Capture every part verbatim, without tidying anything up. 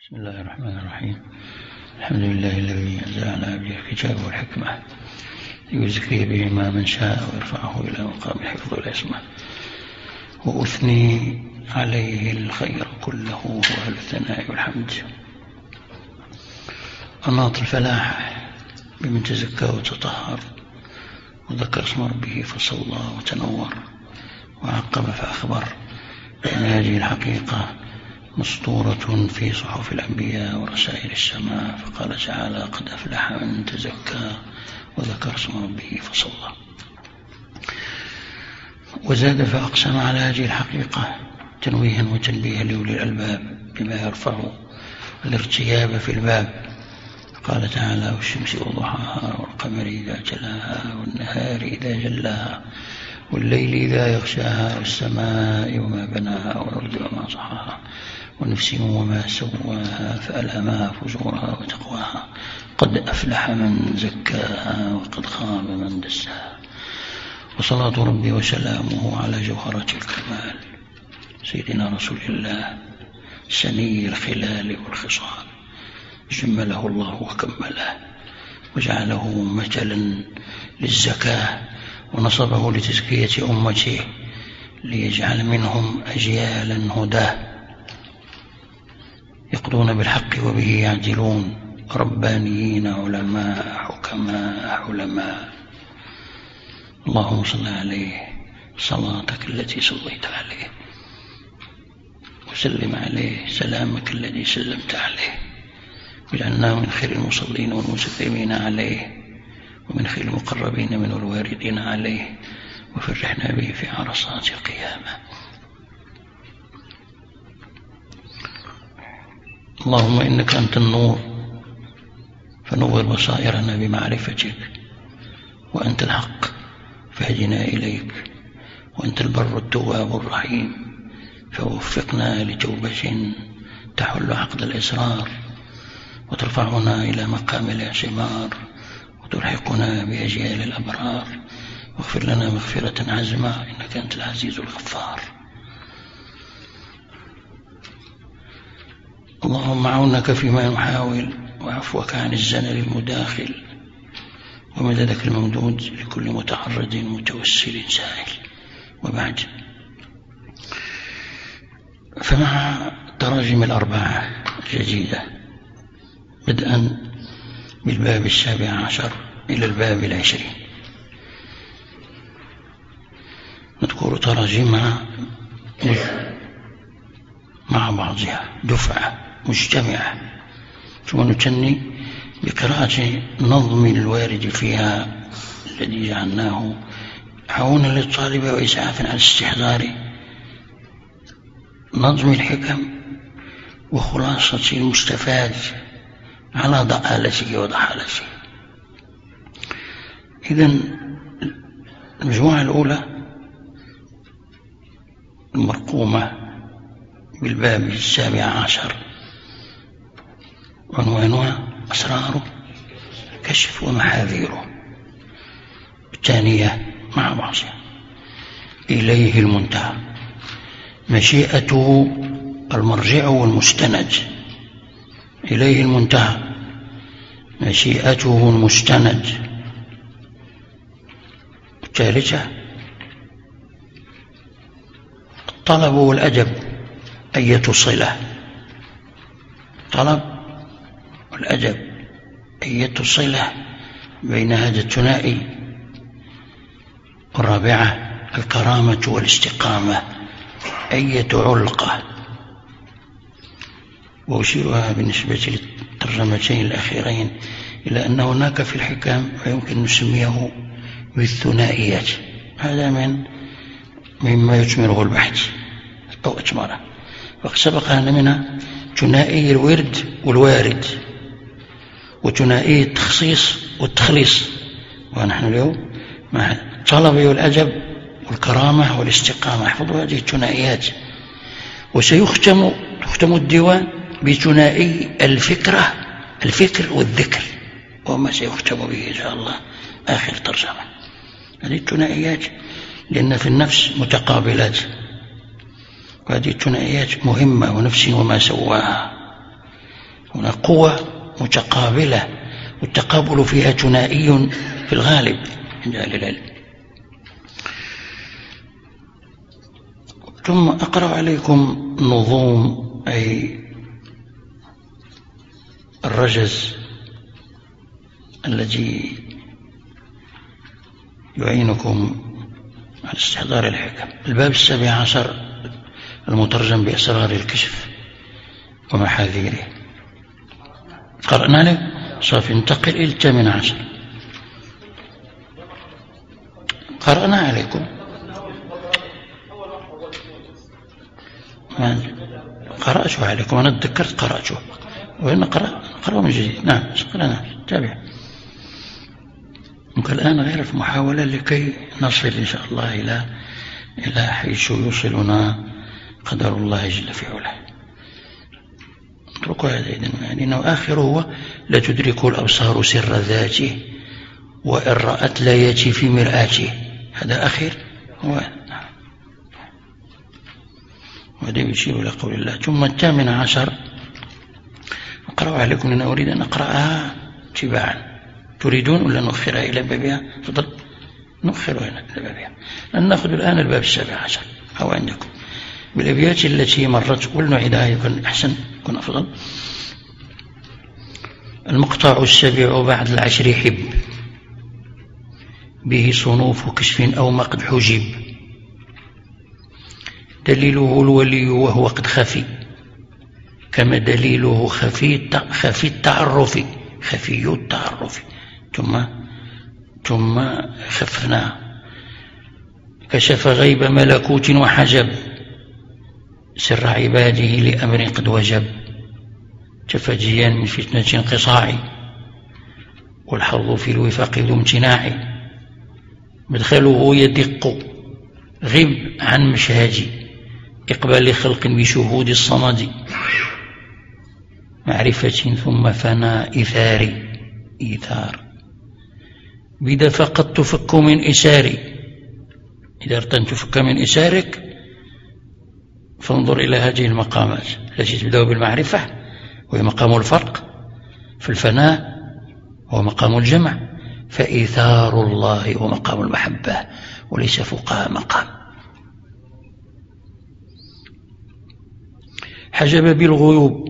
بسم الله الرحمن الرحيم. الحمد لله الذي أنزل على عبده الكتاب والحكمة يزكي بهما من شاء ويرفعه إلى مقام الحفظ والعصمة، وأثني عليه الخير كله وأهل الثناء والحمد. أناط الفلاح بمن تزكى وتطهر وذكر اسم ربه فصلى وتنور وعقب فأخبر بأن هذه الحقيقة مسطورة في صحف الأنبياء ورسائل السماء، فقال تعالى: قد أفلح من تزكى وذكر اسم ربه فصلى. وزاد فأقسم على هذه الحقيقة تنويها وتنبيها لأولي الألباب بما يرفع الارتياب في الباب. قال تعالى: والشمس وضحاها والقمر إذا جلاها والنهار إذا جلاها والليل إذا يغشاها والسماء وما بناها والأرض وما طحاها ونفس وما سواها فألهمها فجورها وتقواها قد أفلح من زكاها وقد خاب من دساها. وصلاة ربي وسلامه على جوهرة الكمال سيدنا رسول الله سني الخلال والخصال، جمله الله وكمله وجعله مثلا للزكاة ونصبه لتزكية أمته ليجعل منهم أجيالا هداه يقضون بالحق وبه يعدلون، ربانيين علماء حكماء علماء. اللهم صل عليه صلاتك التي صليت عليه وسلم عليه سلامك الذي سلمت عليه، واجعلنا من خير المصلين والمسلمين عليه ومن خير المقربين من الواردين عليه، وفرحنا به في عرصات القيامة. اللهم إنك أنت النور فنور بصائرنا بمعرفتك، وأنت الحق فهدنا إليك، وأنت البر التواب الرحيم فوفقنا لتوبة تحل عقد الإصرار وترفعنا إلى مقام الاعتبار وتلحقنا بأجيال الأبرار، واغفر لنا مغفرة عزمة إنك أنت العزيز الغفار. اللهم عونك فيما نحاول وعفوك عن الزلل المداخل ومددك الممدود لكل متعرض متوسل سائل. وبعد، فمع التراجم الأربعة الجديدة بدءا بالباب السابع عشر إلى الباب العشرين نذكر تراجمها مع بعضها دفعة مجتمعة، ثم نتني بقراءة نظم الوارد فيها الذي جعلناه عونا للطالب وإسعافا على استحضار نظم الحكم وخلاصة المستفاد على ضآلته وضحالته. إذن المجموعة الأولى المرقومة بالباب السابع عشر عنوانها أسرار كشف ومحاذيره. الثانية مع بعضها إليه المنتهى، مشيئته المرجع والمستند. إليه المنتهى مشيئته المستند. الثالثة الطلب والأدب أية صلة. طلب والأدب أية صلة بين هذا الثنائي. والرابعة الكرامة والاستقامة أية علقة. وأشيرها بالنسبة للترجمتين الأخيرين إلى أن هناك في الحكم ما يمكن نسميه بالثنائيات، هذا من مما يثمره البحث أو أثمره. وقد سبق أن منها ثنائي الورد والوارد وثنائي التخصيص والتخليص، ونحن اليوم مع الطلب والأدب والكرامة والاستقامة. احفظوا هذه الثنائيات. وسيختم تختم الديوان بثنائي الفكرة الفكر والذكر، وما سيختم به إن شاء الله آخر ترجمة. هذه الثنائيات لأن في النفس متقابلات، وهذه الثنائيات مهمة، ونفس وما سواها هنا قوة متقابلة، والتقابل فيها ثنائي في الغالب عند أهل العلم. ثم أقرأ عليكم نظوم أي الرجز الذي يعينكم على استحضار الحكم. الباب السابع عشر المترجم بأسرار الكشف ومحاذيره. قرأنا له صافي. ننتقل إلى الثامن عشر. قرأنا عليكم ما قرأته عليكم، أنا تذكرت قرأته وإن نقرأ نقرأ من جديد. نعم قرأنا. تابع. ممكن الآن غير في محاولة لكي نصل إن شاء الله إلى إلى حيث يوصلنا قدر الله جل في علاه. اتركوا هذا إذن، يعني أنه آخر هو لا تدرك الأبصار سر ذاته وإن رأت لا يأتي في مرآته. هذا أخير هو وهذا يشير إلى قول الله. ثم الثامن عشر أقرأ عليكم، أنا أريد أن أقرأها تباعا. تريدون ولا نؤخرها إلى بابها؟ تفضل نؤخرها إلى بابها، لأن نأخذ الآن الباب السابع عشر أو عندكم بالأبيات التي مرت، ولنعيدها يكون أحسن يكون أفضل. المقطع السابع بعد العشر حب به صنوف كشف أو ما قد حجب، دليله الولي وهو قد خفي كما دليله خفي خفي التعرف خفي التعرف. ثم ثم خفنا كشف غيب ملكوت وحجب سر عباده لأمر قد وجب، تفجيا من فتنة انقصاع والحظ في الوفاق ذو امتناع، مدخله يدق غب عن مشهاج إقبال خلق بشهود الصمد، معرفة ثم فناء إثار إيثار، بذا فقد تفك من إساري. إذا أردت أن تفك من إسارك فانظر إلى هذه المقامات التي تبدأ بالمعرفة وهي مقام الفرق، في الفناء هو مقام الجمع، فإيثار الله هو مقام المحبة وليس فوقها مقام. حجب بالغيوب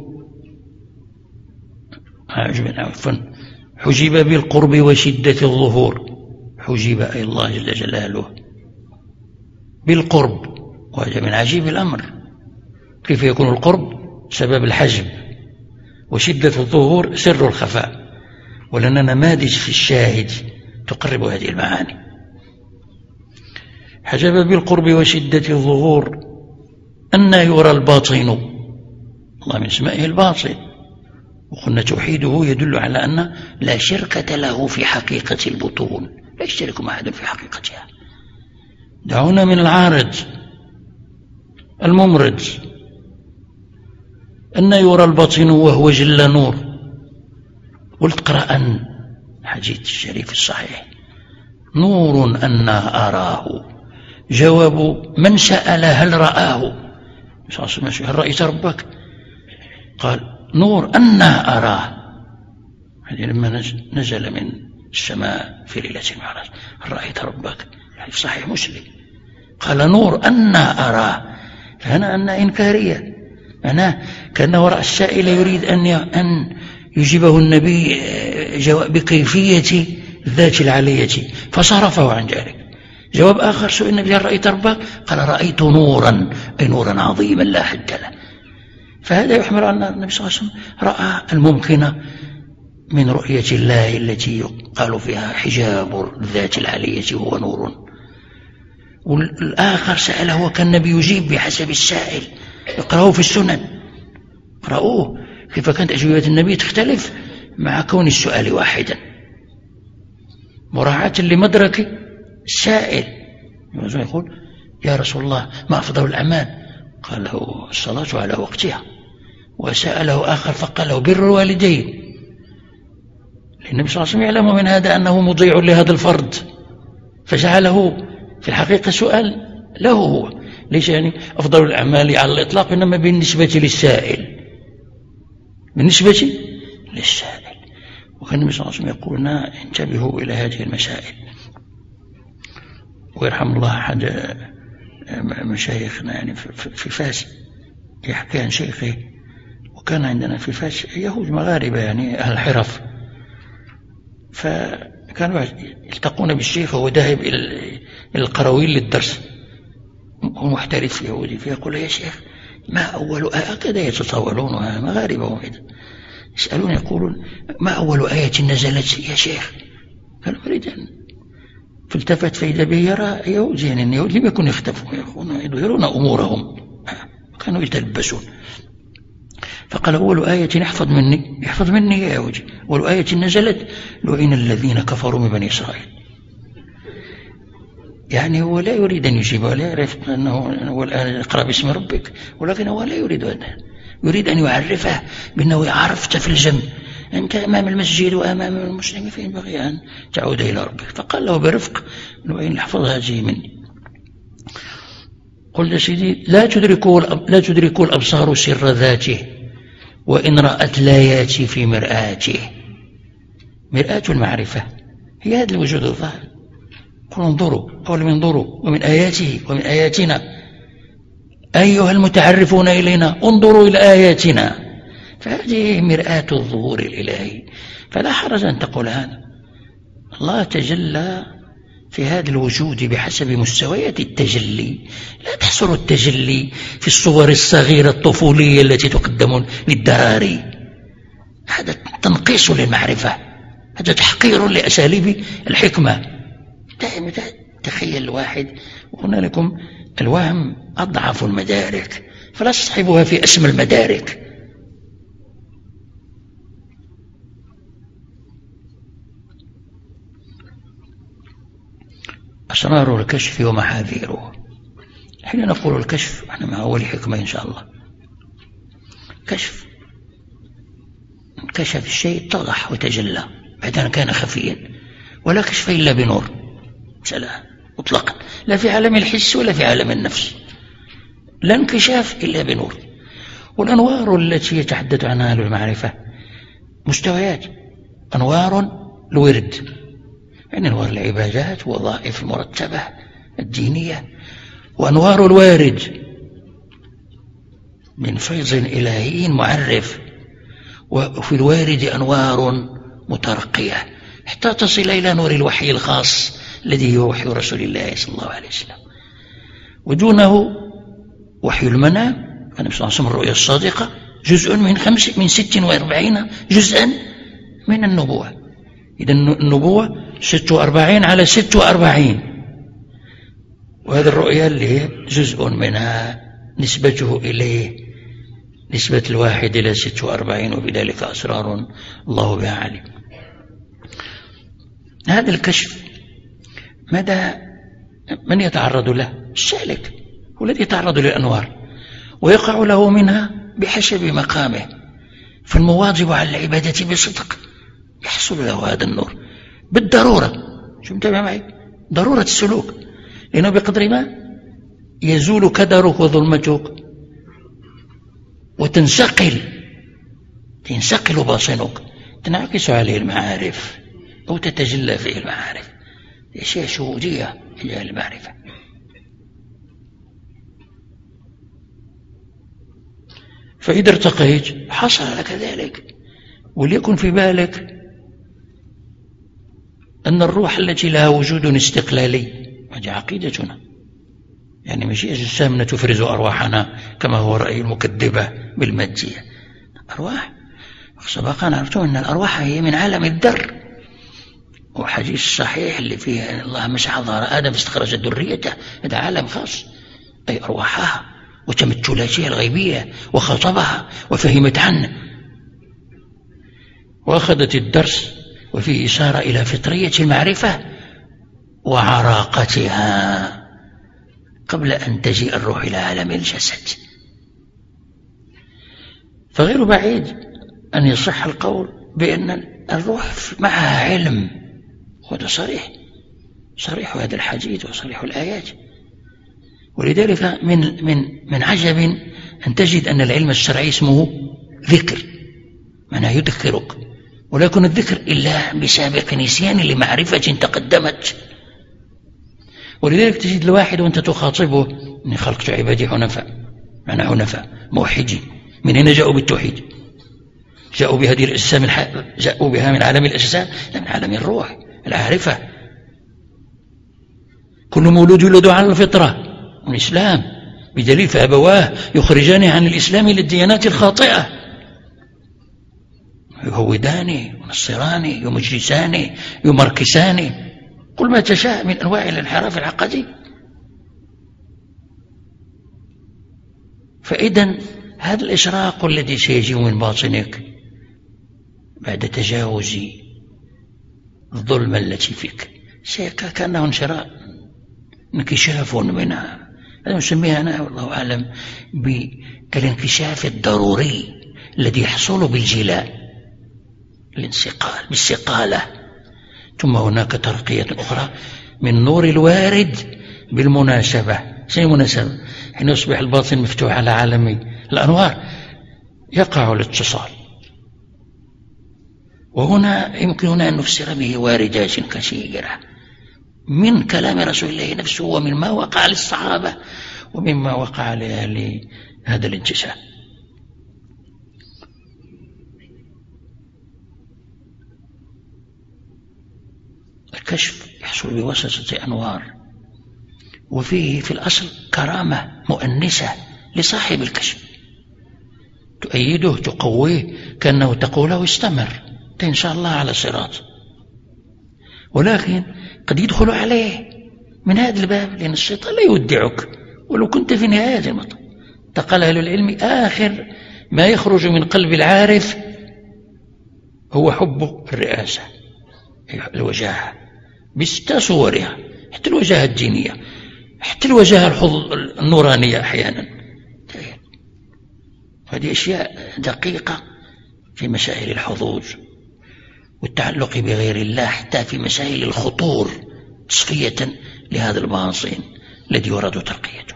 حجب بالقرب وشدة الظهور، حجب أي الله جل جلاله بالقرب، وهذا من عجيب الأمر. كيف يكون القرب سبب الحجب وشدة الظهور سر الخفاء؟ ولنا نماذج في الشاهد تقرب هذه المعاني. حجب بالقرب وشدة الظهور أن يرى الباطن، الله من اسمائه الباطن، وقلنا توحيده يدل على أن لا شركة له في حقيقة البطون، لا يشترك مع أحد في حقيقتها. دعونا من العارض الممرد. أن يرى الباطن وهو جل نور. قلت قرأ حديث الشريف الصحيح نور أنا أراه، جواب من سأل هل رآه؟ هل رأيت ربك؟ قال نور أنا أراه. هذه لما نزل من السماء في ليلة المعراج هل رأيت ربك؟ في صحيح مسلم. قال نور أنا أراه، فهنا أن إنكارية، معناه كأنه رأى السائل يريد أن أن يجيبه النبي جواب بكيفية الذات العلية فصرفه عن ذلك. جواب آخر سئل النبي هل رأيت ربك؟ قال رأيت نورا، أي نورا عظيما لا حد له. فهذا يحمل أن النبي صلى الله عليه وسلم رأى الممكن من رؤية الله التي يقال فيها حجاب الذات العلية وهو نور. والآخر سأله وكان النبي يجيب بحسب السائل، اقرأوه في السنن، اقرأوه كيف كانت أجوبة النبي تختلف مع كون السؤال واحدا، مراعاة لمدرك السائل. يقول يا رسول الله ما أفضل الأعمال؟ قال له الصلاة على وقتها. وسأله آخر فقال له بر الوالدين، لأن النبي صلى الله عليه وسلم يعلم من هذا أنه مضيع لهذا الفرض، فجعله في الحقيقة سؤال له هو، ليس يعني أفضل الأعمال على الإطلاق، إنما بالنسبة للسائل. بالنسبة للسائل. وكان النبي صلى الله عليه وسلم يقول لنا انتبهوا إلى هذه المسائل. ويرحم الله أحد مشايخنا يعني في فاس يحكي عن شيخه، وكان عندنا في فاس يهود مغاربة يعني أهل الحرف، فكانوا يلتقون بالشيخ وهو ذاهب إلى القرويل للدرس، هو محترف يهودي، فيقول يا شيخ ما أول آية، كذا يتطاولون مغاربة وكذا، يسألون يقولون ما أول آية نزلت يا شيخ؟ قال أريد أن، فالتفت فإذا به يرى يهود، يعني اليهود لم يكن يختفون يظهرون أمورهم، كانوا يتلبسون. فقال أول آية احفظ مني، احفظ مني يا يهودي، أول آية نزلت لعن الذين كفروا من بني إسرائيل. يعني هو لا يريد أن يجيب ولا يعرف أنه هو الآن اقرأ باسم ربك، ولكن هو لا يريد أن يريد أن يعرفه بأنه عرفت في الجنب، أنت أمام المسجد وأمام المسلمين فينبغي أن تعود إلى ربك. فقال له برفق لعن احفظ هذه مني. قل يا سيدي لا تدركوا لا تدركوا الأبصار سر ذاته وإن رأت لا ياتي في مرآته. مرآة المعرفة هي هذا الوجود الظاهر. قل انظروا أولم ينظروا ومن آياته ومن آياتنا أيها المتعرفون إلينا انظروا إلى آياتنا. فهذه مرآة الظهور الإلهي، فلا حرج أن تقول هذا. الله تجلى في هذا الوجود بحسب مستويات التجلي، لا تحصر التجلي في الصور الصغيرة الطفولية التي تقدم للدراري، هذا تنقيص للمعرفة، هذا تحقير لأساليب الحكمة. دائما تخيل الواحد، وقلنا لكم الوهم أضعف المدارك، فلا تصحبها في أسمى المدارك. أسرار الكشف ومحاذيره. حين نقول الكشف احنا مع أول حكمة إن شاء الله. كشف كشف الشيء اتضح وتجلى بعد أن كان خفيا، ولا كشف إلا بنور، سلام مطلقا، لا في عالم الحس ولا في عالم النفس، لا انكشاف إلا بنور. والأنوار التي يتحدث عنها أهل المعرفة مستويات، أنوار الورد يعني أنوار العبادات ووظائف المرتبة الدينية، وأنوار الوارد من فيض إلهي معرف، وفي الوارد أنوار مترقية حتى تصل إلى نور الوحي الخاص الذي هو وحي رسول الله صلى الله عليه وسلم، ودونه وحي المنام. النبي صلى الله عليه وسلم الرؤيا الصادقة جزء من خمس من ست وأربعين جزءا من النبوة. إذا النبوة ست وأربعين على ست وأربعين، وهذه الرؤيا اللي هي جزء منها نسبته إليه نسبة الواحد إلى ست وأربعين، وبذلك أسرار الله بها عليم. هذا الكشف ماذا من يتعرض له؟ السالك هو الذي يتعرض للأنوار ويقع له منها بحسب مقامه، فالمواظب على العبادة بصدق يحصل له هذا النور بالضرورة. شو متابع معي؟ ضرورة السلوك، لأنه بقدر ما يزول كدرك وظلمتك وتنسقل تنسقل باطنك، تنعكس عليه المعارف أو تتجلى فيه المعارف، أشياء شهودية هي المعرفة. فإذا ارتقيت حصل لك ذلك، وليكن في بالك أن الروح التي لها وجود استقلالي، هذه عقيدتنا، يعني مش أجسامنا تفرز أرواحنا كما هو رأي المكذبة بالمادية. أرواح سبق أن عرفتم أن الأرواح هي من عالم الذر، وحديث صحيح اللي فيه أن الله مسح ظهر آدم فاستخرج ذريته، هذا عالم خاص، أي أرواحها وتمثلاتها الغيبية، وخاطبها وفهمت عنه وأخذت الدرس، وفيه إشارة إلى فطرية المعرفة وعراقتها قبل أن تجيء الروح إلى عالم الجسد. فغير بعيد أن يصح القول بأن الروح معها علم، وهذا صريح صريح هذا الحديث وصريح الآيات. ولذلك من من من عجب أن تجد أن العلم الشرعي اسمه ذكر، معناه يذكرك، ولا يكون الذكر إلا بسابق نسيان لمعرفة تقدمت. ولذلك تجد الواحد وأنت تخاطبه: إني خلقت عبادي حنفاء. معنى حنفاء موحدين. من هنا جاءوا بالتوحيد؟ جاءوا بهذه الأجسام الح... جاءوا بها من عالم الأجسام، لا، من عالم الروح العارفة. كل مولود يولد على الفطرة والإسلام، بدليل فأبواه يخرجان عن الإسلام للديانات الخاطئة، يهودان ونصران يمجلسان يمركسان، كل ما تشاء من أنواع الانحراف العقدي. فإذا هذا الإشراق الذي سيجي من باطنك بعد تجاوز الظلمة التي فيك كأنه انشراق، انكشاف منها. هذا نسميها أنا والله أعلم بالانكشاف الضروري الذي يحصل بالجلاء، الانسقال بالسقالة. ثم هناك ترقية أخرى من نور الوارد بالمناسبة. شيء مناسبة حين يصبح الباطن مفتوح على عالم الأنوار يقع الاتصال. وهنا يمكننا أن نفسر به واردات كثيرة من كلام رسول الله نفسه، ومما وقع للصحابة، ومما وقع لأهل هذا الانتساب. الكشف يحصل بواسطة أنوار، وفيه في الأصل كرامة مؤنسة لصاحب الكشف، تؤيده تقويه، كأنه تقوله استمر إن شاء الله على صراط. ولكن قد يدخل عليه من هذا الباب، لأن الشيطان لا يودعك ولو كنت في نهاية المطاف. قال أهل العلم: آخر ما يخرج من قلب العارف هو حب الرئاسة، الوجاهة بست صورها، حتى الوجاهة الدينية، حتى الوجاهة النورانية أحيانا. هذه أشياء دقيقة في مسائل الحظوظ والتعلق بغير الله، حتى في مسائل الخطور، تصفية لهذا الباطن الذي يراد ترقيته.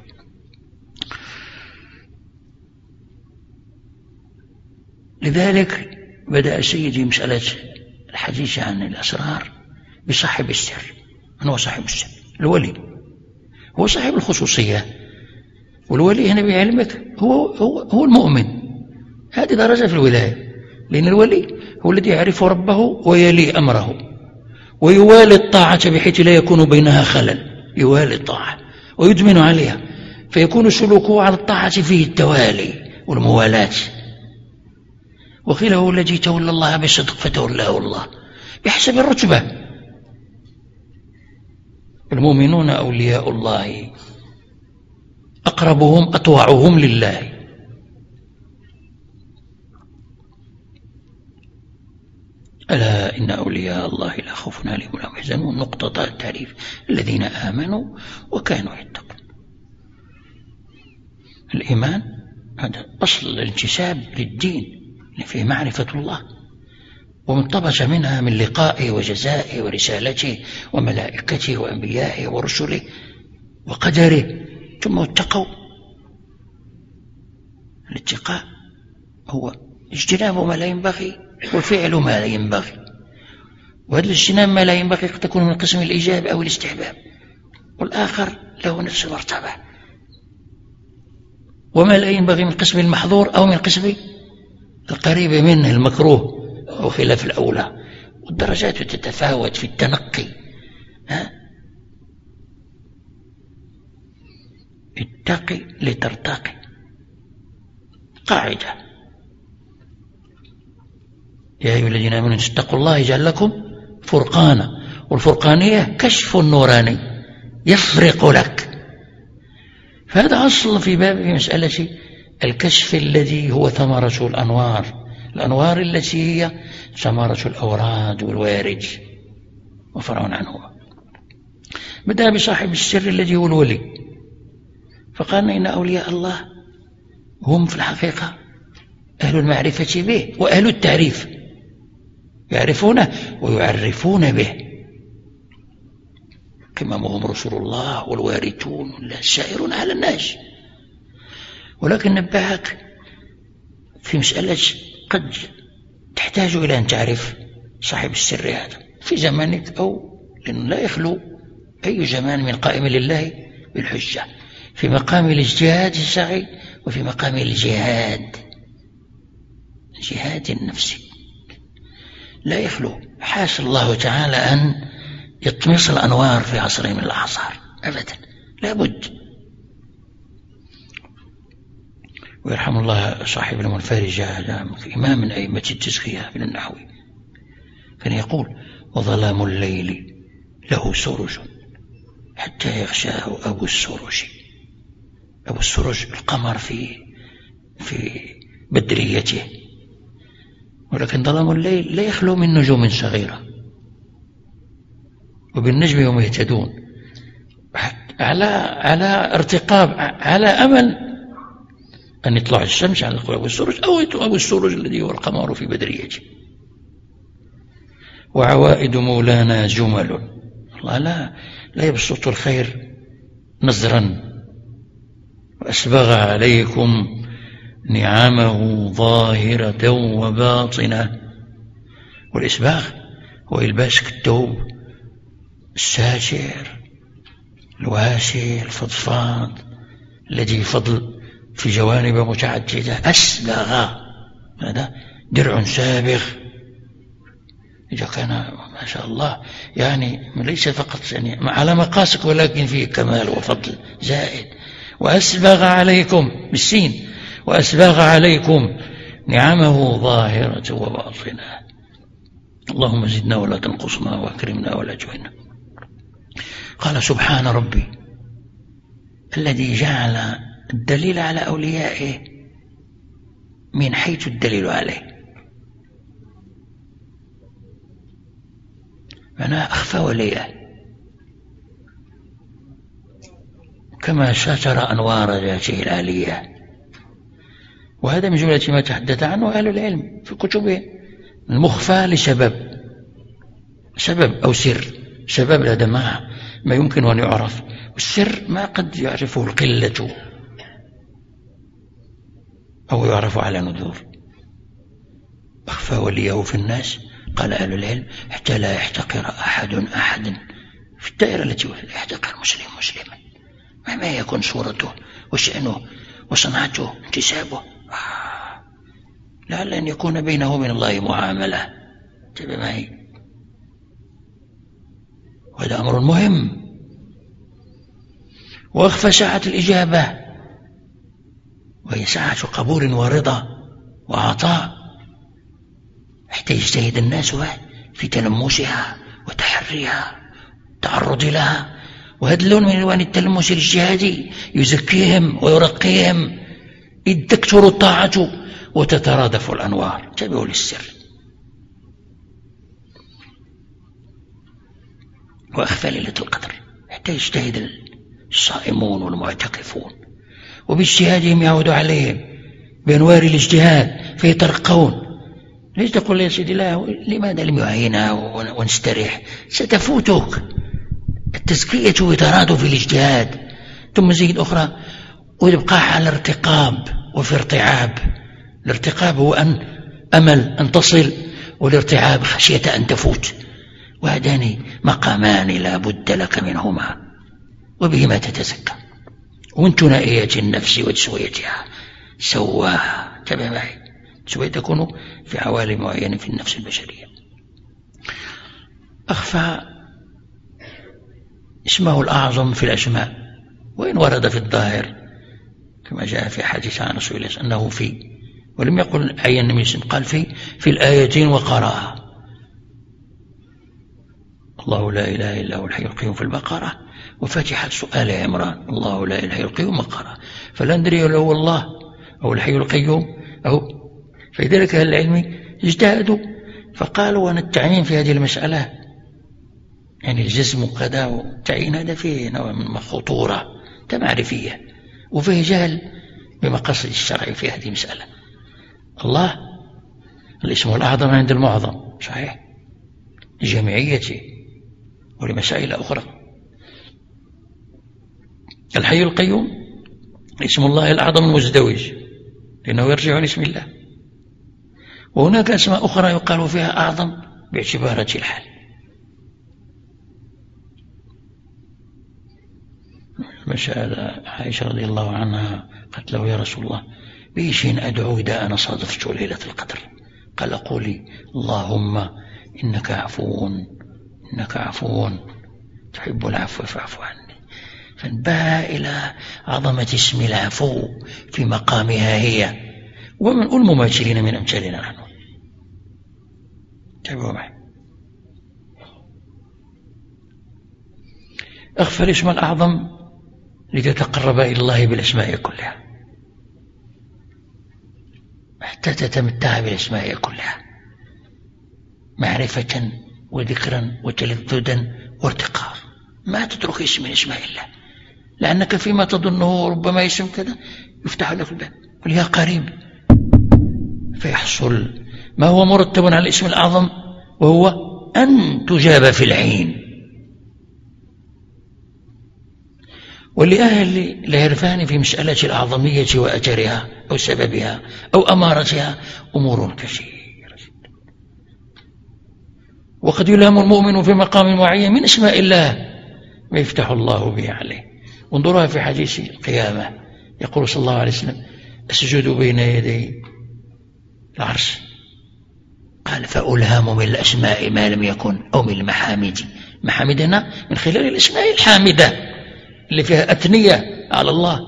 لذلك بدأ سيدي مسألة الحديث عن الأسرار بصاحب السر. من هو صاحب السر؟ الولي، هو صاحب الخصوصية. والولي هنا بعلمك هو, هو, هو المؤمن. هذه درجة في الولاية، لأن الولي هو الذي يعرف ربه ويلي أمره ويوالي الطاعة بحيث لا يكون بينها خلل، يوالي الطاعة ويدمن عليها، فيكون سلوكه على الطاعة فيه التوالي والموالاة. وقيل هو الذي تولى الله بصدق فتولاه الله بحسب الرتبة. المؤمنون أولياء الله أقربهم أطوعهم لله. ألا إن أولياء الله لا خوف عليهم ولا هم يحزنون. نقطة التعريف: الذين آمنوا وكانوا يتقون. الإيمان هذا أصل الانتساب للدين اللي فيه معرفة الله، ومنطبج منها من لقائه وجزائه ورسالته وملائكته وأنبيائه ورسله وقدره. ثم اتقوا. الاتقاء هو اجتناب ما لا ينبغي والفعل ما لا ينبغي، وهذا الاجتناب ما لا ينبغي قد تكون من قسم الإيجاب أو الاستحباب، والآخر له نفس المرتبة. وما لا ينبغي من قسم المحظور أو من قسم القريب منه المكروه أو خلاف الأولى، والدرجات تتفاوت في التنقي. ها؟ اتقي لترتقي، قاعدة: يا أيها الذين آمنوا اتقوا الله يجعل لكم فرقانا. والفرقانية كشف نوراني يفرق لك. فهذا أصل في باب مسألة الكشف الذي هو ثمرة الأنوار، الأنوار التي هي ثمرة الأوراد والوارد وفرع عنه. بدأ بصاحب السر الذي هو الولي، فقال إن أولياء الله هم في الحقيقة أهل المعرفة به وأهل التعريف، يعرفونه ويعرفون به. قمامهم رسول الله والوارثون السائرون على الناس. ولكن نبهك في مسألة قد تحتاج إلى أن تعرف صاحب السر هذا في زمانك، أو لأنه لا يخلو أي زمان من قائم لله بالحجة، في مقام الاجتهاد السعي وفي مقام الجهاد، جهاد النفس لا يخلو. حاش الله تعالى أن يطمس الأنوار في عصر من الأعصار أبدا، لا بد. ويرحم الله صاحب المنفرجة إمام من أئمة التزكية من النحو، كان يقول: وظلام الليل له سرج حتى يغشاه أبو السرج. أبو السرج القمر في في بدريته، ولكن ظلام الليل لا يخلو من نجوم صغيرة، وبالنجم هم يهتدون، على على ارتقاب، على أمل أن يطلع الشمس على أبو السرج، أو أبو السرج الذي هو القمر في بدريته. وعوائد مولانا جمل، الله لا لا يبسط الخير نزرا، وأسبغ عليكم نعمه ظاهرة وباطنة. والإسباغ هو إلباسك الثوب الساتر الواسع الفضفاض الذي فضل في جوانب متعددة. أسبغ هذا درع سابغ، إذا كان ما شاء الله يعني ليس فقط يعني على مقاسك، ولكن فيه كمال وفضل زائد. وأسبغ عليكم بالسين، وأسبغ عليكم نعمه ظاهرة وباطنة. اللهم زدنا ولا تنقصنا، وأكرمنا ولا تهنا. قال: سبحان ربي الذي جعل الدليل على أوليائه من حيث الدليل عليه، معناه أخفى وليه كما ستر أنوار ذاته العالية. وهذا من جملة ما تحدث عنه أهل العلم في كتبه. المخفى لسبب، سبب أو سر. سبب هذا ما ما يمكن أن يعرف، والسر ما قد يعرفه القلة أو يعرف على نذور. أخفى وليه في الناس، قال أهل العلم، حتى لا يحتقر أحد أحدا في الدائرة التي لا يحتقر مسلم مسلما مهما يكون صورته وشأنه وصنعته انتسابه، آه. لعل أن يكون بينه وبين الله معاملة. تبع معي، وهذا أمر مهم. وأخفى ساعة الإجابة، وهي ساعة قبول ورضا وعطاء، حتى يجتهد الناس في تلمسها وتحريها التعرض لها. وهذا اللون من ألوان التلمس الاجتهادي يزكيهم ويرقيهم، إذ تكثر الطاعة وتترادف الأنوار. تابعوا للسر. وأخفى ليلة القدر حتى يجتهد الصائمون والمعتكفون، وباجتهادهم يعود عليهم بأنوار الاجتهاد فيترقون. ليش تقول يا سيدي لا، لماذا لم يعينا ونستريح؟ ستفوتك التزكية وترادف في الاجتهاد. ثم زيد أخرى، ويبقى على ارتقاب وفي ارتعاب. الارتقاب هو أن أمل أن تصل، والارتعاب خشية أن تفوت. وهذان مقامان لا بد لك منهما، وبهما تتزكى. ومن ثنائية النفس وتسويتها سواها. تبع معي، تسوية تكون في عوالم معينة في النفس البشرية. أخفى اسمه الأعظم في الأسماء، وإن ورد في الظاهر كما جاء في حديث عن رسول الله أنه في، ولم يقل عين من اسم، قال في في الآيتين وقرأها. الله لا إله إلا هو الحي القيوم في البقرة، وفاتحة سؤال عمران الله لا إله إلا القيوم وقرأ. فلا ندري لو هو الله أو الحي القيوم أو. فلذلك أهل العلم اجتهدوا فقالوا أن التعيين في هذه المسألة يعني الجزم كذا والتعيين هذا فيه نوع من خطورة معرفية، وفيه جهل بمقاصد الشرع في هذه المسألة. الله الاسم الأعظم عند المعظم صحيح لجمعيته ولمسائل أخرى. الحي القيوم اسم الله الأعظم المزدوج لأنه يرجع لاسم الله. وهناك أسماء أخرى يقال فيها أعظم باعتبارة الحال. مسألة عائشة رضي الله عنها قالت له: يا رسول الله، بإيش أدعو إذا أنا صادفت ليلة القدر؟ قال: قولي: اللهم إنك عفو إنك عفو تحب العفو فاعف عني. فانبهى إلى عظمة اسم العفو في مقامها هي ومن المماثلين من أمثالنا نحن. تابعوا معي. أخفى الاسم الأعظم لتتقرب إلى الله بالأسماء كلها حتى تتمتع بالأسماء كلها معرفة وذكرا وتلذذا وارتقاء. ما تترك اسم من اسماء الله، لأنك فيما تظنه ربما اسم كذا يفتح لك الباب قل يا قريب، فيحصل ما هو مرتب على الاسم الأعظم، وهو أن تجاب في العين. ولأهل العرفان في مسألة الأعظمية وأثرها أو سببها أو أمارتها أمور كثيرة، وقد يلهم المؤمن في مقام معين من اسماء الله ما يفتح الله به عليه. انظرها في حديث القيامة، يقول صلى الله عليه وسلم: أسجد بين يدي العرش، قال: فألهم من الأسماء ما لم يكن، أو من المحامد. محامدنا من خلال الأسماء الحامدة اللي فيها أثنية على الله،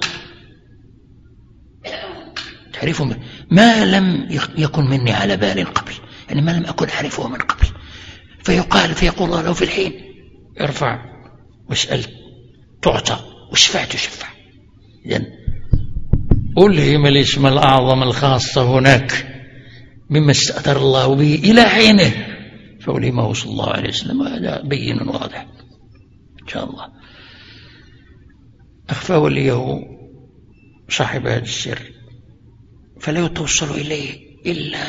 تعرفوا ما لم يكن مني على بال قبل، يعني ما لم أكن أعرفه من قبل، فيقال فيقول الله له في الحين: ارفع واسأل تعطى واشفع تشفع. إذن ألهم الاسم الأعظم الخاص هناك مما استأثر الله به إلى حينه، فألهمه صلى الله عليه وسلم، وهذا بين واضح إن شاء الله. أخفى وليه صاحب هذا السر، فلا يتوصل إليه إلا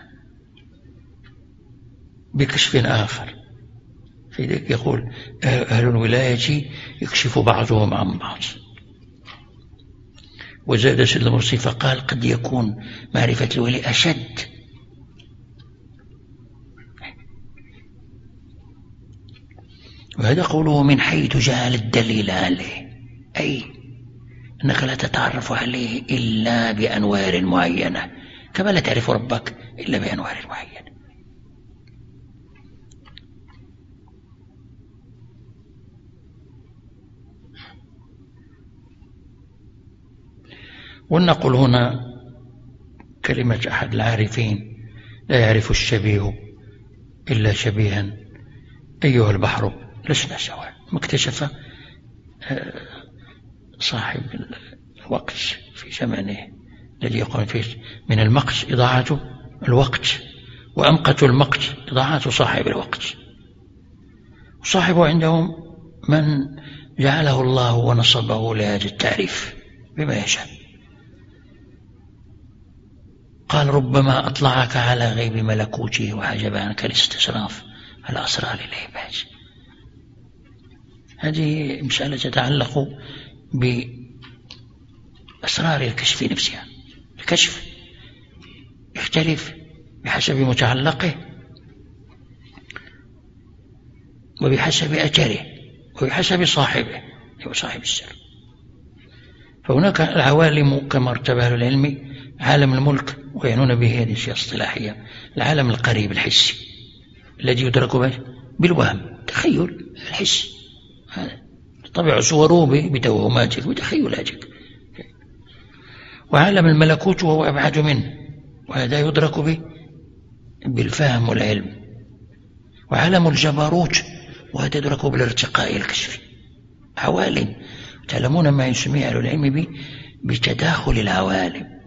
بكشف آخر. فلذلك يقول: أهل الولاية يكشف بعضهم عن بعض. وزاد سيد المرسي فقال: قد يكون معرفة الولي أشد، وهذا قوله من حيث جعل الدليل عليه، أي أنك لا تتعرف عليه إلا بأنوار معينة، كما لا تعرف ربك إلا بأنوار معينة. ولنقل هنا كلمة أحد العارفين: لا يعرف الشبيه إلا شبيها، أيها البحر لسنا سواء. ما اكتشف صاحب الوقت في زمانه الذي يقول فيه من المقت إضاعة الوقت، وأمقت المقت إضاعة صاحب الوقت. وصاحبه عندهم من جعله الله ونصبه لهذا التعريف بما يشاء. قال: ربما أطلعك على غيب ملكوته وحجب عنك الاستشراف على أسرار العباد. هذه مسألة تتعلق بأسرار الكشف نفسها. الكشف يختلف بحسب متعلقه وبحسب أثره وبحسب صاحبه وصاحب السر. فهناك العوالم كما ارتبها العلم: عالم الملك، ويعنون به هذه الشيء اصطلاحية العالم القريب الحسي الذي يدرك به بالوهم، تخيل الحس، هذا طبع صوره بتوهماتك وتخيلاتك. وعالم الملكوت وهو أبعد منه، وهذا يدرك به بالفهم والعلم. وعالم الجبروت وهذا يدرك بالارتقاء الكشفي. عوالم تعلمون ما يسميه أهل العلم بتداخل العوالم.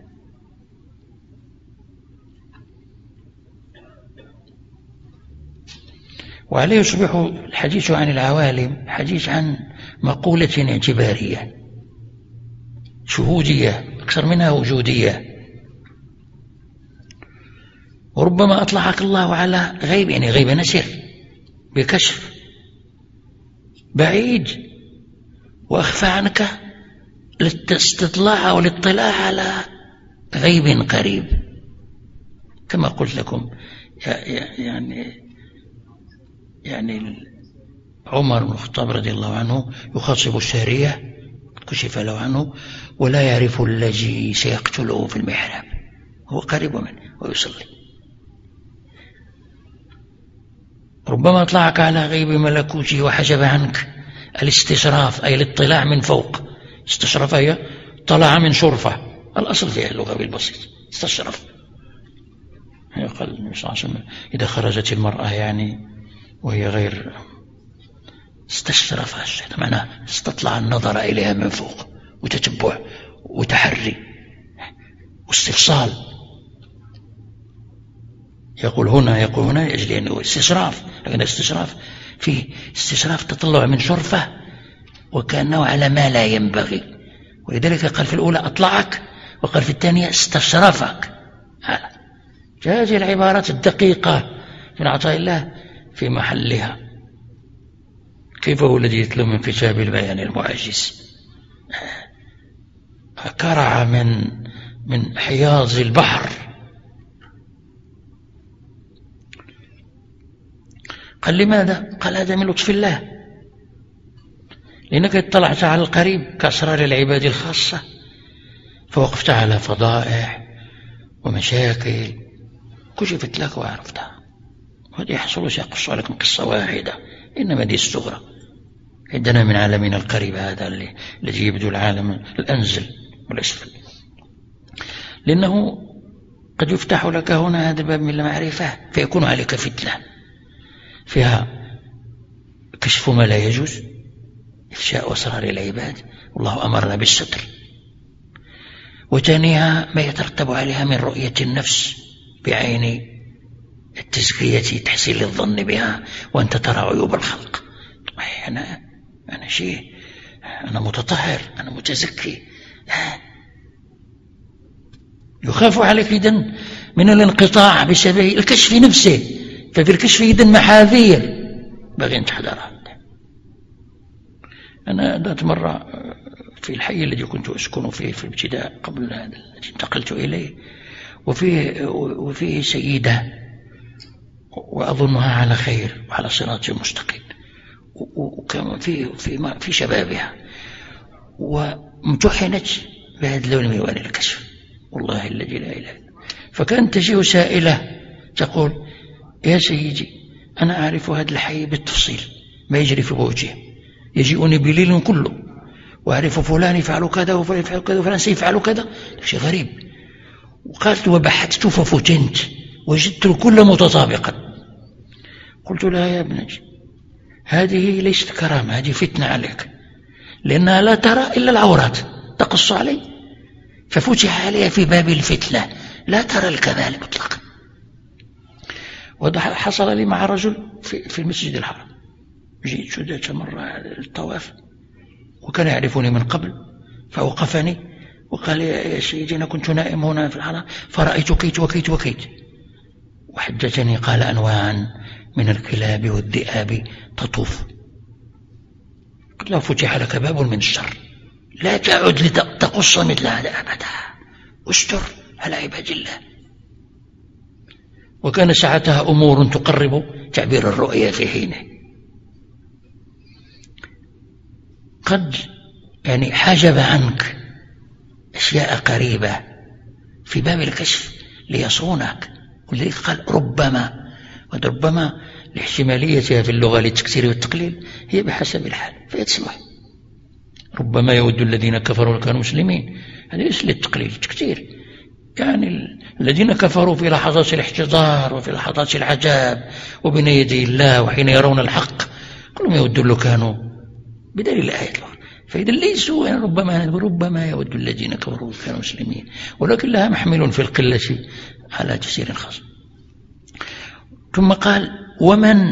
وعليه يصبح الحديث عن العوالم حديث عن مقولة اعتبارية شهودية أكثر منها وجودية. وربما أطلعك الله على غيب، يعني غيب نسر بكشف بعيد، وأخفى عنك للاستطلاع أو الاطلاع على غيب قريب. كما قلت لكم يعني يعني عمر بن الخطاب رضي الله عنه يخاطب السارية كشف له عنه ولا يعرف الذي سيقتله في المحراب، هو قريب منه ويصلي. ربما اطلعك على غيب ملكوته وحجب عنك الاستشراف، أي الاطلاع من فوق. استشرف هي طلع من شرفة، الأصل فيها اللغة بالبسيط استشرف. قال النبي صلى الله عليه وسلم إذا خرجت المرأة يعني وهي غير استشرف الشيء، معناه استطلع النظر إليها من فوق وتتبع وتحري واستفصال. يقول هنا يقول هنا يجري أنه استشراف، لكن استشراف فيه استشراف تطلع من شرفة وكأنه على ما لا ينبغي، ولذلك قال في الأولى أطلعك وقال في الثانية استشرفك. هذه العبارات الدقيقة من عطاء الله في محلها. كيف هو الذي يتلو من كتاب البيان المعجز، كرع من من حياض البحر. قال لماذا؟ قال هذا من لطف الله، لأنك اطلعت على القريب كأسرار العباد الخاصة، فوقفت على فضائح ومشاكل كشفت لك وعرفتها. وهذا يحصل سيقص لكم قصة واحدة، إنما دي الصغرى. عندنا من عالمنا القريب هذا اللي الذي يبدو العالم الأنزل والأسفل، لأنه قد يفتح لك هنا هذا الباب من المعرفة فيكون عليك فتنة فيها كشف ما لا يجوز، إفشاء أسرار العباد، والله أمرنا بالستر. وثانيها ما يترتب عليها من رؤية النفس بعين التزكية، تحسين الظن بها وأنت ترى عيوب الخلق. أنا أنا شيء، أنا متطهر، أنا متزكي. يخاف عليك إذن من الانقطاع بسبب الكشف نفسه، ففي الكشف إذن محاذير باغي أن تحذرها. أنا ذات مرة في الحي الذي كنت أسكن فيه في الابتداء قبل هذا الذي انتقلت إليه، وفيه, وفيه سيدة وأظنها على خير وعلى صراط مستقيم، وكان في في في شبابها، وامتحنت بهذا اللون من ألوان الكشف، والله الذي لا إله إلا. فكانت تجي سائلة تقول يا سيدي أنا أعرف هذا الحي بالتفصيل ما يجري في بوجهه، يجيئني بليل كله، وأعرف فلان يفعل كذا وفلان يفعل كذا وفلان سيفعل كذا، شيء غريب. وقالت وبحثت ففتنت وجدت الكل متطابقا. قلت لها يا ابنتي هذه ليست كرامة، هذه فتنة عليك، لأنها لا ترى إلا العورات تقص علي، ففتح عليها في باب الفتنة، لا ترى الكمال مطلقا. وهذا حصل لي مع رجل في, في المسجد الحرام. جئت ذات مرة الطواف وكان يعرفني من قبل، فوقفني وقال يا سيدي أنا كنت نائم هنا في الحرام فرأيت كيت وكيت وكيت، وحدثني قال أنواعا من الكلاب والذئاب تطوف. قلت له فتح لك باب من الشر، لا تعد لتقص مثل هذا أبدا، استر على عباد الله. وكان ساعتها أمور تقرب تعبير الرؤيا في حينه. قد يعني حجب عنك أشياء قريبة في باب الكشف ليصونك، ولذلك قال ربما، وربما لاحتماليتها في اللغة للتكثير والتقليل هي بحسب الحال فيتصلح. ربما يود الذين كفروا وكانوا مسلمين، هذا ليس للتقليل التكثير، يعني الذين كفروا في لحظات الاحتضار وفي لحظات العذاب وبين يدي الله وحين يرون الحق كلهم يودوا لو كانوا بدليل الآية الأخرى. فإذا ليسوا يعني ربما ربما يود الذين كفروا وكانوا مسلمين، ولكن لها محمل في القلة على تفسير خاص. ثم قال ومن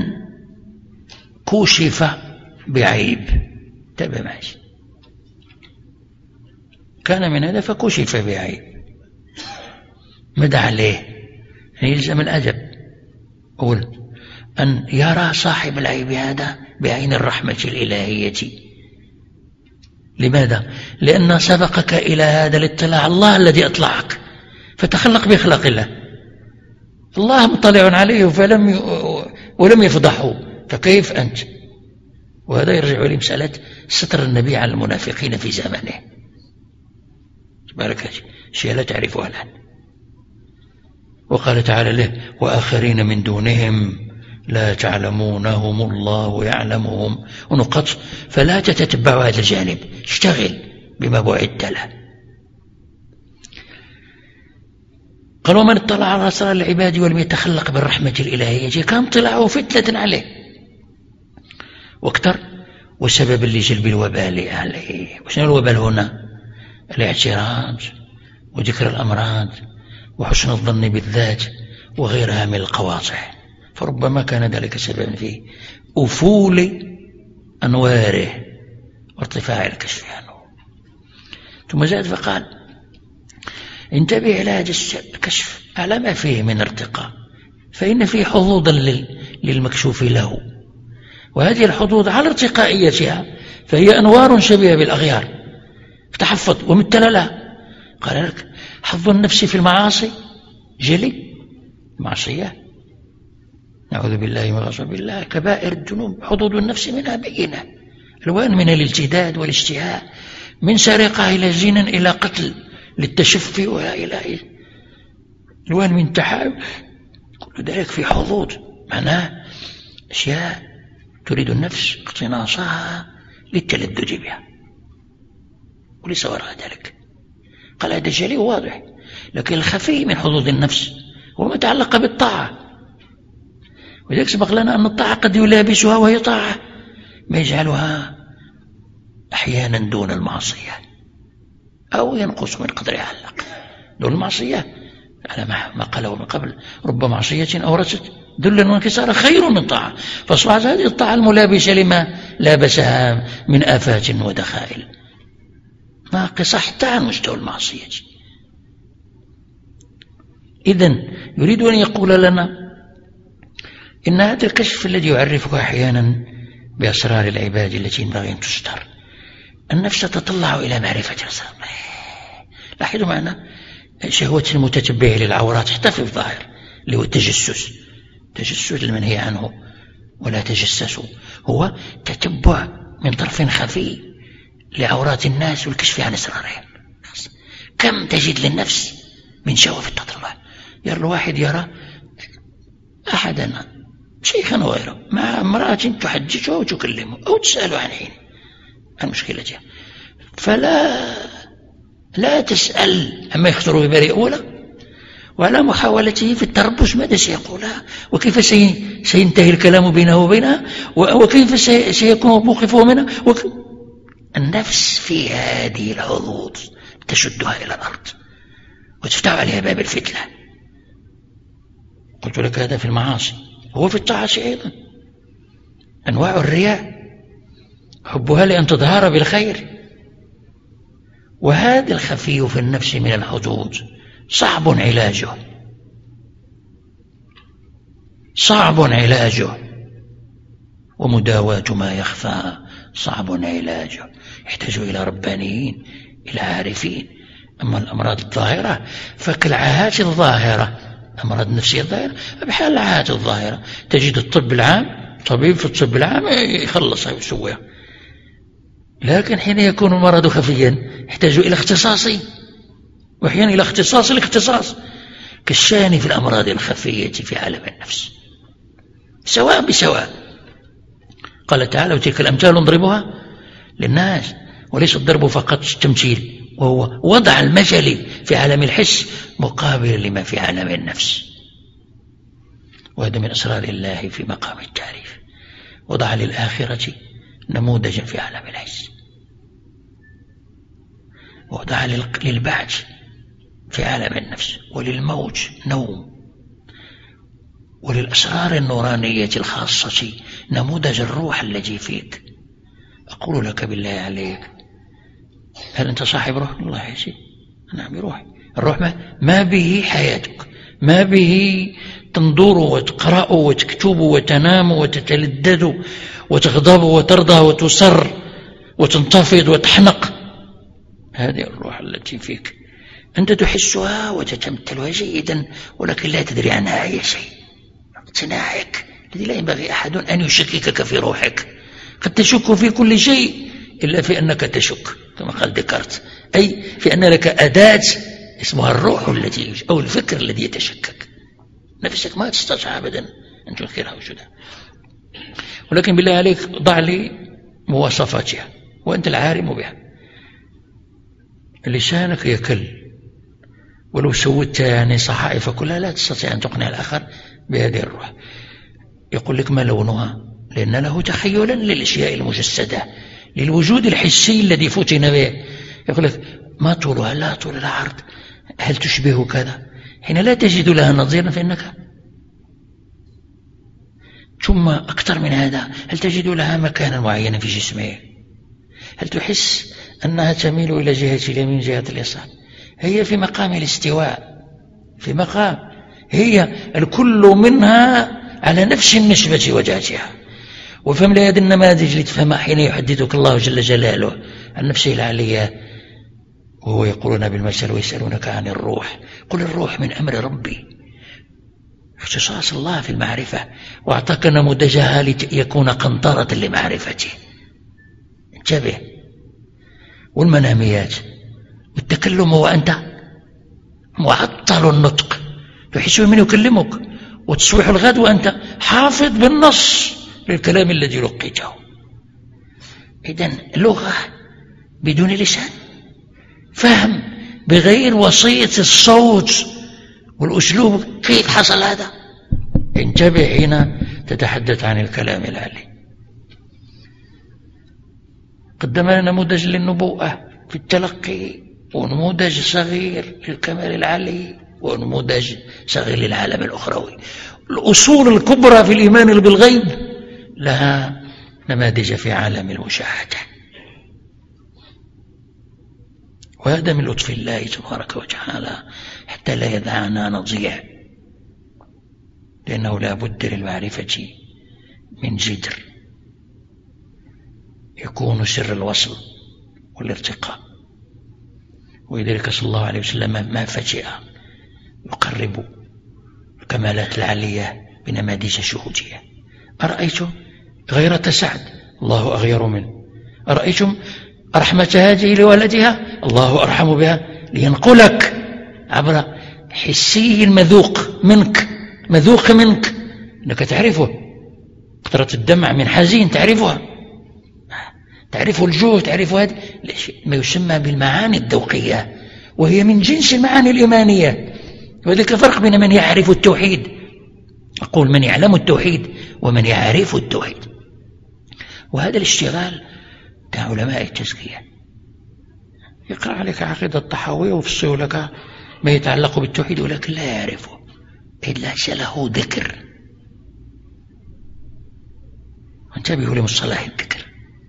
كشف بعيب، تابع معي، كان من هذا فكشف بعيب، مدى عليه يعني يلزم الأدب. أول أن يرى صاحب العيب هذا بعين الرحمة الإلهية. لماذا؟ لأن سبقك إلى هذا الاطلاع الله الذي أطلعك، فتخلق بخلق الله، الله مطلع عليه فلم ي... ولم يفضحه، فكيف أنت؟ وهذا يرجع لمسألة ستر النبي على المنافقين في زمانه. بارك شيء لا تعرفها الآن. وقال تعالى له: وآخرين من دونهم لا تعلمونهم الله يعلمهم، ونقط. فلا تتتبع هذا الجانب، اشتغل بما بعدت له. قال: ومن اطلع على أسرار العباد ولم يتخلق بالرحمة الإلهية كان طلعه فتنة عليه واكتر وسببا لجلب الوبال عليه. وشنو الوبال هنا؟ الاعتراض وذكر الأمراض وحسن الظن بالذات وغيرها من القواطع، فربما كان ذلك سببا في أفول أنواره وارتفاع الكشف عنه. ثم زاد فقال: انتبه إلى هذا الكشف على ما فيه من ارتقاء، فإن فيه حظوظا للمكشوف له، وهذه الحظوظ على ارتقائيتها فهي أنوار شبيهة بالأغيار، فتحفظ ومثل لها. قال لك: حظ النفس في المعاصي جلي، معصية نعوذ بالله من غضب الله، كبائر الذنوب، حظوظ النفس منها بينة، الوان من الالتداد والاشتهاء، من سرقة إلى زنا إلى قتل للتشفي وإلى الوان من تحايل، كل ذلك في حظوظ، معناه أشياء تريد النفس اقتناصها للتلذذ بها وليس وراء ذلك. قال: هذا جلي واضح، لكن الخفي من حظوظ النفس هو ما تعلق بالطاعة، ولذلك سبق لنا أن الطاعة قد يلابسها وهي طاعة، ما يجعلها أحيانا دون المعصية أو ينقص من قدرها على الأقل. دون المعصية على ما قاله من قبل: رب معصية أورثت ذلا وانكسارا خير من طاعة، فأصبحت هذه الطاعة الملابسة لما لابسها من آفات ودخائل ناقصة حتى عن مستوى المعصية. إذن يريد أن يقول لنا إن هذا الكشف الذي يعرفك أحيانا بأسرار العباد التي ينبغي أن تستر، النفس تتطلع إلى معرفة أسرار. لاحظوا معنا شهوة المتتبع للعورات حتى في الظاهر اللي هو التجسس، تجسس المنهي عنه ولا تجسسوا، هو تتبع من طرف خفي لعورات الناس والكشف عن أسرارهم. كم تجد للنفس من شهوة في التطلع. يرى الواحد يرى أحدنا شيخا غيره مع امرأة تحججه وتكلمه أو تسأله عن حين عن مشكلتها، فلا لا تسأل عما يخطر ببالي أولا، وعلى محاولته في التربص ماذا سيقولها وكيف سينتهي الكلام بينه وبينها وكيف سيكون موقفه منها. وك... النفس في هذه الحظوظ تشدها إلى الأرض وتفتح عليها باب الفتنة. قلت لك هذا في المعاصي، هو في الطاعة أيضا. أنواع الرياء حبها لأن تظهر بالخير، وهذا الخفي في النفس من الحظوظ صعب علاجه، صعب علاجه، ومداواة ما يخفى صعب علاجه، يحتاج إلى ربانيين إلى عارفين. أما الأمراض الظاهرة فكالعاهات الظاهرة، أمراض نفسية الظاهرة بحال العاهات الظاهرة، تجد الطب العام طبيب في الطب العام يخلصها ويسويها، لكن حين يكون المرض خفيا يحتاج إلى اختصاصي وأحيانا إلى اختصاص الاختصاص، كالشان في الأمراض الخفية في عالم النفس، سواء بسواء. قال تعالى: وتلك الأمثال نضربها للناس، وليس الضرب فقط التمثيل، وهو وضع المثل في عالم الحس مقابل لما في عالم النفس. وهذا من أسرار الله في مقام التعريف، وضع للآخرة نموذجا في عالم الحس، ووضع للبعث في عالم النفس، وللموت نوم، وللأسرار النورانية الخاصة نموذج الروح الذي فيك. أقول لك بالله عليك، هل أنت صاحب روح؟ الله يا سيدي نعم بروحي. الروح ما, ما به حياتك، ما به تنظر وتقرأ وتكتب وتنام وتتلذذ وتغضب وترضى وتصر وتنتفض وتحنق. هذه الروح التي فيك أنت تحسها وتتمثلها جيدا، ولكن لا تدري عنها أي شيء. اقتناعك الذي لا ينبغي أحد أن يشككك في روحك. قد تشك في كل شيء إلا في أنك تشك، كما قال ديكارت، أي في أن لك أداة اسمها الروح التي أو الفكر الذي يتشكك. نفسك ما تستطيع أبدا أن تنكرها وجودها. ولكن بالله عليك ضع لي مواصفاتها وأنت العالم بها. لسانك يكل، ولو سودت يعني صحائف كلها لا تستطيع أن تقنع الآخر بهذه الروح. يقول لك ما لونها؟ لأن له تخيلا للأشياء المجسدة، للوجود الحسي الذي فتن به. يقول لك ما طولها؟ لا طول لا عرض. هل تشبه كذا؟ حين لا تجد لها نظيرا فإنك. ثم أكثر من هذا، هل تجد لها مكانا معينا في جسمه؟ هل تحس أنها تميل إلى جهة اليمين جهة اليسار؟ هي في مقام الاستواء، في مقام هي الكل منها على نفس النسبة وجهتها. وفهم لي هذه النماذج اللي تفهمها حين يحدثك الله جل جلاله عن نفسه العلية، وهو يقولون بالمثل ويسألونك عن الروح، قل الروح من أمر ربي. اختصاص الله في المعرفة، واعطاك نموذجها ليكون قنطرة لمعرفته. انتبه. والمناميات والتكلم وأنت معطل النطق، تحس من يكلمك، وتصبح الغد وأنت حافظ بالنص للكلام الذي لقيته. إذن لغة بدون لسان، فهم بغير وسيط الصوت والأسلوب. كيف حصل هذا؟ انتبه حين تتحدث عن الكلام العلي. قدمنا نموذج للنبوءة في التلقي، ونموذج صغير للكمال العلي، ونموذج صغير للعالم الأخروي. الأصول الكبرى في الإيمان بالغيب لها نماذج في عالم المشاهدة. وهذا من لطف الله تبارك وتعالى حتى لا يدعنا نضيع، لأنه لا بد للمعرفة من جدر يكون سر الوصل والارتقاء. ولذلك صلى الله عليه وسلم ما فجأ يقرب الكمالات العالية بنماذج شهودية. أرأيتم غيرة سعد؟ الله أغير منه. أرأيتم رحمة هذه لولدها؟ الله أرحم بها، لينقلك عبر حسي المذوق منك، مذوق منك، أنك تعرفه. قطرة الدمع من حزين تعرفها، تعرف الجوع، تعرف هذا ما يسمى بالمعاني الذوقية، وهي من جنس المعاني الإيمانية. وذلك فرق بين من يعرف التوحيد، أقول من يعلم التوحيد، ومن يعرف التوحيد. وهذا الاشتغال بتاع علماء التزكية. يقرأ عليك عقيدة الطحاوية ويفصل لك ما يتعلق بالتوحيد، ولكن لا يعرفه إلا له ذكر. انتبهوا لمصطلح الذكر.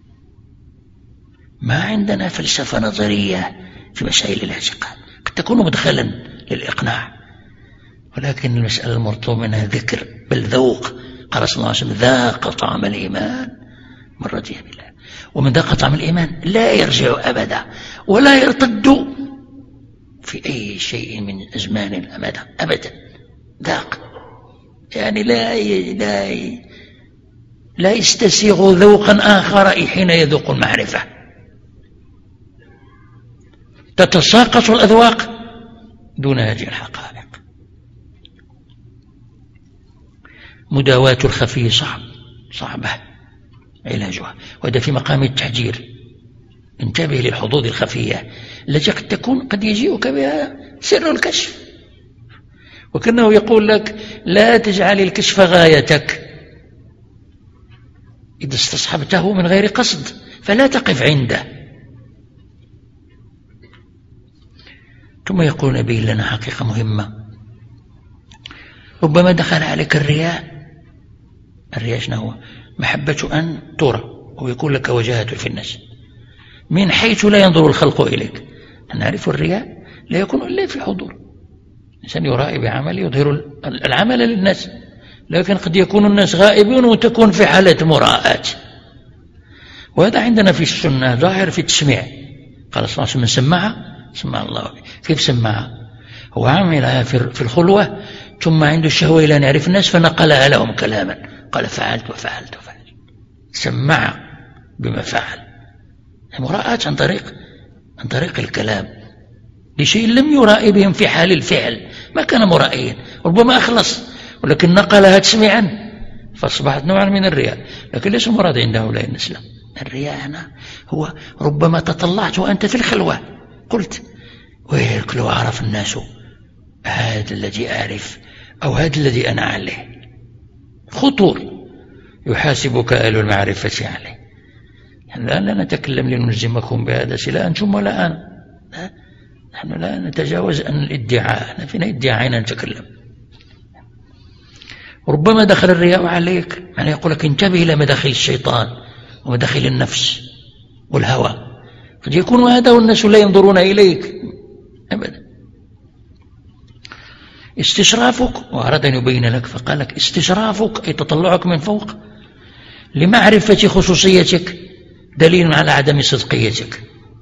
ما عندنا فلسفة نظرية في مسائل الاعتقاد، قد تكون مدخلا للإقناع، ولكن المسألة المرطوب منها ذكر بل ذوق. قال صلى الله عليه وسلم ذاق طعم الإيمان من رضي بالله. ومن ذاق طعم الإيمان لا يرجع أبدا ولا يرتد في أي شيء من أزمان أبدا أبدا. ذاق يعني لا لا لا يستسيغ ذوقا آخر حين يذوق المعرفة. تتساقط الأذواق دون هذه الحقائق. مداواة الخفي صعب صعبة علاجها، وهذا في مقام التحذير. انتبه للحظوظ الخفية التي قد تكون قد يجيئك بها سر الكشف، وكأنه يقول لك لا تجعل الكشف غايتك. إذا استصحبته من غير قصد فلا تقف عنده. ثم يقول نبي لنا حقيقة مهمة. ربما دخل عليك الرياء. الرياء شنو هو؟ محبة أن ترى، ويكون لك وجاهة في الناس من حيث لا ينظر الخلق إليك. نعرف الرياء لا يكون إلا في حضور. الإنسان يرائي بعمل يظهر العمل للناس، لكن قد يكون الناس غائبون وتكون في حالة مراءة. وهذا عندنا في السنة ظاهر في التسميع. قال صلى الله عليه وسلم من سمع سمع الله. كيف سمعها؟ هو عملها في الخلوة ثم عنده الشهوة إلى أن يعرف الناس فنقلها لهم كلاما، قال فعلت وفعلت وفعلت، سمع بما فعل. مراءة عن طريق عن طريق الكلام لشيء لم يرائي بهم في حال الفعل، ما كان مرائيا، ربما أخلص ولكن نقلها تسميعا فأصبحت نوعا من الرياء. لكن ليس المراد عند هؤلاء النسلة. الرياء هنا هو ربما تطلعت وأنت في الخلوة قلت ويلك لو عرف الناس هذا الذي أعرف أو هذا الذي أنا عليه، خطور يحاسبك أهل المعرفة عليه. يعني لا, لا نتكلم لنلزمكم بهذا لا أنتم ولا أنا، نحن لا نتجاوز أن الادعاء، نحن فينا ادعاء نتكلم. ربما دخل الرياء عليك، يعني يقول لك انتبه إلى مداخل الشيطان ومداخل النفس والهوى، قد يكون هذا والناس لا ينظرون إليك أبدا. استشرافك، وأراد أن يبين لك فقال لك استشرافك أي تطلعك من فوق لمعرفة خصوصيتك دليل على عدم صدقيتك.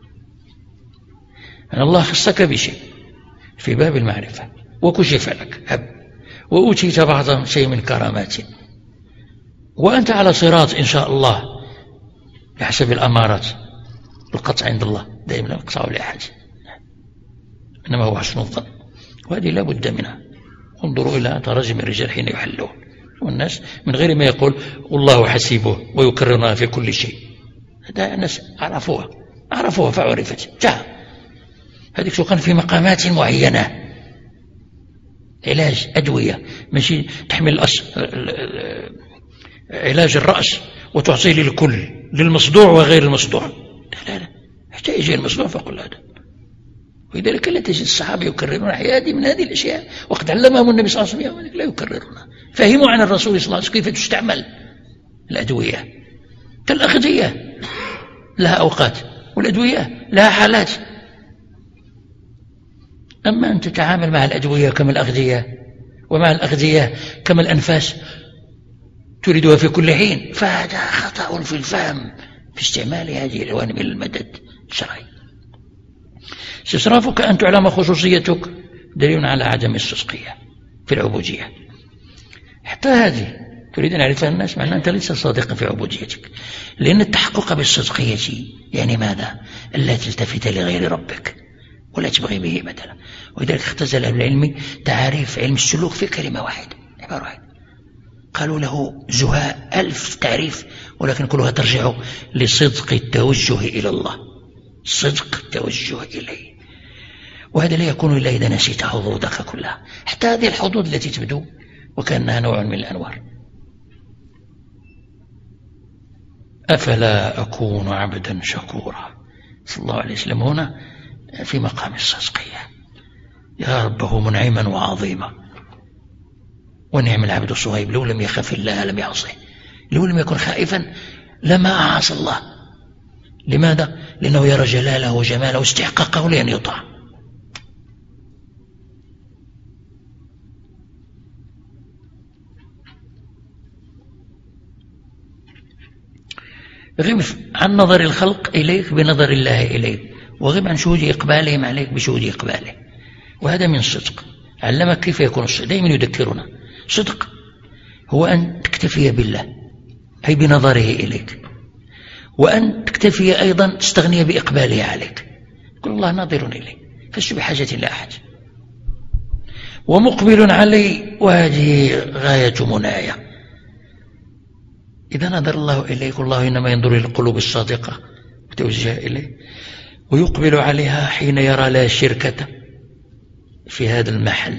أن الله خصك بشيء في باب المعرفة وكشف لك هب وأوتيت بعض شيء من كرامات وأنت على صراط إن شاء الله بحسب الأمارات، القطع عند الله دائما لا يقطع لأحد، إنما هو حسن الظن، وهذه لا بد منها. انظروا إلى تراجم الرجال حين يحلون، والناس من غير ما يقول والله حسيبه ويكررها في كل شيء، هذا الناس عرفوها عرفوها فعرفت جاء هذيك سوقا في مقامات معينة، علاج أدوية ماشي تحمل الأس... علاج الرأس وتعطيه للكل للمصدوع وغير المصدوع، لا لا حتى يجي المصدوع فقل هذا. ولذلك لا تجد الصحابة يكررون أحياء من هذه الأشياء وقد علمهم النبي صلى الله عليه وسلم، لا يكررونها، فهموا عن الرسول صلى الله عليه وسلم كيف تستعمل الأدوية كالأغذية لها أوقات والأدوية لها حالات. أما أن تتعامل مع الأدوية كما الأغذية ومع الأغذية كما الأنفاس تريدها في كل حين، فهذا خطأ في الفهم في استعمال هذه الألوان من المدد الشرعي. استشرافك أن تعلم خصوصيتك دليل على عدم الصدقية في العبودية. حتى هذه تريد أن يعرفها الناس معناه أنت ليس صادقا في عبوديتك، لأن التحقق بالصدقية يعني ماذا؟ ألا تلتفت لغير ربك ولا تبغي به مثلا. ولذلك اختزل أهل العلم تعريف علم السلوك في كلمة واحدة عبارة واحدة، قالوا له زهاء ألف تعريف ولكن كلها ترجع لصدق التوجه إلى الله، صدق التوجه إليه، وهذا لا يكون إلا إذا نسيت حظوظك كلها، حتى هذه الحظوظ التي تبدو وكأنها نوع من الأنوار. أفلا أكون عبدا شكورا. صلى الله عليه وسلم هنا في مقام الصدقية، يا ربه منعما وعظيما. ونعم العبد صهيب لو لم يخف الله لم يعصه، لو لم يكن خائفا لما أعصى الله. لماذا؟ لأنه يرى جلاله وجماله واستحقاقه لأن يطاع. غيب عن نظر الخلق إليك بنظر الله إليك، وغيب عن شهود إقبالهم عليك بشهود إقباله، وهذا من صدق. علمك كيف يكون الصدق، دائما يذكرنا صدق هو أن تكتفي بالله أي بنظره إليك، وأن تكتفي أيضا تستغني بإقباله عليك، كل الله ناظر إليه فلست بحاجة لأحد ومقبل عليه، وهذه غاية منايا. إذا نظر الله إليك، الله إنما ينظر إلى القلوب الصادقة وتوجه إليه، ويقبل عليها حين يرى لا شركة في هذا المحل،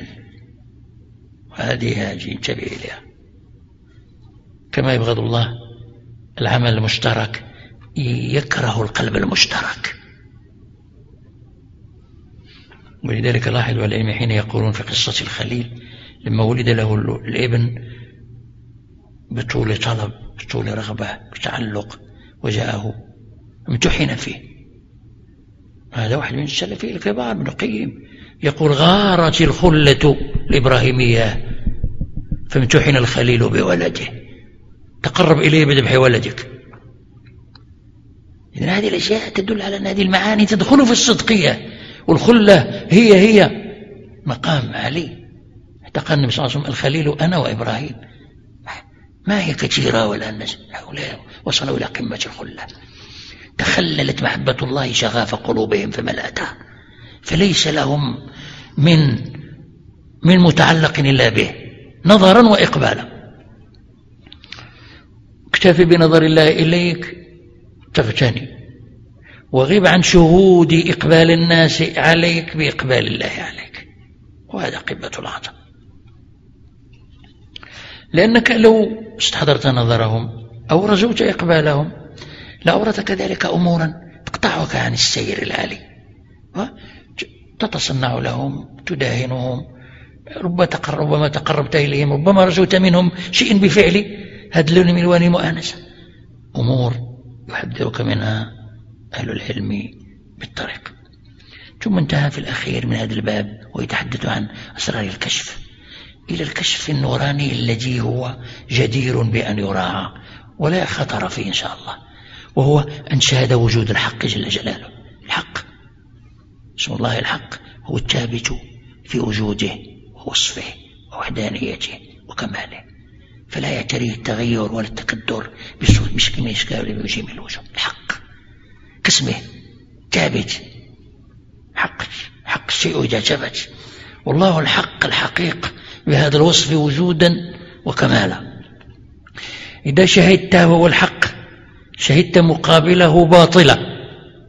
وهذه هذه انتبه إليها. كما يبغض الله العمل المشترك يكره القلب المشترك. ولذلك لاحظوا العلم حين يقولون في قصة الخليل لما ولد له الابن بطول طلب بطول رغبة بتعلق وجاءه امتحن فيه. هذا واحد من السلفين الكبار ابن القيم يقول غارت الخلة الإبراهيمية فامتحن الخليل بولده، تقرب إليه بذبح ولدك. إذن هذه الأشياء تدل على أن هذه المعاني تدخل في الصدقية والخلة هي هي مقام علي. قال النبي صلى الله عليه وسلم الخليل أنا وإبراهيم، ما هي كثيرة ولا الناس هؤلاء وصلوا إلى قمة الخلة. تخللت محبة الله شغاف قلوبهم فملأتها، فليس لهم من من متعلق إلا به نظرا وإقبالا. اكتفي بنظر الله إليك تغتني، وغيب عن شهود إقبال الناس عليك بإقبال الله عليك، وهذا قمة العطاء. لأنك لو استحضرت نظرهم أو رجوت إقبالهم لأورثك ذلك أمورا تقطعك عن السير العالي، تتصنع لهم، تداهنهم، ربما تقربت إليهم، ربما رجوت منهم شيء بفعل هدلون من الوان المؤانسة، أمور يحذرك منها أهل العلم بالطريق. ثم انتهى في الأخير من هذا الباب ويتحدث عن أسرار الكشف إلى الكشف النوراني الذي هو جدير بأن يراعى ولا خطر فيه إن شاء الله، وهو أن شهد وجود الحق جل جلاله. الحق اسم الله الحق هو الثابت في وجوده ووصفه ووحدانيته وكماله، فلا يعتريه التغير ولا التكدر بصوت مشكل من إشكال وجه من الوجود. الحق كاسمه ثابت، حق حق الشيء إذا ثبت، والله الحق الحقيق بهذا الوصف وجودا وكمالا. إذا شهدت وهو الحق شهدت مقابله باطلا،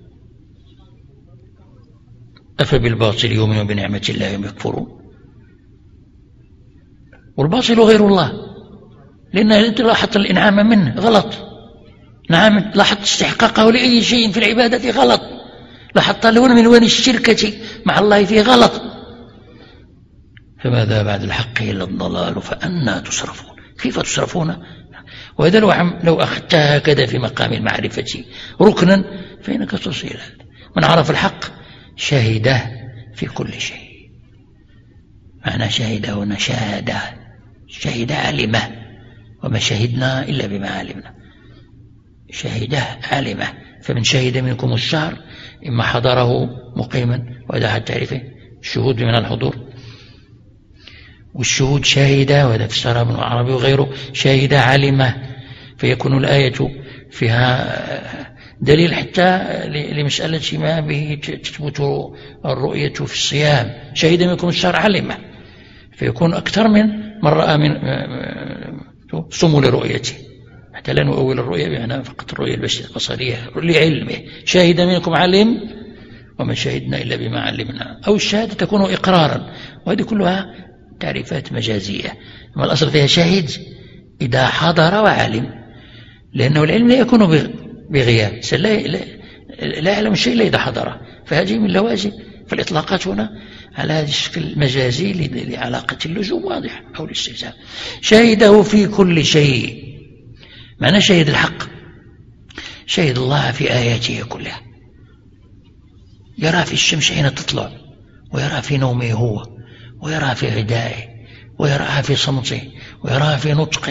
أفبالباطل يؤمنون بنعمة الله هم يكفرون. والباطل غير الله، لأن أنت لاحظت الإنعام منه غلط، نعم لاحظت استحقاقه لأي شيء في العبادة غلط، لاحظت لون من لون الشركة مع الله فيه غلط، فماذا بعد الحق إلا الضلال فأنا تصرفون. كيف تصرفون؟ وهذا لو, لو أخذتها هكذا في مقام المعرفة ركنا فإنك تصل. من عرف الحق شهده في كل شيء. معنى شهده هنا شهده، شهد علمه، وما شهدنا إلا بما علمنا. شهده علمه، فمن شهد منكم الشهر إما حضره مقيما، وإذا حد تعرفه الشهود من الحضور، والشهود شاهدة، وهذا في السراب العربي وغيره شاهدة علمة، فيكون الآية فيها دليل حتى لمسألة ما به تثبت الرؤية في الصيام. شهد منكم الشهر علمة، فيكون أكثر من من رأى من صموا لرؤيته، حتى لا نؤول الرؤية بمعنى فقط الرؤية البصرية لعلمه. شاهد منكم علم، وما شهدنا إلا بما علمنا. أو الشهادة تكون إقرارا، وهذه كلها تعريفات مجازية. أما الأصل فيها شاهد إذا حضر وعلم، لأنه العلم لا يكون بغياب، لا, لا يعلم الشيء إلا إذا حضره، فهذه من لوازم. فالإطلاقات هنا على هذا الشكل المجازي لعلاقة اللزوم واضح أو الاستلزام. شاهده في كل شيء، معنى شهد الحق شهد الله في آياته كلها، يرى في الشمس حين تطلع، ويرى في نومه هو، ويرى في غدائه، ويراها في صمته، ويراها في نطقه.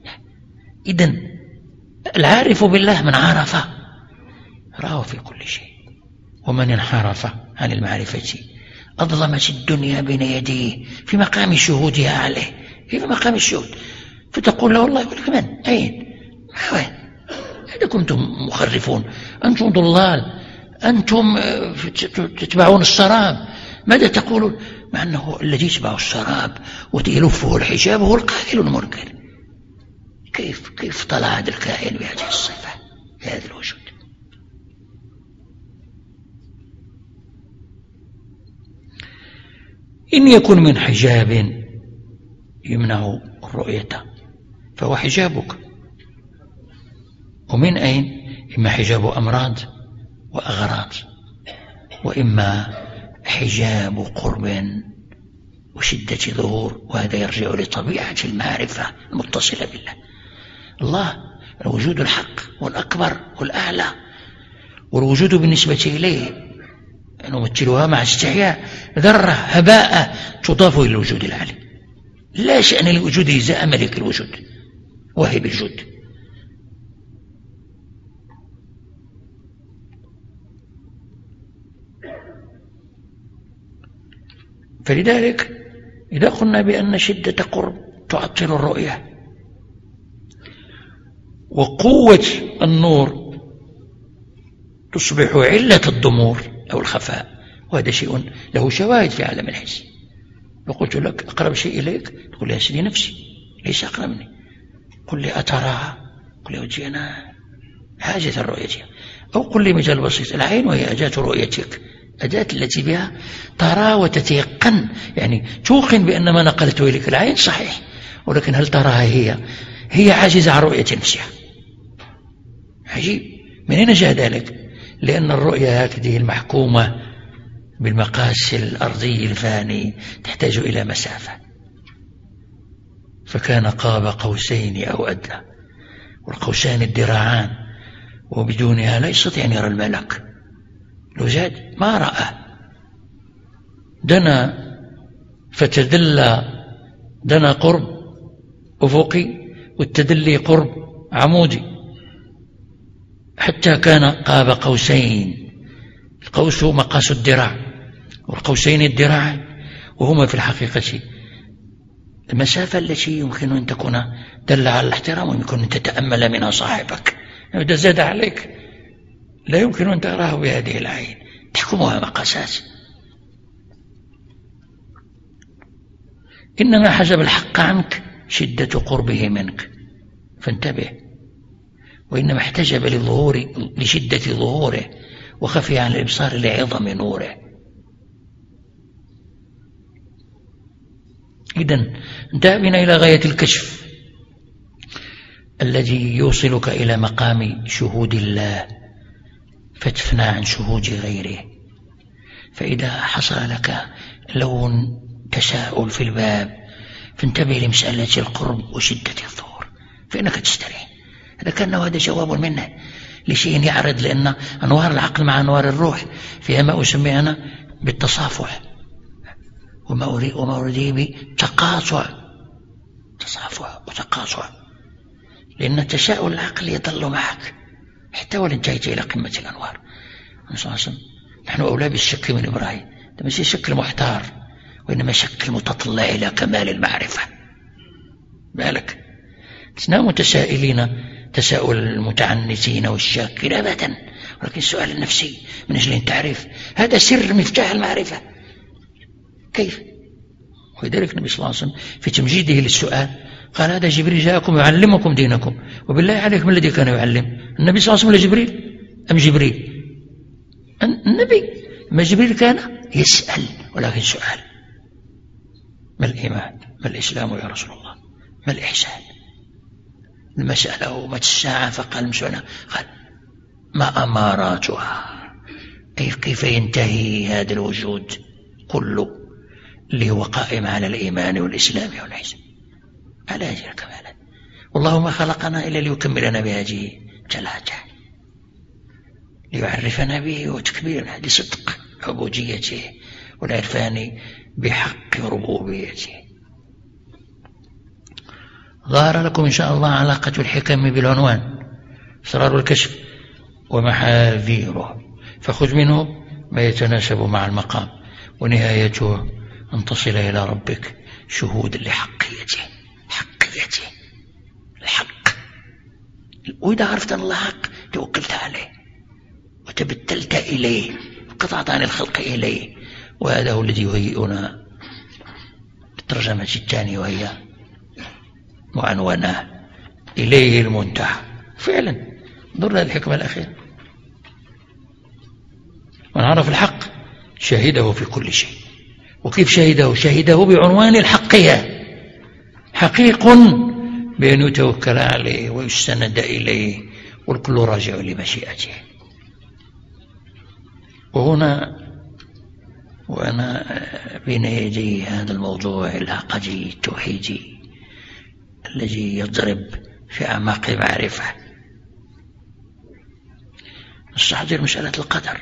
إذن العارف بالله من عرف راه في كل شيء، ومن انحرف عن المعرفة أظلمت الدنيا بين يديه في مقام شهودها عليه، في مقام الشهود، فتقول له والله يقول لك من أين وين؟ إذا كنتم مخرفون، أنتم ضلال، أنتم تتبعون السراب، ماذا تقولون؟ مع أنه الذي يتبع السراب ويلفه الحجاب هو القائل المنكر. كيف كيف طلع هذا الكائن بهذه الصفة بهذا الوجود؟ إن يكن من حجاب يمنع الرؤية فهو حجابك. ومن أين؟ إما حجاب أمراض وأغراض، وإما حجاب قرب وشدة ظهور، وهذا يرجع لطبيعة المعرفة المتصلة بالله. الله الوجود الحق والأكبر والأعلى، والوجود بالنسبة إليه نمثلها مع استحياء ذرة هباء تضاف إلى الوجود العالي، لا شأن للوجود إزاء ملك الوجود واهب الجود. فلذلك إذا قلنا بأن شدة قرب تعطل الرؤية وقوة النور تصبح علة الضمور أو الخفاء، وهذا شيء له شواهد في عالم الحس. فقلت لك أقرب شيء إليك تقول لي أسلي نفسي، ليس أقرب مني. قل لي أتراها، قل لي وجهي أنا حاجة الرؤية. أو قل لي مثال بسيط، العين وهي أداة رؤيتك، أداة التي بها ترى وتتيقن، يعني توقن بأن ما نقلته إليك العين صحيح، ولكن هل تراها هي؟ هي عاجزة عن رؤية نفسها. عجيب، من أين جاء ذلك؟ لأن الرؤية هذه المحكومة بالمقاس الأرضي الفاني تحتاج إلى مسافة، فكان قاب قوسين أو أدنى، والقوسان الذراعان، وبدونها لا يستطيع أن يرى الملك. لو زاد ما رأى. دنا فتدلى، دنا قرب أفقي والتدلي قرب عمودي، حتى كان قاب قوسين. القوس مقاس الذراع والقوسين الذراع، وهما في الحقيقة المسافة التي يمكن أن تكون دل على الاحترام ويمكن أن تتأمل منها صاحبك. إذا زاد عليك لا يمكن أن تراه بهذه العين، تحكمها مقاسات. إنما حجب الحق عنك شدة قربه منك، فانتبه. وإنما احتجب لظهور لشدة ظهوره وخفي عن الإبصار لعظم نوره. إذن انتهى بنا إلى غاية الكشف الذي يوصلك إلى مقام شهود الله، فتفنى عن شهود غيره. فإذا حصل لك لون تساؤل في الباب فانتبه لمسألة القرب وشدة الظهور فإنك تستريح. هذا كان هذا جواب منه لشيء يعرض، لأن أنوار العقل مع أنوار الروح فيها ما أسمي أنا بالتصافح، وما أريد بتقاطع، تصافح وتقاطع، لأن التساؤل العقل يظل معك حتى وإن انتهيت إلى قمة الأنوار. نحن أولى بالشك من إبراهيم، ده مش شك محتار، وإنما شك متطلع إلى كمال المعرفة. بالك لسنا متسائلين تساؤل المتعنتين والشاكين أبدا، ولكن السؤال النفسي من أجل أن تعرف. هذا سر مفتاح المعرفة. كيف؟ ولذلك النبي صلى الله عليه وسلم في تمجيده للسؤال قال هذا جبريل جاءكم يعلمكم دينكم. وبالله عليكم الذي كان يعلم؟ النبي صلى الله عليه وسلم ولا جبريل؟ أم جبريل؟ النبي. ما جبريل كان يسأل، ولكن سؤال. ما الإيمان؟ ما الإسلام يا رسول الله؟ ما الإحسان؟ المسألة ومتى الساعة؟ فقال مسؤولنا قال ما أماراتها، أي كيف ينتهي هذا الوجود كله اللي هو قائم على الإيمان والإسلام والإحسان على هذه الكمالات. والله ما خلقنا إلا ليكملنا بهذه ثلاثة، ليعرفنا به وتكميلنا لصدق عبوديته والعرفان بحق ربوبيته. ظهر لكم إن شاء الله علاقة الحكم بالعنوان أسرار الكشف ومحاذيره، فخذ منه ما يتناسب مع المقام، ونهايته أن تصل إلى ربك شهود لحقيته، حقيته الحق. وإذا عرفت أن الله حق توكلت عليه وتبتلت إليه وقطعت عن الخلق إليه. وهذا هو الذي يهيئنا بالترجمة الثانية، وهي معنونة إليه المنتهى. فعلا ضرنا الحكمة الأخيرة، من عرف الحق شهده في كل شيء. وكيف شهده؟ شهده بعنوان الحقية، حقيق بأن يتوكل عليه ويستند إليه، والكل راجع لمشيئته. وهنا وأنا بين يدي هذا الموضوع العقدي التوحيدي الذي يضرب في أعماق معرفة، نستحضر مسألة القدر.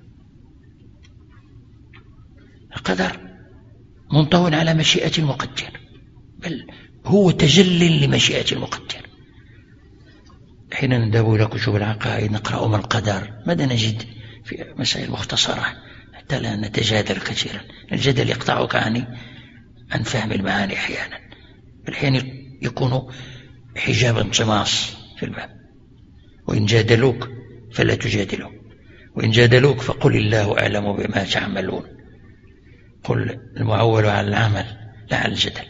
القدر منطوٍ على مشيئة المقدر، بل هو تجل لمشيئة المقدر. حين نذهب إلى كتب العقائد نقرأ ما القدر، ماذا نجد في مسائل مختصرة حتى لا نتجادل كثيرا. الجدل يقطعك عن عن فهم المعاني أحيانا، أحيانا يكون حجاب انطماس في الباب. وإن جادلوك فلا تجادلهم، وإن جادلوك فقل الله أعلم بما تعملون. قل المعول على العمل لا على الجدل.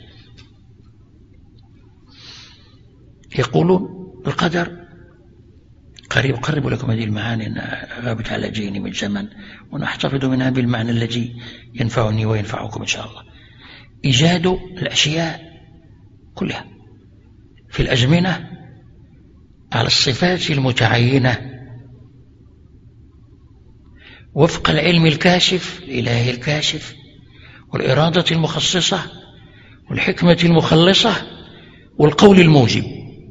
يقولون القدر قريب قرب لكم هذه المعاني، أن غابت على جيني من زمن، ونحتفظ منها بالمعنى الذي ينفعني وينفعكم إن شاء الله. إيجاد الأشياء كلها في الأزمنة على الصفات المتعينة وفق العلم الكاشف الإلهي الكاشف والإرادة المخصصة والحكمة المخلصة والقول الموجب.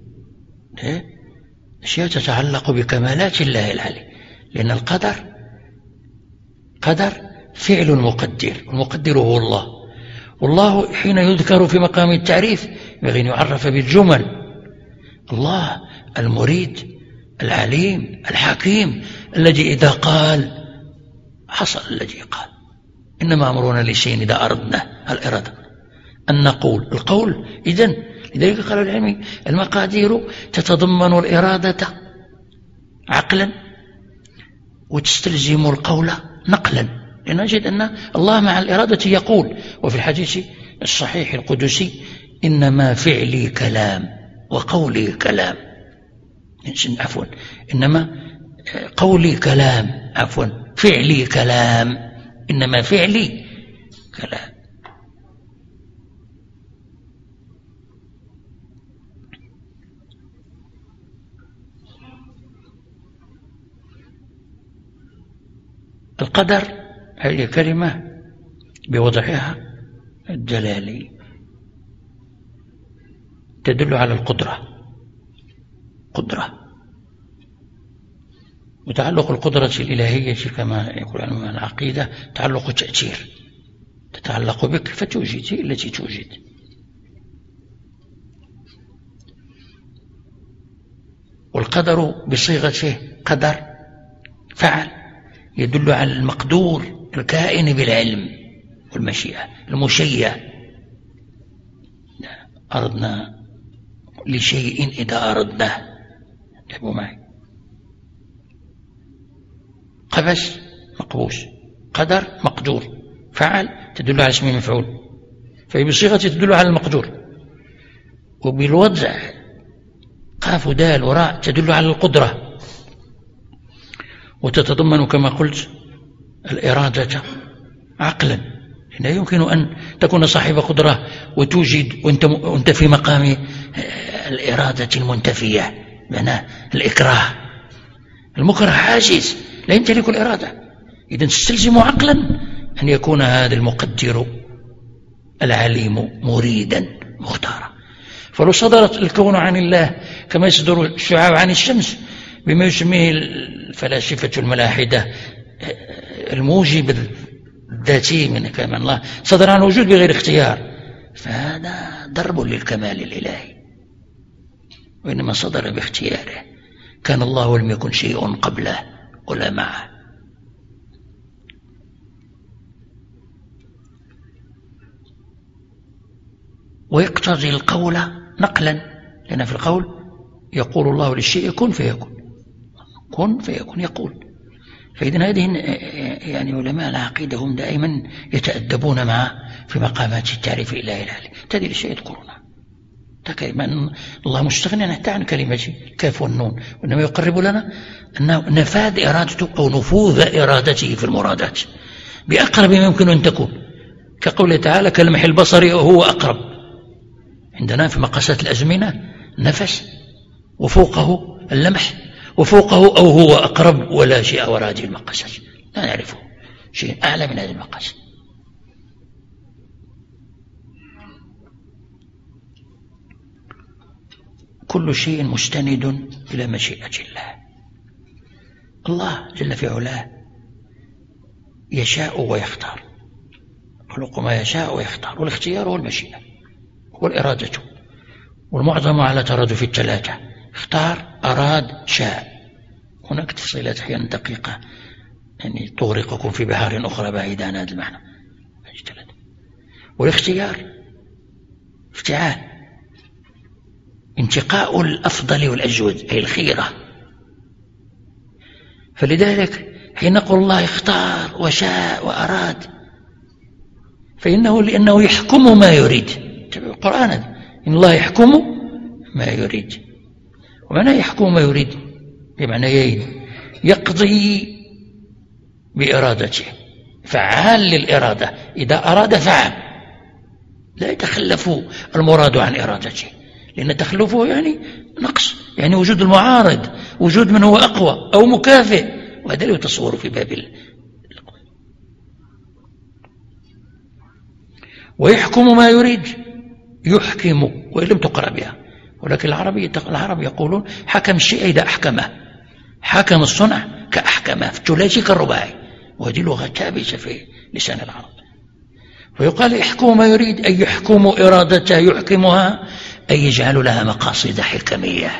أشياء تتعلق بكمالات الله العلي، لأن القدر قدر فعل مقدر، والمقدر هو الله، والله حين يذكر في مقام التعريف ينبغي أن يعرف بالجمل. الله المريد العليم الحكيم الذي إذا قال حصل الذي قال. إنما أمرنا لشيء إذا أردنا الإرادة أن نقول القول. إذن لذلك قال العلمي المقادير تتضمن الإرادة عقلا وتستلزم القول نقلا، لأن نجد أن الله مع الإرادة يقول. وفي الحديث الصحيح القدسي إنما فعلي كلام وقولي كلام، عفوا إنما قولي كلام عفوا فعلي كلام، إنما فعلي كلام. القدر هذه كلمة بوضعها الجلالي تدل على القدرة، قدرة. وتعلق القدرة الإلهية كما يقول علماء العقيدة تعلق تأثير، تتعلق بك فتوجد، هي التي توجد. والقدر بصيغته قدر فعل يدل على المقدور الكائن بالعلم والمشيئة المشيع. أردنا لشيء إذا أردناه، انتبهوا معي. قبس مقبوس، قدر مقدور، فعل تدل على اسم المفعول، فهي بصيغة تدل على المقدور. وبالوضع قاف ودال وراء تدل على القدرة، وتتضمن كما قلت الإرادة عقلا. لا يمكن أن تكون صاحب قدرة وتوجد وانت, وانت في مقام الإرادة المنتفية، معناه الإكراه. المكره عاجز لا يمتلك الإرادة، إذن تستلزم عقلا أن يكون هذا المقدر العليم مريدا مختارا. فلو صدرت الكون عن الله كما يصدر الشعاع عن الشمس بما يسميه الفلاسفة الملاحدة الموجب الذاتي من كلام الله، صدر عن وجود بغير اختيار، فهذا ضرب للكمال الإلهي. وإنما صدر باختياره، كان الله ولم يكن شيء قبله ولا معه. ويقتضي القول نقلا، لأن في القول يقول الله للشيء كن فيكون، كن فيكون يقول. فإذن هذه يعني علماء العقيدة هم دائما يتأدبون مع في مقامات التعريف الإلهي العلي. تدري الشيء يذكرونها كلمة الله مستغني حتى عن كلمة الكاف والنون، وإنما يقرب لنا أنه نفاذ إرادته أو نفوذ إرادته في المرادات بأقرب ما يمكن أن تكون، كقوله تعالى كلمح البصر وهو أقرب. عندنا في مقاسات الأزمنة نفس وفوقه اللمح وفوقه أو هو أقرب، ولا شيء وراء هذه المقاسات، لا نعرفه شيء أعلى من هذه المقاسات. كل شيء مستند إلى مشيئة الله. الله جل في علاه يشاء ويختار، يخلق ما يشاء ويختار، والاختيار هو المشيئة والإرادة، والمعظم على ترادف الثلاثة: اختار، أراد، شاء. هناك تفصيلات أحيانا دقيقة يعني تغرقكم في بحار أخرى بعيدة عن هذا المعنى. والاختيار افتعال، انتقاء الأفضل والأجود، أي الخيرة. فلذلك حين نقول الله اختار وشاء وأراد، فإنه لأنه يحكم ما يريد. القرآن إن الله يحكم ما يريد، ومعنى يحكم ما يريد بمعنيين: يقضي بإرادته، فعال للإرادة، إذا أراد فعل، لا يتخلف المراد عن إرادته، لأن تخلفه يعني نقص، يعني وجود المعارض، وجود من هو أقوى أو مكافئ، وهذا لا يتصور في باب ال... ويحكم ما يريد، يحكم وإن لم تقرأ بها، ولكن العربي العرب يقولون حكم الشيء إذا أحكمه، حكم الصنع كأحكمه، في الثلاثي كالرباعي، وهذه لغة ثابتة في لسان العرب. ويقال يحكم ما يريد أي يحكم إرادته، يحكمها أي يجعل لها مقاصد حكمية.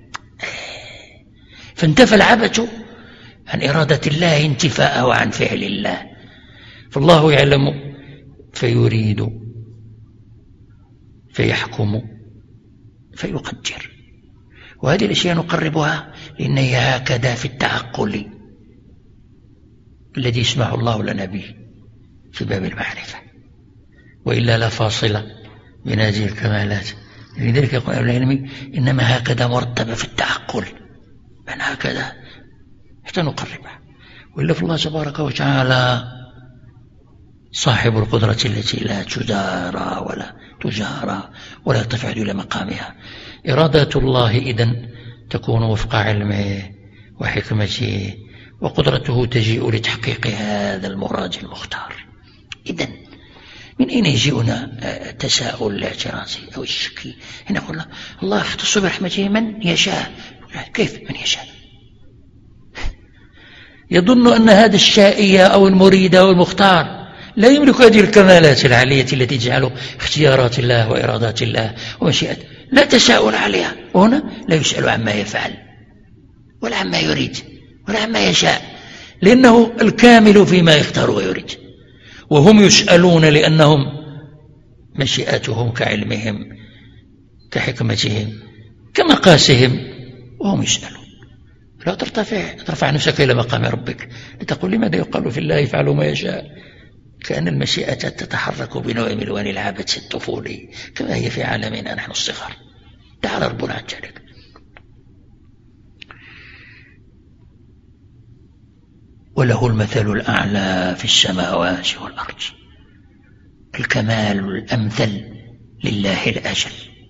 فانتفى العبث عن إرادة الله انتفاءه عن فعل الله، فالله يعلم فيريد فيحكم فيقدر. وهذه الأشياء نقربها لأنها هكذا في التعقل الذي يسمح الله لنا به في باب المعرفة، وإلا لا فاصلة بين هذه الكمالات. لذلك يقول أهل العلم إنما هكذا مرتبة في التعقل، من هكذا حتى نقربها. وإلا في الله تبارك وتعالى صاحب القدرة التي لا تدارى ولا تجارى ولا تفعل إلى مقامها. إرادة الله إذن تكون وفق علمه وحكمته، وقدرته تجيء لتحقيق هذا المراد المختار. إذن من أين يجيئنا التساؤل الاعتراضي أو الشكي؟ هنا قلنا الله يختص برحمته من يشاء. كيف من يشاء؟ يظن أن هذا الشائية أو المريد أو المختار لا يملك هذه الكمالات العالية التي تجعل اختيارات الله وإرادات الله ومشيئته لا تساؤل عليها. وهنا لا يسأل عما يفعل ولا عما يريد ولا عما يشاء، لأنه الكامل فيما يختار ويريد، وهم يسألون لأنهم مشيئتهم كعلمهم كحكمتهم كمقاسهم، وهم يسألون. لا ترتفع ترفع نفسك إلى مقام ربك لتقول لماذا يقال في الله يفعل ما يشاء، كأن المشيئة تتحرك بنوع من ألوان العبث الطفولي كما هي في عالمنا نحن الصغار. تعالى ربنا عن ذلك. وله المثل الأعلى في السماوات والأرض. الكمال الأمثل لله الأجل.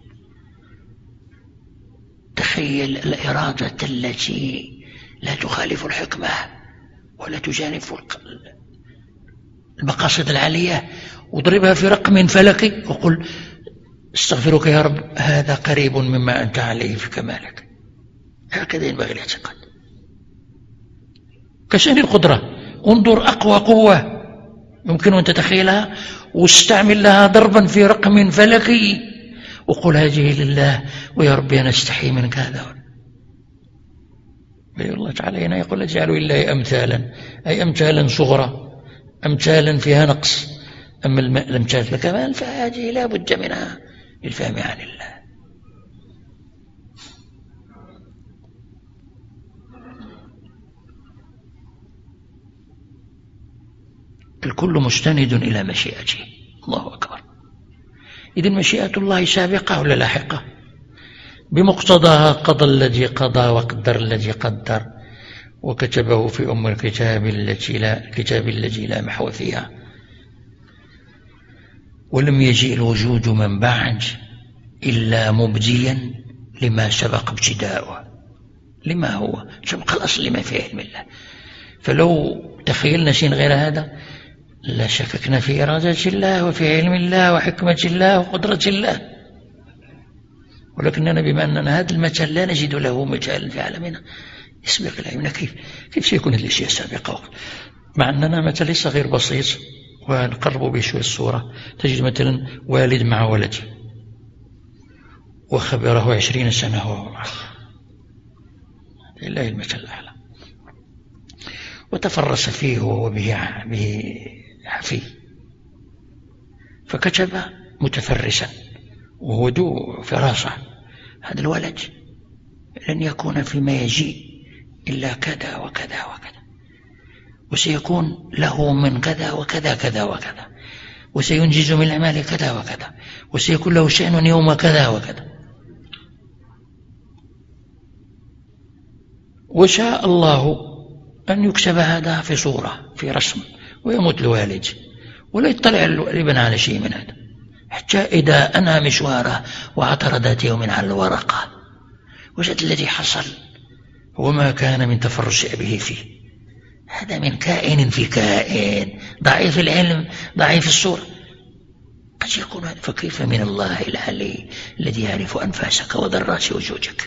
تخيل الإرادة التي لا تخالف الحكمة ولا تجانب المقاصد العالية، واضربها في رقم فلكي وقل استغفرك يا رب هذا قريب مما أنت عليه في كمالك. هكذا ينبغي الاعتقاد. كشأن القدرة، انظر أقوى قوة يمكن أن تتخيلها واستعمل لها ضربا في رقم فلكي وقل هذه لله ويا ربي أنا استحي منك هذا. الله تعالى هنا يقول اجعلوا لله أمثالا، أي أمثالا صغرى، أمثالا فيها نقص. أما الأمثال في الكمال فهذه لا بد منها للفهم عن الله. الكل مستند إلى مشيئته. الله أكبر. إذن مشيئة الله سابقة ولا لاحقة؟ بمقتضاها قضى الذي قضى وقدر الذي قدر وكتبه في أم الكتاب التي لا الكتاب الذي لا محو فيها، ولم يجئ الوجود من بعد إلا مبديا لما سبق ابتداؤه. لما هو سبق الأصل لما في علم الله. فلو تخيلنا شيء غير هذا لا شككنا في إرادة الله وفي علم الله وحكمة الله وقدرة الله، ولكننا بما أننا هذا المثل لا نجد له مثال في عالمنا يسبق العلم. كيف كيف سيكون هذه الأشياء سابقة مع أننا مثل صغير بسيط ونقرب به شوية الصورة؟ تجد مثلا والد مع ولد وخبره عشرين سنة وهو معه، لله المثل الأعلى. وتفرس فيه وهو به حفي، فكتب متفرسا وهو ذو فراسة: هذا الولد لن يكون فيما يجيء إلا كذا وكذا وكذا، وسيكون له من كذا وكذا كذا وكذا، وسينجز من الأعمال كذا وكذا، وسيكون له شأن يوم كذا وكذا. وشاء الله أن يكسب هذا في صورة في رسم، ويموت الوالد ولا يطلع الابن على شيء من هذا، حتى إذا أنهى مشواره وعثر ذات يوم على الورقة وجد الذي حصل هو ما كان من تفرس أبيه فيه. هذا من كائن في كائن، ضعيف العلم ضعيف الصورة، قد يكون. فكيف من الله العلي الذي يعرف أنفاسك وذرات وجودك؟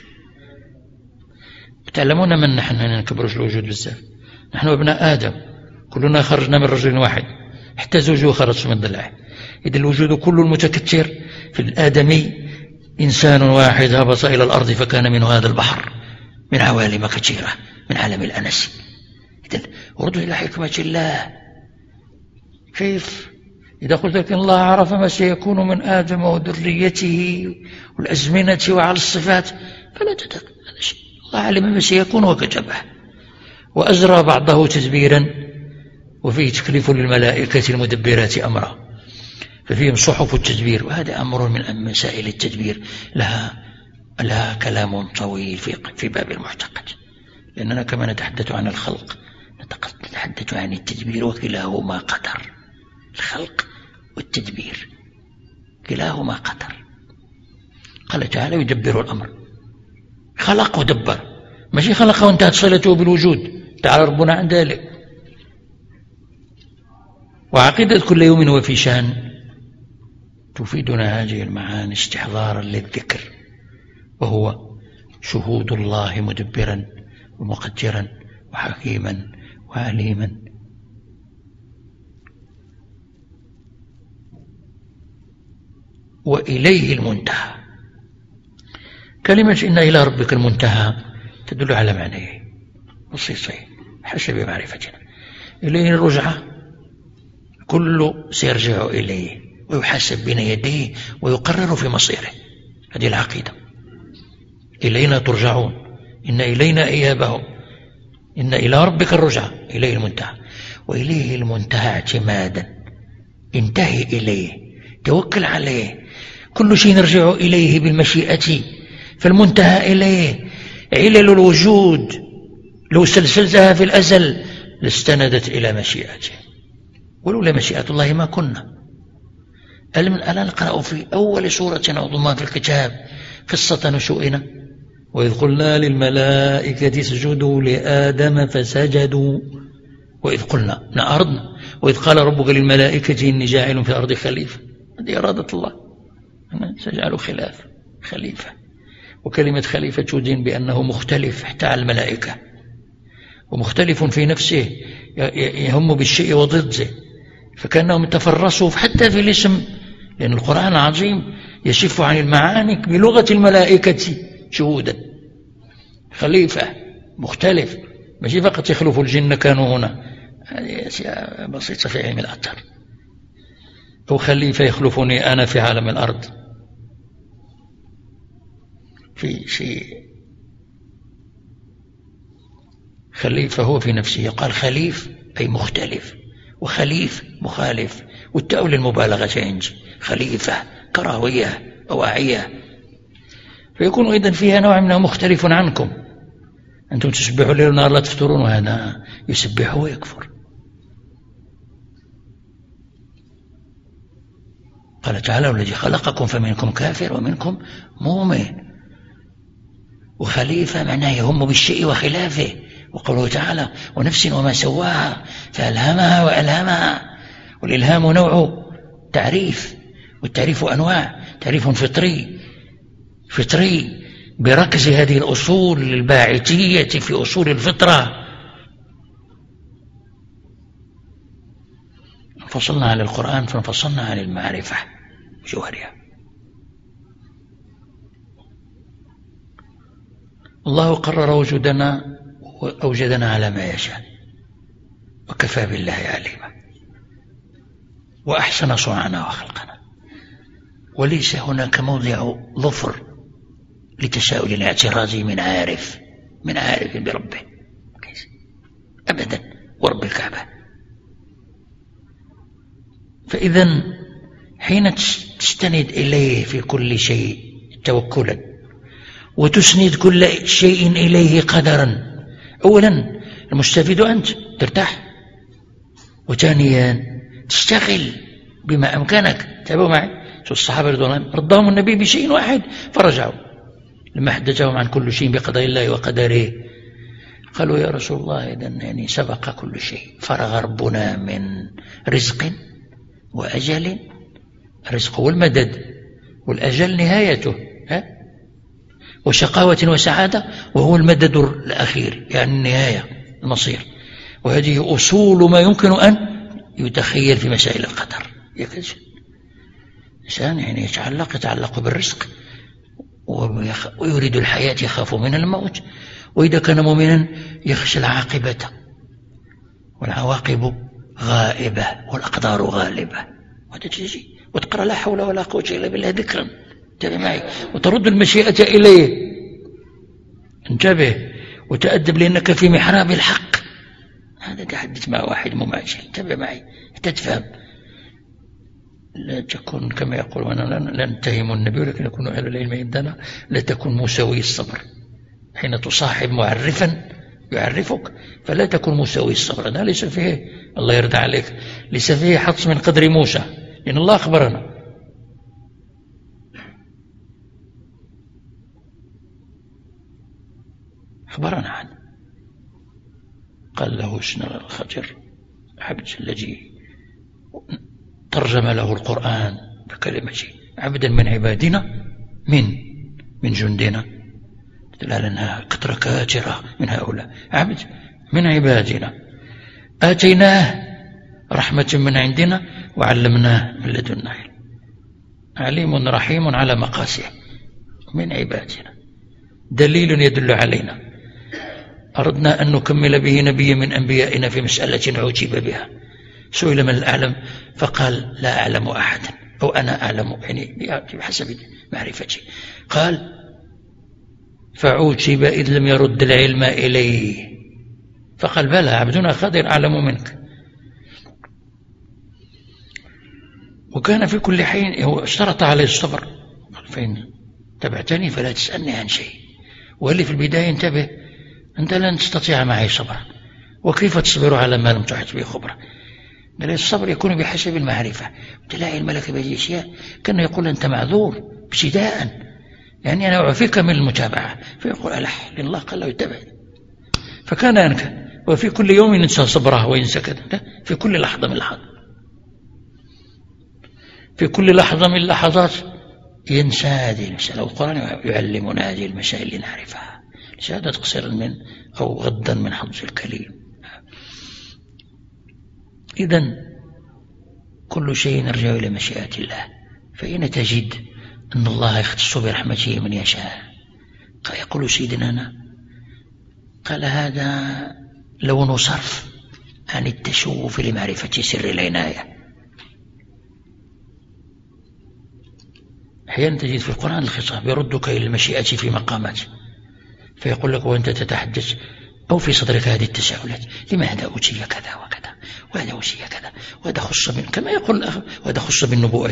تعلمون من نحن؟ نكبرش الوجود بزاف. نحن ابناء آدم، كلنا خرجنا من رجل واحد، حتى زوجه خرج من ضلعه. إذا الوجود كله المتكثر في الآدمي إنسان واحد هبط إلى الأرض فكان منه هذا البحر من عوالم كثيرة من عالم الأنس. إذن وردوا إلى حكمة الله. كيف إذا قلت لك الله عرف ما سيكون من آدم وذريته والأزمنة وعلى الصفات فلا تدق هذا شيء. الله علم ما سيكون وكتبه، وأجرى بعضه تدبيرا، وفيه تكليف للملائكة المدبرات أمرا، ففيهم صحف التدبير، وهذا أمر من مسائل التدبير لها لها كلام طويل في في باب المعتقد، لأننا كما نتحدث عن الخلق نتحدث عن التدبير، وكلاهما قدر. الخلق والتدبير كلاهما قدر. قال تعالى: يدبر الأمر. خلق ودبر، ماشي خلق وانتهت صلته بالوجود، تعالى ربنا عن ذلك. وعقيدة كل يوم هو في شان تفيدنا هذه المعاني استحضارا للذكر، وهو شهود الله مدبرا ومقدرا وحكيما وعليما. وإليه المنتهى. كلمة إن إلى ربك المنتهى تدل على معنيه بسيطين حسب معرفتنا. إليه الرجعة، كل سيرجع إليه ويحاسب بين يديه ويقرر في مصيره. هذه العقيدة. إلينا ترجعون، إن إلينا إيابهم، إن إلى ربك الرجعة، إليه المنتهى. وإليه المنتهى اعتمادا، انتهي إليه، توكل عليه، كل شيء نرجع إليه بالمشيئة، فالمنتهى إليه. علل الوجود لو سلسلتها في الأزل لاستندت إلى مشيئته، ولولا مشيئة الله ما كنا. ألا نقرأ في أول سورة عظمى في الكتاب قصة نشوئنا: وإذ قلنا للملائكة اسجدوا لآدم فسجدوا، وإذ قلنا نأردنا، وإذ قال ربك للملائكة إني جاعل في الأرض خليفة. هذه إرادة الله، أنا سجعل خلاف خليفة. وكلمة خليفة تدين بأنه مختلف حتى على الملائكة، ومختلف في نفسه، يهم بالشيء وضده، فكأنهم تفرسوا حتى في الاسم، لأن القرآن العظيم يصف عن المعاني بلغة الملائكة شهودا. خليفة مختلف، ماشي فقط يخلف الجن كانوا هنا، هذه أشياء بسيطة في علم الأثر. أو خليفة يخلفني أنا في عالم الأرض، في شيء. خليفة هو في نفسه، يقال خليف أي مختلف، وخليف مخالف، والتاء للمبالغة عندي. خليفة كراهية أو أعية، فيكون إذن فيها نوع منه مختلف عنكم. أنتم تسبحوا الليل والنهار لا تفترون، وهذا يسبح ويكفر. قال تعالى: والذي خلقكم فمنكم كافر ومنكم مؤمن. وخليفة معناه يهم بالشيء وخلافه. وقوله تعالى: ونفس وما سواها فألهمها وألهمها. والإلهام نوع تعريف، والتعريف أنواع: تعريف فطري فطري بركز هذه الأصول الباعثية في أصول الفطرة. انفصلنا عن القرآن فانفصلنا عن المعرفة جوهرها. الله قرر وجودنا وأوجدنا على ما يشاء، وكفى بالله عليما، وأحسن صنعنا وخلقنا، وليس هناك موضع ظفر لتساؤل اعتراضي من عارف من عارف بربه أبدا ورب الكعبة. فإذا حين تستند إليه في كل شيء توكلا، وتسند كل شيء إليه قدرا، أولا المستفيد أنت ترتاح، وثانيا تشتغل بما أمكنك. تابعوا معي الصحابة رضوان الله رضاهم النبي بشيء واحد فرجعوا لما حدثهم عن كل شيء بقضاء الله وقدره، قالوا يا رسول الله إذن يعني سبق كل شيء، فرغ ربنا من رزق وأجل، الرزق والمدد، والأجل نهايته، ها؟ وشقاوة وسعادة، وهو المدد الأخير يعني النهاية المصير. وهذه أصول ما يمكن أن يتخيل في مسائل القدر. إنسان يعني يتعلق يتعلق بالرزق، ويريد الحياة يخاف من الموت، وإذا كان مؤمنا يخشى العاقبة، والعواقب غائبة والأقدار غالبة. وتجي وتقرأ لا حول ولا قوة إلا بالله ذكرا، انتبه معي، وترد المشيئة إليه، انتبه وتأدب لأنك في محراب الحق. هذا تحدث مع واحد مماثل، انتبه معي حتى تفهم. لا تكون كما يقول، وانا لا نتهم النبي ولكن يكون اهل العلم عندنا، لا تكن مساوي الصبر. حين تصاحب معرفا يعرفك فلا تكن مساوي الصبر، هذا ليس فيه الله يرضى عليك، ليس فيه حطس من قدر موسى، لأن الله أخبرنا. أخبرنا عنه، قال له سنة الخضر عبد الذي ترجم له القرآن بكلمة عبدا من عبادنا من من جندنا، لا لنا قطرة كاترة من هؤلاء، عبد من عبادنا آتيناه رحمة من عندنا وعلمناه من لدنا علم، عليم رحيم على مقاسه من عبادنا، دليل يدل علينا. أردنا أن نكمل به نبي من أنبيائنا في مسألة عجب بها، سئل من الأعلم فقال لا أعلم أحدا، أو أنا أعلم يعني بحسب معرفتي. قال فعوتب إذ لم يرد العلم إليه، فقال بلى عبدنا خضر أعلم منك. وكان في كل حين هو اشترط عليه الصبر، فإن تبعتني فلا تسألني عن شيء، واللي في البداية انتبه أنت لن تستطيع معي صبرا، وكيف تصبر على ما لم تحط به خبرة؟ قال الصبر يكون بحسب المعرفة، تلاقي الملك بهذه الأشياء كأنه يقول أنت معذور ابتداء، يعني أنا أعفيك من المتابعة، فيقول ألح لله قال له يتبع. فكان ينكى، وفي كل يوم ينسى صبره وينسى كذا، في كل لحظة من اللحظات، في كل لحظة من اللحظات ينسى هذه المسألة. والقرآن يعلمنا هذه المسائل لنعرفها، لشهادة قصيرا من أو غدا من حظ الكليم. إذن كل شيء نرجع إلى مشيئة الله، فإن تجد أن الله يختص برحمته من يشاء. يقول سيدنا أنا قال هذا لون صرف عن التشوف لمعرفة سر العناية. أحيانا تجد في القرآن الخطاب يردك إلى المشيئة في مقامات، فيقول لك وأنت تتحدث أو في صدرك هذه التساؤلات، لماذا أوتي كذا وكذا، وهذا أوتي كذا، وهذا خص من كما يقول الأخ، وهذا خص بالنبوءة،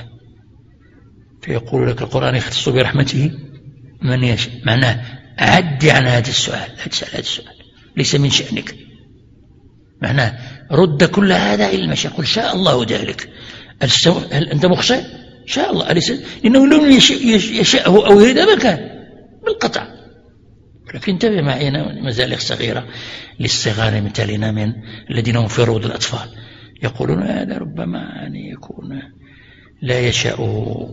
فيقول لك القرآن يختص برحمته من يشاء، معناه عد عن هذا السؤال، لا تسأل هذا السؤال ليس من شأنك، معناه رد كل هذا إلى المشيئة، قل شاء الله ذلك. هل أنت مخشى؟ شاء الله، أليس لأنه لم يشاءه أو يريد ما كان بالقطع. لكن انتبه معي مزالق صغيرة للصغار مثلنا من الذين هم في روض الأطفال، يقولون هذا ربما يعني يكون لا يشاء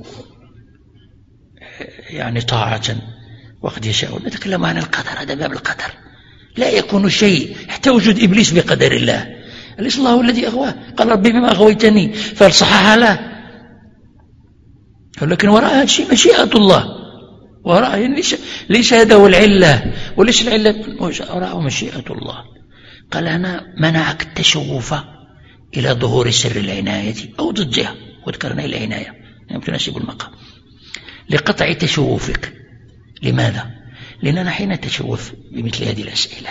يعني طاعة وقد يشاء. نتكلم عن القدر، هذا باب القدر، لا يكون شيء حتى وجود إبليس بقدر الله، أليس الله هو الذي أغواه؟ قال ربي بما أغويتني فهل صحح له؟ ولكن وراء هذا الشيء مشيئة الله، وراء يعني ليس, ليس هذا هو العلة، وليس العلة وراءه مشيئة الله. قال أنا منعك التشوف إلى ظهور سر العناية أو ضدها، وذكرنا العناية يعني تناسب المقام، لقطع تشوفك. لماذا؟ لأننا حين نتشوف بمثل هذه الأسئلة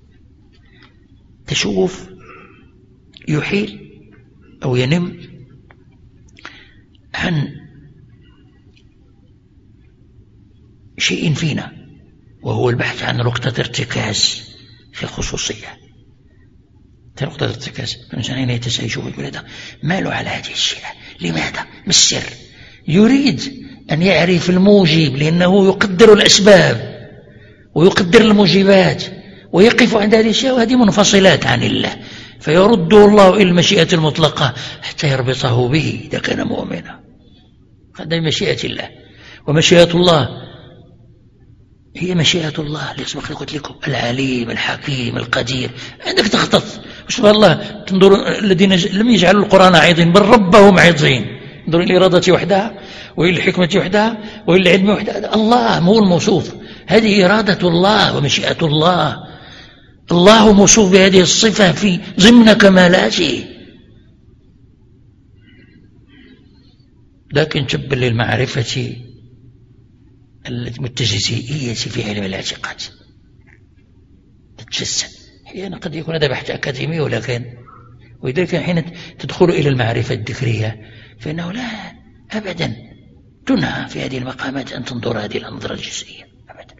تشوف يحيل أو ينم عن شيء فينا، وهو البحث عن نقطة ارتكاز في الخصوصية. نقطة ارتكاز الإنسان حين يتساءل يشوف يقول هذا ماله على هذه الشيء، لماذا؟ ما السر؟ يريد أن يعرف الموجب، لأنه يقدر الأسباب ويقدر الموجبات ويقف عند هذه الشيء، وهذه منفصلات عن الله، فيرده الله إلى المشيئة المطلقة حتى يربطه به إذا كان مؤمنا. هذا مشيئة الله، ومشيئة الله هي مشيئة الله اللي سبق قلت لكم، العليم الحكيم القدير. عندك تخطط سبحان الله، تنظر الذين لم يجعلوا القرآن عظيم بل ربهم عظيم، انظروا إلى الإرادة وحدها وإلى الحكمة وحدها وإلى العلم وحدها. الله هو الموصوف، هذه إرادة الله ومشيئة الله. الله موصوف بهذه الصفة في ضمن كمالاته، لكن تبا للمعرفة المتجزئية في علم الاعتقاد تتجزأ. أحيانا قد يكون هذا بحث أكاديمي، ولكن ولذلك حين تدخل إلى المعرفة الذكرية فإنه لا أبدا تنهى في هذه المقامات أن تنظر هذه الأنظرة الجزئية أبدا.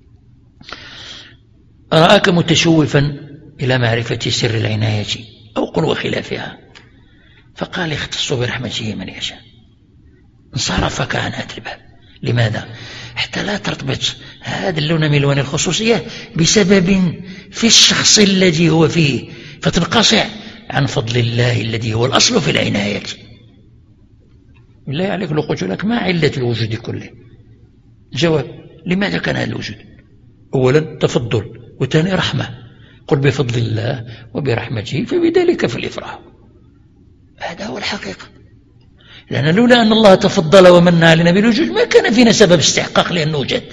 رآك متشوفا إلى معرفة سر العناية أو قل خلافها، فقال يختص برحمته من يشاء، انصرفك عن هذا الباب. لماذا؟ حتى لا ترتبط هذا اللون من الوان الخصوصية بسبب في الشخص الذي هو فيه، فتنقطع عن فضل الله الذي هو الأصل في العناية. بالله عليك لو قلت لك ما علة الوجود كله؟ جواب: لماذا كان هذا الوجود؟ أولا تفضل، وثاني رحمة. قل بفضل الله وبرحمته فبذلك فليفرحوا. هذا هو الحقيقة، لأن لولا أن الله تفضل ومن علينا بالوجود ما كان فينا سبب استحقاق لأن نوجد.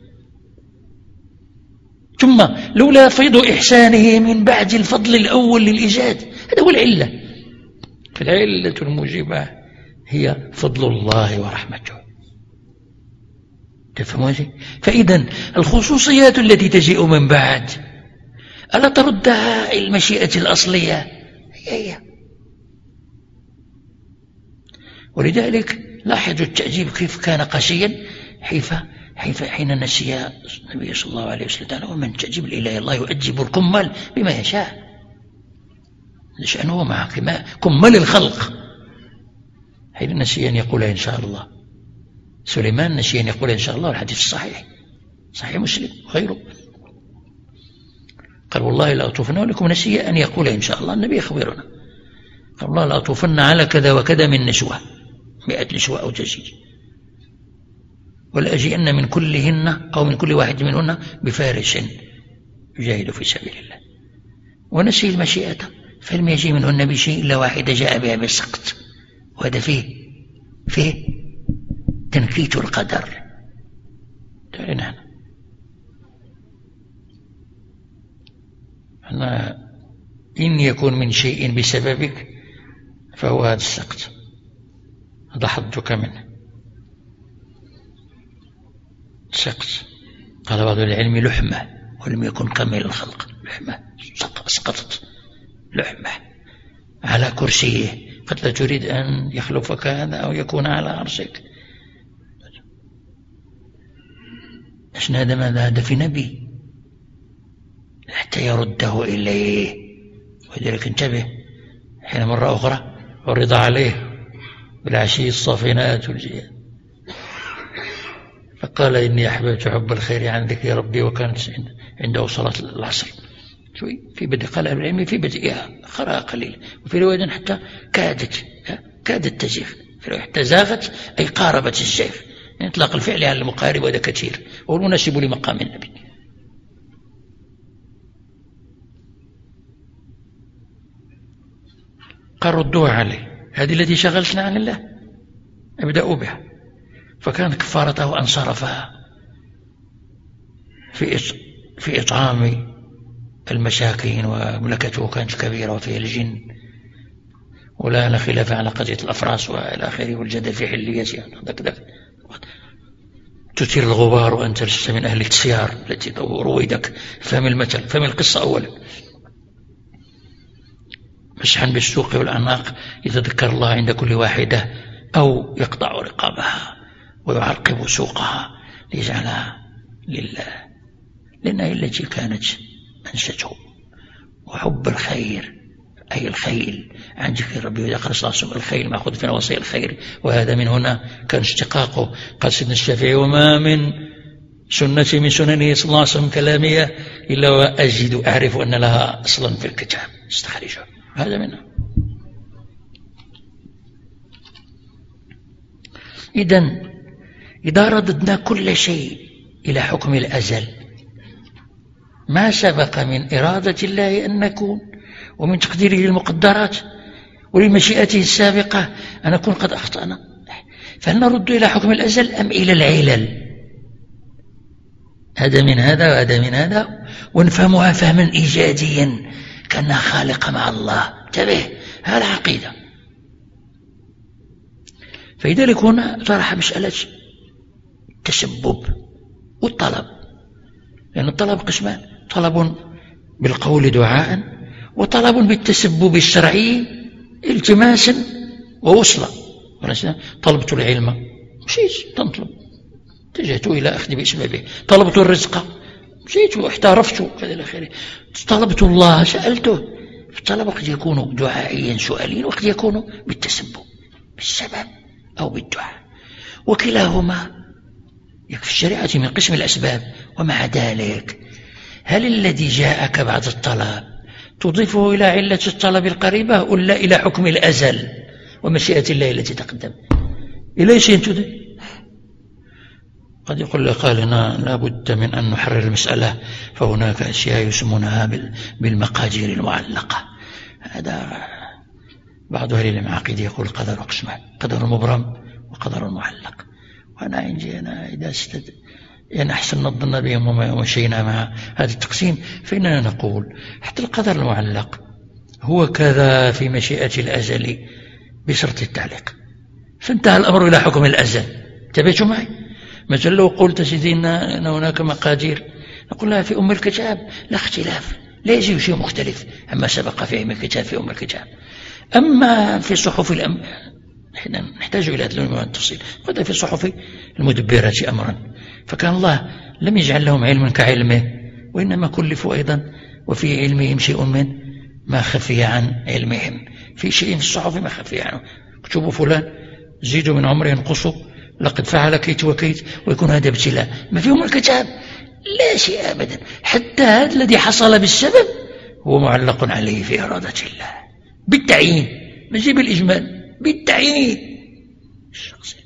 ثم لولا فيض إحسانه من بعد الفضل الأول للإيجاد، هذا هو العلة. فالعلة الموجبة هي فضل الله ورحمته. تفهمون؟ فإذا الخصوصيات التي تجيء من بعد ألا تردها المشيئة الأصلية؟ هي هي. ولذلك لاحظوا التعجيب كيف كان قاسيا حيث حيث حين نسي النبي صلى الله عليه وسلم. ومن تعجب الإله الله يؤجب الكمال بما يشاء، لشأنه مع كمال الخلق. حين نسي أن يقول إن شاء الله، سليمان نسي أن يقول إن شاء الله، الحديث الصحيح صحيح مسلم وغيره، قال والله لا أطوفن لكم، نسي أن يقول إن شاء الله. النبي يخبرنا قال الله لا أطوفن على كذا وكذا من نسوة، مئة نسوة أو تزيد، ولأجئن من كلهن أو من كل واحد منهن بفارس يجاهد في سبيل الله. ونسي المشيئة، فلم يجي منهن بشيء إلا واحدة جاء بها بالسقط، وهذا فيه فيه تنكيت القدر. تعالى أنا إن يكون من شيء بسببك فهو هذا السقط، هذا حظك منه سقط. قال بعض العلم لحمة، ولم يكن كامل الخلق، لحمة سقطت لحمة على كرسيه، قد لا تريد أن يخلفك هذا أو يكون على عرشك. أشنا هذا ماذا؟ هذا في نبي حتى يرده إليه. ولذلك انتبه حين مرة أخرى عرض عليه بالعشي الصافنات والجياد، فقال إني أحببت حب الخير عن ذكر ربي وكانت عنده صلاة العصر. شوي في بدء، قال ابن العلم في بدئها خرا قليل، وفي رواية حتى كادت كادت تزيغ، في رواية حتى زاغت أي قاربت الزيغ، يعني إطلاق الفعل على المقارب وهذا كثير وهو المناسب لمقام النبي. قال ردوها عليه، هذه التي شغلتنا عن الله ابدأوا بها. فكان كفارته أن صرفها في في إطعام المساكين ومملكته كانت كبيرة وفيها الجن، ولا لا خلاف على قضية الأفراس وإلى آخره والجدل في حليتها، تثير الغبار وأنت لست من أهل السيار التي رويدك. فهم المثل، فهم القصة أولا. مسحا بالسوق والأعناق، يتذكر الله عند كل واحدة، أو يقطع رقابها ويعرقب سوقها ليجعلها لله، لأنها التي كانت أنسته. وحب الخير أي الخيل عن ذكر ربي، وذكر صلى الله عليه وسلم الخيل مأخوذ في وصي الخير، وهذا من هنا كان اشتقاقه. قال سيدنا الشافعي: وما من سنة من سننه صلى الله عليه وسلم كلامية إلا وأجد أعرف أن لها أصلا في الكتاب استخرجه. هذا منه. إذن إذا رددنا كل شيء إلى حكم الأزل، ما سبق من إرادة الله أن نكون، ومن تقديره للمقدرات ولمشيئته السابقة أن نكون قد أخطأنا، فهل نرد إلى حكم الأزل أم إلى العلل؟ هذا من هذا وهذا من هذا، ونفهمها فهما إيجاديا كأنها خالقة مع الله. انتبه، هذا العقيدة. فلذلك هنا طرح مسألة التسبب والطلب، لأن الطلب قسمان: طلب بالقول دعاء، وطلب بالتسبب الشرعي التماسا ووصلا. طلبت العلم، مشيت تنطلب، اتجهت إلى أخذ بأسبابه. طلبت الرزق، مشيت واحترفت كذا إلى آخره. طلبت الله، سألته. الطلب قد يكون دعائيا سؤاليا، وقد يكون بالتسبب بالسبب أو بالدعاء، وكلاهما يكفي الشريعة من قسم الأسباب. ومع ذلك هل الذي جاءك بعد الطلب تضيفه إلى علة الطلب القريبة ولا إلى حكم الأزل ومشيئة الله التي تقدم؟ إلى شيء تضيف. قد يقول قال هنا لابد من أن نحرر المسألة، فهناك أشياء يسمونها بالمقادير المعلقة. هذا بعض أهل العقيدة يقول قدر قسمان: قدر مبرم وقدر معلق. وأنا عندي أنا إذا استد يعني أحسن الظن بهم ومشينا مع هذا التقسيم، فإننا نقول حتى القدر المعلق هو كذا في مشيئة الأزل بشرط التعليق، فانتهى الأمر إلى حكم الأزل. انتبهتوا معي؟ مثلا لو قلت سيدنا أن هناك مقادير، نقول لها في أم الكتاب لا اختلاف، لا يجي شيء مختلف عما سبق في أم الكتاب في أم الكتاب. أما في صحف الأم نحن نحتاج إلى التفصيل. قد في صحف المدبرات أمرا، فكان الله لم يجعل لهم علما كعلمه، وإنما كلفوا أيضا وفي علمهم شيء من ما خفي عن علمهم. في شيء في الصحف ما خفي عنه. اكتبوا فلان زيدوا من عمره ينقصوا، لقد فعل كيت وكيت، ويكون هذا ابتلاء. ما فيهم الكتاب لا شيء أبدا. حتى هذا الذي حصل بالسبب هو معلق عليه في إرادة الله بالتعيين، مش بالإجمال، بالتعيين الشخصي.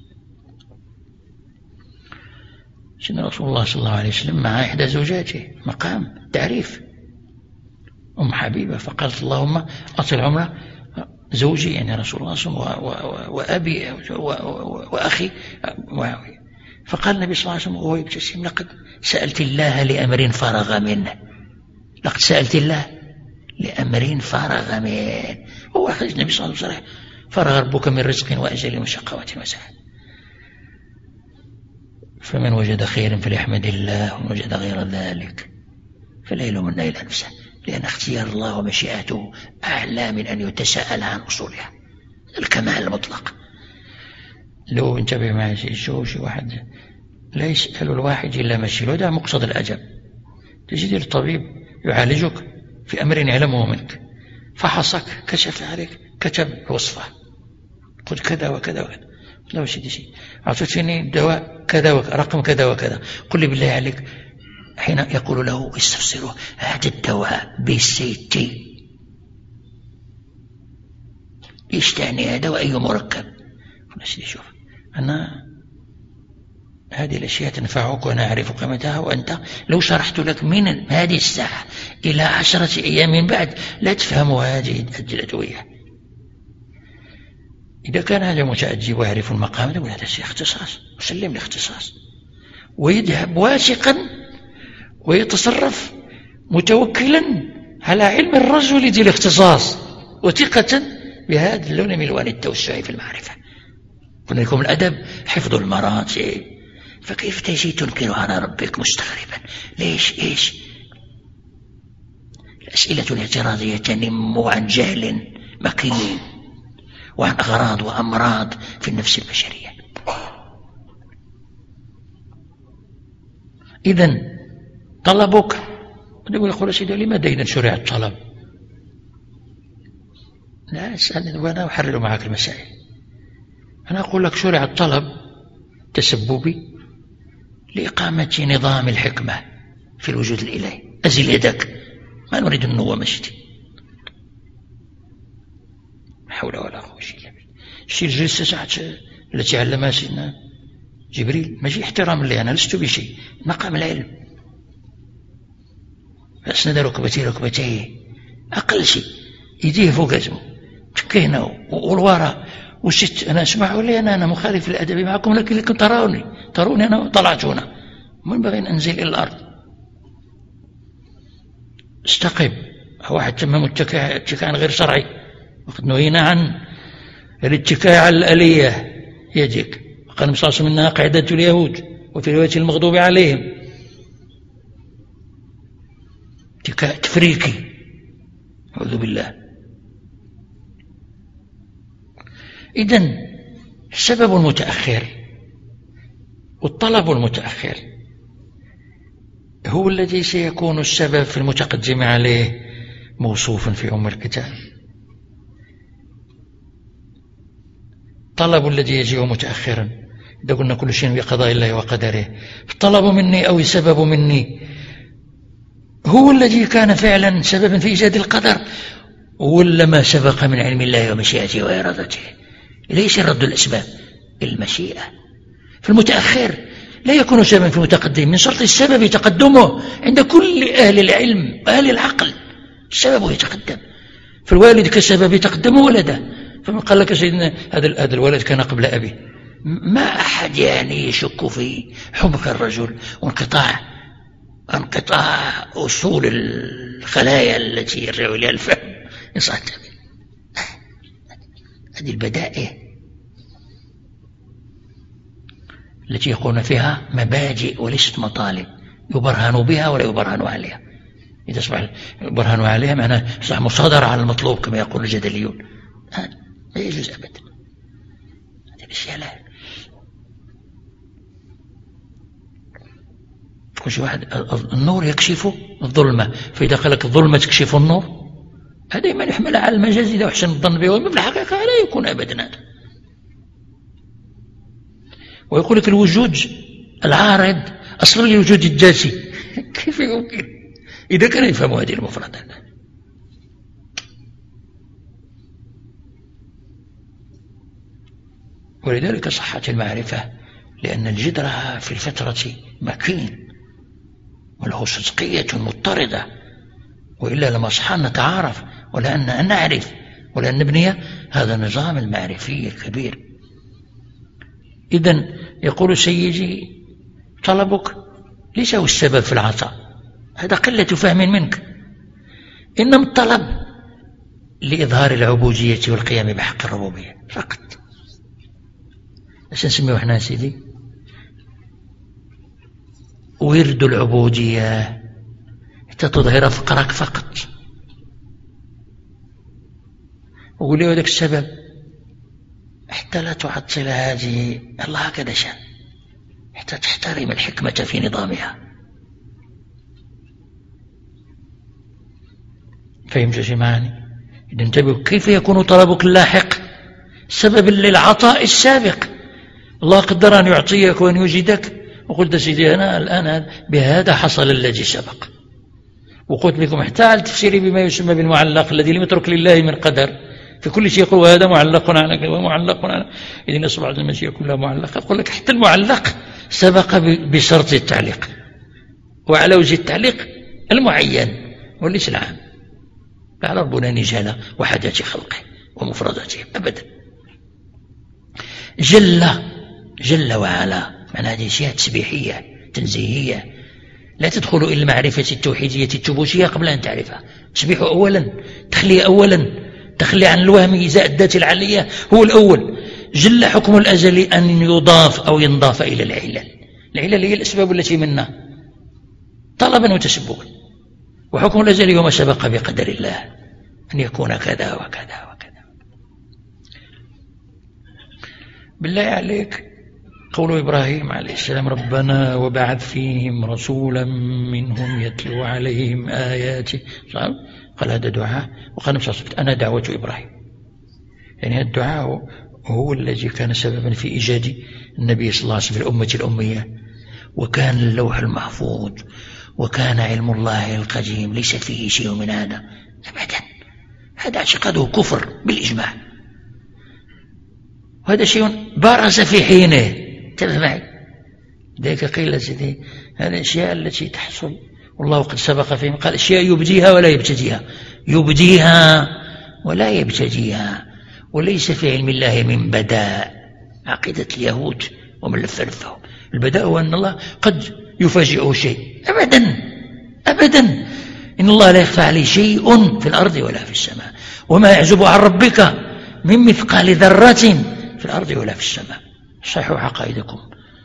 سيدنا رسول الله صلى الله عليه وسلم مع إحدى زوجاته مقام تعريف أم حبيبة، فقالت اللهم أطل عمره زوجي يعني رسول الله صلى الله عليه وسلم وأبي وأخي معاوية. فقال النبي صلى الله عليه وسلم وهو يبتسم: لقد سألت الله لأمر فرغ منه، لقد سألت الله لأمر فرغ منه. هو أخذ النبي صلى الله عليه وسلم: فرغ ربك من رزق وأجل وشقوة وسعة. فمن وجد خيرا فليحمد الله، ومن وجد غير ذلك فلا يلومن إلا نفسه، لأن اختيار الله ومشيئته أعلى من أن يتساءل عن أصولها. الكمال المطلق. لو انتبه معي شيء شيء واحد لا يسأل الواحد إلا مشي، وده مقصد الأجب. تجد الطبيب يعالجك في أمر يعلمه منك، فحصك، كشف عليك، كتب وصفه، قل كذا وكذا وكذا. لا وشي شيء أعطيتني دواء كذا وكذا، رقم كذا وكذا، قل لي بالله عليك حين يقول له استفسره هذا الدواء بالسيتي ايش تعني هذا وأي مركب؟ شوف أنا هذه الأشياء تنفعك وأنا أعرف قيمتها، وأنت لو شرحت لك من هذه الساعة إلى عشرة أيام من بعد لا تفهم هذه الأدوية. إذا كان هذا متأدي ويعرف المقام يقول هذا شيء اختصاص، وسلم لاختصاص، ويذهب واثقا ويتصرف متوكلا على علم الرجل ذي الاختصاص وثقة بهذا اللون من الوان التوسع في المعرفة. قلنا لكم الأدب حفظ المراتب، فكيف تجي تنكر على ربك مستغربا؟ ليش إيش؟ الأسئلة الاعتراضية تنم عن جهل مكين وعن أغراض وأمراض في النفس البشرية. إذن طلبك، يقول سيدي لماذا إذن شرع الطلب؟ لا أسأل وأنا أحرر معك المسائل. أنا أقول لك شرع الطلب تسببي لإقامة نظام الحكمة في الوجود الإلهي. أزل يدك، ما نريد النوة مشتي، حول ولا قوة إلا بالله. الشيء الجلسة ساعة التي علمها سيدنا جبريل ماشي احترام لي، أنا لست بشيء، مقام العلم. أسند ركبتي ركبتيه، أقل شيء يديه فوق جسمه، تكينا والوراء وست. أنا أسمع لي أنا أنا مخالف الأدب معكم، لكن لكم تروني تروني أنا طلعت هنا، من بغي أن أنزل إلى الأرض. استقم. واحد تم متكئ اتكاء غير شرعي، وقد نهينا عن الاتكاء على الآلية يديك، وقال مصاص منها قاعدة اليهود، وفي رواية المغضوب عليهم اتكاء تفريقي، أعوذ بالله. إذن السبب المتأخر والطلب المتأخر هو الذي سيكون السبب في المتقدم عليه موصوفا في أم الكتاب. الطلب الذي يجيء متأخرا، إذا قلنا كل شيء بقضاء الله وقدره، الطلب مني أو السبب مني هو الذي كان فعلا سببا في إيجاد القدر، ولا ما سبق من علم الله ومشيئته وإرادته. ليس رد الأسباب، المشيئة. في المتأخر لا يكون سببا في المتقدم، من شرط السبب تقدمه عند كل أهل العلم وأهل العقل، السبب يتقدم. فالوالد كسبب يتقدم ولده، فمن قال لك سيدنا هذا هذا الولد كان قبل أبي، ما أحد يعني يشك في حمق الرجل وانقطاع انقطاع أصول الخلايا التي يرجع إليها الفهم. هذه البدائع التي يقولون فيها مبادئ وليست مطالب، يبرهن بها ولا يبرهن عليها. إذا أصبح يبرهن عليها معناه يصبح مصادرة على المطلوب كما يقول الجدليون، لا يجوز أبدا. هذه الأشياء لا. تقول شي واحد النور يكشف الظلمة، فإذا قال لك الظلمة تكشف النور، هذا ما يحمل على المجاز إذا أحسن الظن به، وفي الحقيقة لا يكون أبدا هذا. ويقول لك الوجود العارض أصلا للوجود الذاتي. كيف يمكن إذا كان يفهم هذه المفردات؟ ولذلك صحت المعرفة، لأن الجدر في الفترة مكين وله صدقية مضطردة، وإلا لما صحى نتعارف ولا أن نعرف ولا أن نبني هذا النظام المعرفي الكبير. إذن يقول سيدي طلبك ليس هو السبب في العطاء، هذا قلة فهم منك، إنما الطلب لإظهار العبودية والقيام بحق الربوبية فقط. ايش نسميه احنا سيدي؟ ورد العبودية، حتى تظهر فقرك فقط. وقول لي هذاك السبب حتى لا تعطل هذه، الله هكذا شاء، حتى تحترم الحكمة في نظامها. فهمت شي معني؟ إذا انتبهوا كيف يكون طلبك اللاحق سببا للعطاء السابق. الله قدر أن يعطيك وأن يوجدك، وقلت سيدي أنا الآن بهذا حصل الذي سبق، وقلت لكم احتاج تفسيري بما يسمى بالمعلق الذي لم يترك لله من قدر، في كل شيء يقول وهذا معلق على ومعلق على، إذن أصبح المشيئة كلها معلقة. أقول لك حتى المعلق سبق بشرط التعليق، وعلى وجه التعليق المعين وليس العام، على ربنا نجالة وحدات خلقه ومفرداته أبدا. جل جل وعلا، معنى هذه أشياء تسبيحية تنزيهية، لا تدخل إلى المعرفة التوحيدية التبوتية قبل أن تعرفها. تسبيح أولا، تخلية أولا، تخلي عن الوهم إزاء الذات العلية هو الأول. جل حكم الأزل أن يضاف أو ينضاف إلى العلل. العلل هي الأسباب التي منا طلبا وتسببا، وحكم الأزل يوم سبق بقدر الله أن يكون كذا وكذا وكذا. بالله عليك قول إبراهيم عليه السلام ربنا وبعث فيهم رسولا منهم يتلو عليهم آياته، قال هذا دعاء، وقال أنا دعوة إبراهيم. يعني الدعاء هو الذي كان سببا في إيجاد النبي صلى الله عليه وسلم في الأمة الأمية، وكان اللوح المحفوظ، وكان علم الله القديم ليس فيه شيء من هذا أبدا. هذا اعتقاده كفر بالإجماع، وهذا شيء برز في حينه. انتبه معي، ذلك قيل سيدي هذه الأشياء التي تحصل والله قد سبق فيهم، قال أشياء يبديها ولا يبتديها، يبديها ولا يبتديها، وليس في علم الله من بداء. عقيدة اليهود ومن لف لفهم. البداء هو أن الله قد يفاجئه شيء، أبدا أبدا، إن الله لا يخفى عليه شيء في الأرض ولا في السماء، وما يعزب عن ربك من مثقال ذرة في الأرض ولا في السماء. صحوا عقائدكم.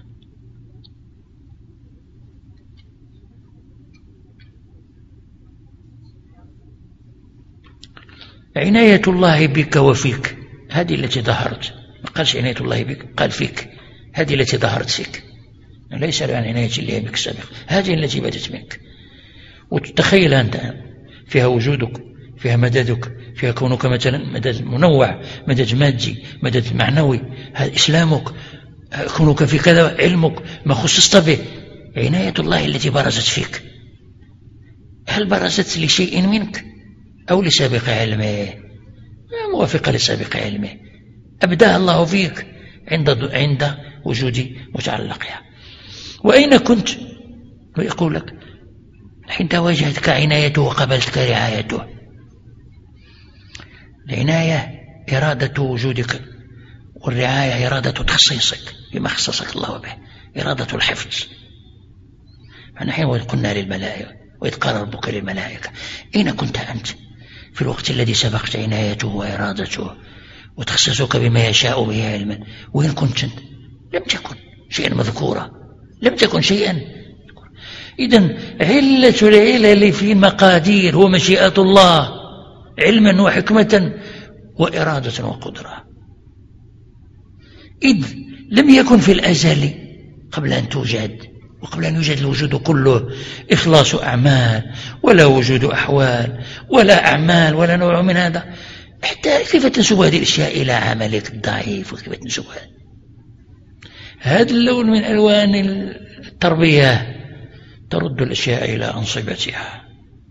عناية الله بك وفيك هذه التي ظهرت، ما قالش عناية الله بك، قال فيك، هذه التي ظهرت فيك، ليس عن عناية الله بك السابق، هذه التي بدت منك. وتتخيل أنت فيها وجودك، فيها مددك، فيها كونك مثلا مدد منوع، مدد مادي، مدد معنوي، هذا إسلامك، كونك في كذا، علمك ما خصصت به. عناية الله التي برزت فيك، هل برزت لشيء منك أو لسابق علمه؟ موافقة لسابق علمه، أبداها الله فيك عند عند وجود متعلقها. وأين كنت؟ ويقول لك حين واجهتك عنايته وقبلتك رعايته. العناية إرادة وجودك، والرعاية إرادة تخصيصك بما خصصك الله به، إرادة الحفظ. فنحن قلنا للملائكة وإذ قال ربك للملائكة أين كنت أنت في الوقت الذي سبقت عنايته وإرادته وتخصصك بما يشاء به علما؟ وين كنت أنت؟ لم تكن شيئا مذكورا، لم تكن شيئا. إذن علة العلل في المقادير هو مشيئة الله علما وحكمة وإرادة وقدرة، إذ لم يكن في الأزل قبل أن توجد، وقبل أن يوجد الوجود كله إخلاص أعمال ولا وجود أحوال ولا أعمال ولا نوع من هذا. حتى كيف تنسب هذه الأشياء إلى عملك الضعيف؟ وكيف تنسبها؟ هذا اللون من ألوان التربية ترد الأشياء إلى أنصبتها،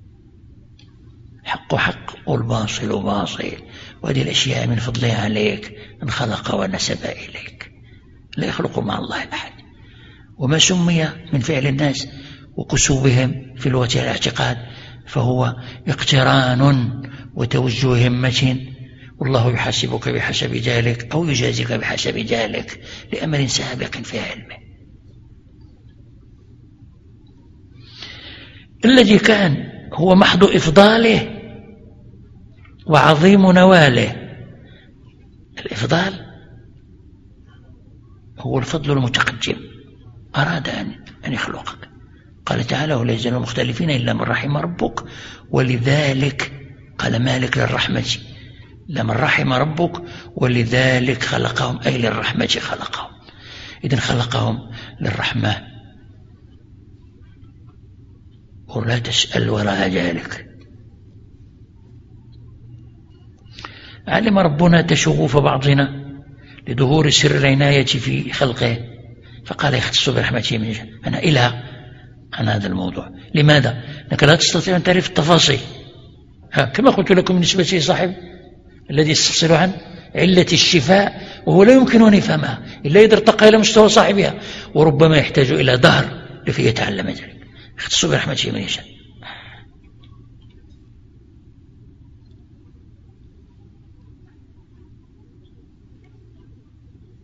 حق حق والباصل باصل، وهذه الأشياء من فضلها عليك من خلق ونسب إليك، لا يخلق مع الله أحد. وما سمي من فعل الناس وكسوبهم في لغة الاعتقاد فهو اقتران وتوجه همة، والله يحاسبك بحسب ذلك أو يجازيك بحسب ذلك لأمر سابق في علمه. الذي كان هو محض إفضاله وعظيم نواله. الإفضال هو الفضل المتقدم، أراد أن يخلقك. قال تعالى ولا يزالون مختلفين إلا من رحم ربك، ولذلك قال مالك للرحمة لمن رحم ربك ولذلك خلقهم، أي للرحمة خلقهم. إذن خلقهم للرحمة ولا تسأل وراء ذلك. علم ربنا تشغف بعضنا لظهور سر العناية في خلقه فقال يختص برحمته من يشاء. أنا إله عن هذا الموضوع. لماذا؟ لأنك لا تستطيع أن تعرف التفاصيل. كما قلت لكم بالنسبة لصاحب الذي يستفسر عن علة الشفاء وهو لا يمكن أن يفهمها إلا إذا ارتقى إلى مستوى صاحبها، وربما يحتاج إلى دهر لكي يتعلم ذلك. يختص برحمته من يشاء.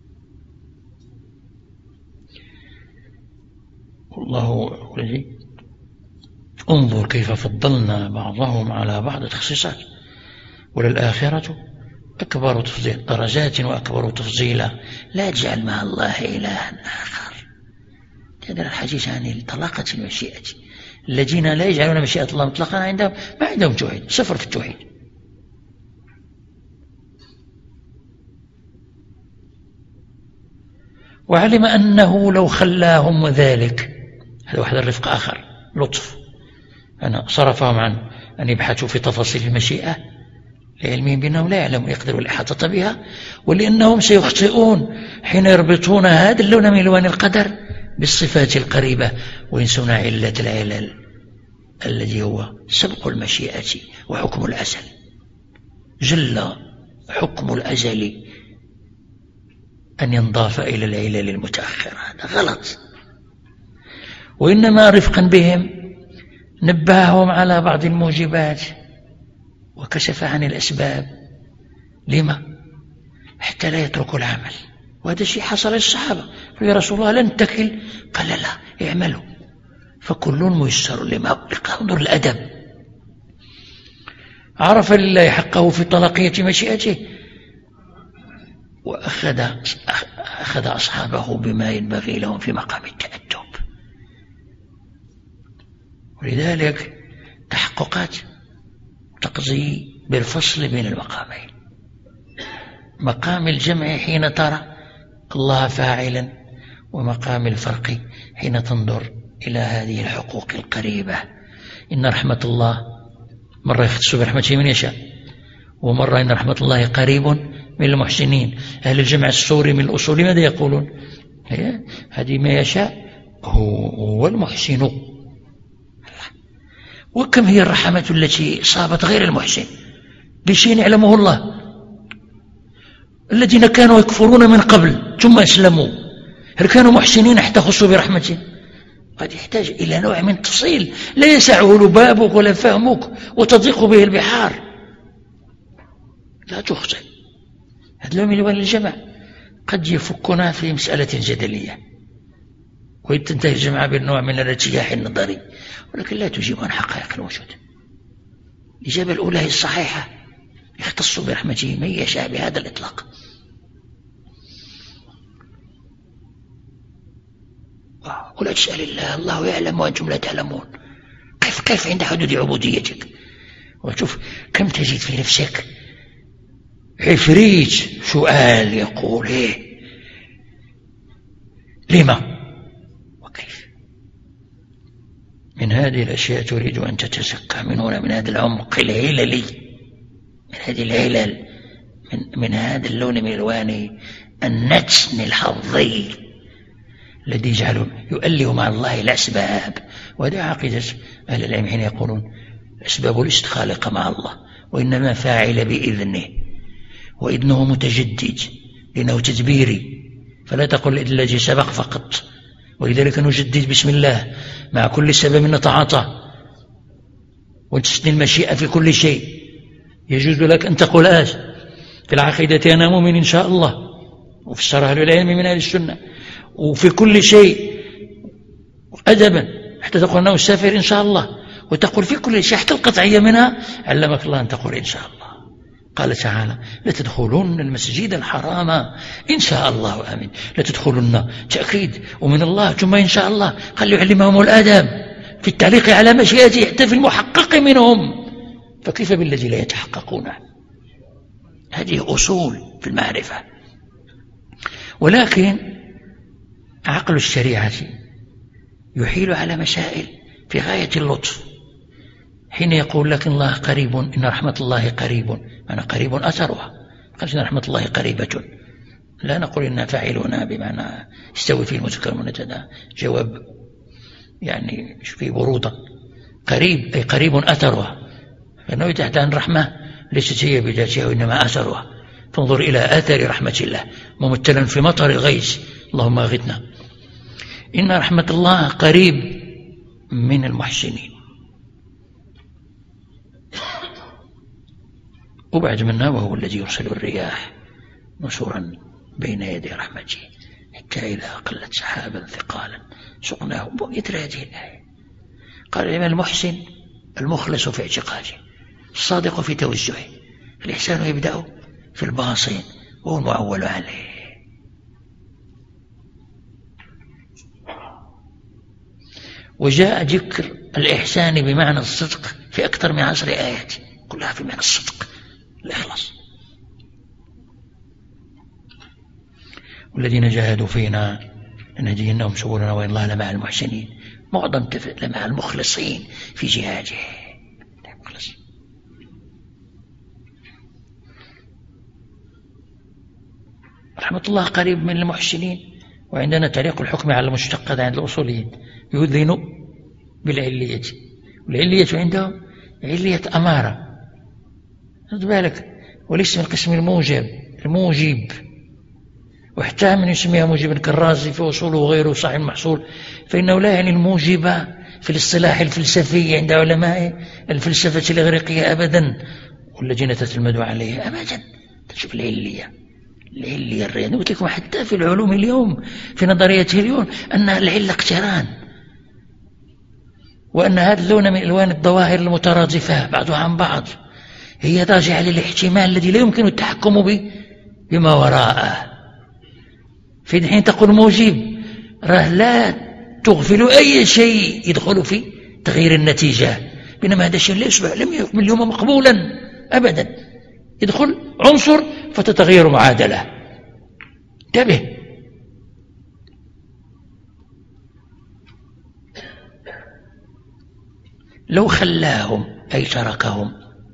والله الذي انظر كيف فضلنا بعضهم على بعض تخصيصات، وللآخرة أكبر تفضيل درجات وأكبر تفضيلا. لا تجعل مع الله إلها آخر. هذا الحديث عن طلاقة المشيئة. الذين لا يجعلون مشيئة الله مطلقا عندهم ما عندهم توحيد، صفر في التوحيد. وعلم أنه لو خلاهم ذلك، هذا واحد الرفق آخر، لطف، أنا صرفهم عن أن يبحثوا في تفاصيل المشيئة لعلمهم بأنهم لا يعلمون يقدروا الإحاطة بها، ولأنهم سيخطئون حين يربطون هذا اللون من ألوان القدر بالصفات القريبة وينسون علة العلل الذي هو سبق المشيئة وحكم الأزل. جل حكم الأزل أن ينضاف إلى العلل المتأخرة، هذا غلط. وإنما رفقا بهم نبههم على بعض الموجبات وكشف عن الأسباب. لما؟ حتى لا يتركوا العمل. وهذا الشيء حصل للصحابة. يا رسول الله لن تكل؟ قال لا، اعملوا فكل ميسر لما خلق. انظر الأدب. عرف لله حقه في طلاقية مشيئته، وأخذ أخذ أصحابه بما ينبغي لهم في مقام التأدب. ولذلك تحققات تقضي بالفصل بين المقامين. مقام الجمع حين ترى الله فاعلا، ومقام الفرق حين تنظر إلى هذه الحقوق القريبة. إن رحمة الله مرة يختص برحمته من يشاء، ومرة إن رحمة الله قريب من المحسنين. أهل الجمع السوري من الأصول ماذا يقولون؟ هذه ما يشاء هو المحسن. وكم هي الرحمة التي صابت غير المحسن بشيء يعلمه الله. الذين كانوا يكفرون من قبل ثم أسلموا، هل كانوا محسنين حتى خصوا برحمته؟ قد يحتاج إلى نوع من تفصيل لا يسعه لبابك ولا فهمك وتضيق به البحار. لا تخطئ. هذا من ألوان الجمع قد يفكنا في مسألة جدلية، وإذ تنتهي الجمع بالنوع من الارتياح النظري، ولكن لا تجيب عن حقائق الوجود. الإجابة الأولى هي الصحيحة، يختص برحمته من يشاء بهذا الإطلاق. ولا تسأل الله، الله يعلم وأنتم لا تعلمون. كيف كيف عند حدود عبوديتك؟ وشوف كم تجد في نفسك عفريت سؤال يقول إيه لما وكيف. من هذه الأشياء تريد أن تتزكى من هنا، من هذا العمق العللي، من هذه العلل، من, من هذا اللون من الوان النتن الحظي الذي يجعل يؤله مع الله الأسباب. وهذا عقيدة أهل العلم حين يقولون أسباب ليست خالقة مع الله، وإنما فاعل بإذنه، وإذنه متجدد لأنه تدبيري، فلا تقل الإذن الذي سبق فقط. ولذلك نجدد بسم الله مع كل سبب نتعاطى، وتسني المشيئة في كل شيء. يجوز لك أن تقول آت في العقيدة أنا مؤمن إن شاء الله، وفسرها أهل العلم من أهل السنة، وفي كل شيء أدبا حتى تقول أنه سافر إن شاء الله، وتقول في كل شيء حتى القطعية منها علمك الله أن تقول إن شاء الله. قال تعالى لتدخلون المسجد الحرام إن شاء الله آمين. لتدخلن تأكيد ومن الله ثم إن شاء الله. قال يعلمهم الآدم في التعليق على مشيئته حتى في المحقق منهم، فكيف بالذي لا يتحققون؟ هذه أصول في المعرفة. ولكن عقل الشريعة يحيل على مسائل في غاية اللطف حين يقول لك الله قريب، إن رحمة الله قريب، معنى قريب أثرها. قال إن رحمة الله قريبة، لا نقول إنها فاعلنا بمعنى يستوي فيه المذكر والمؤنث، جواب يعني فيه برودة. قريب أي قريب أثرها، لأنه تحت عن رحمة ليست هي بذاتها وإنما أثرها. فانظر إلى آثار رحمة الله ممثلا في مطر الغيث، اللهم أغثنا. إن رحمة الله قريب من المحسنين. وبعد منا وهو الذي يرسل الرياح نشورا بين يدي رحمته حتى إذا أقلت سحابا ثقالا سقناه. يدري هذه الآية قال الإمام المحسن المخلص في اعتقاده الصادق في توجهه، الإحسان يبدأ في الباطن وهو المعول عليه. وجاء ذكر الإحسان بمعنى الصدق في أكثر من عشر آيات كلها في معنى الصدق الإخلاص. والذين جاهدوا فينا لنهدينهم سبلنا وإن الله لمع المحسنين، معظم لمع المخلصين في جهاده. مخلص. رحمة الله قريب من المحسنين. وعندنا طريق الحكم على المشتق عند الأصوليين، يؤذن بالعلية، والعلية عندهم علية أمارة، خذ بالك، وليس من قسم الموجب الموجب، وحتى من يسميها موجبا كالرازي في أصوله وغيره صحيح المحصول، فإنه لا يعني الموجب في الاصطلاح الفلسفي عند علماء الفلسفة الإغريقية أبدا، والذين تتلمذ عليها أبدا. تشوف العلية العلية الرياضية، قلت لكم حتى في العلوم اليوم في نظريته اليوم أن العلة اقتران، وأن هذا اللون من ألوان الظواهر المترادفة بعضها عن بعض هي راجعة للاحتمال الذي لا يمكن التحكم به بما وراءه. في حين تقول موجب راه لا تغفل أي شيء يدخل في تغيير النتيجة، بينما هذا الشيء لا يصبح لم يكن اليوم مقبولا أبدا، يدخل عنصر فتتغير معادلة. انتبه. لو خلاهم أي تركهم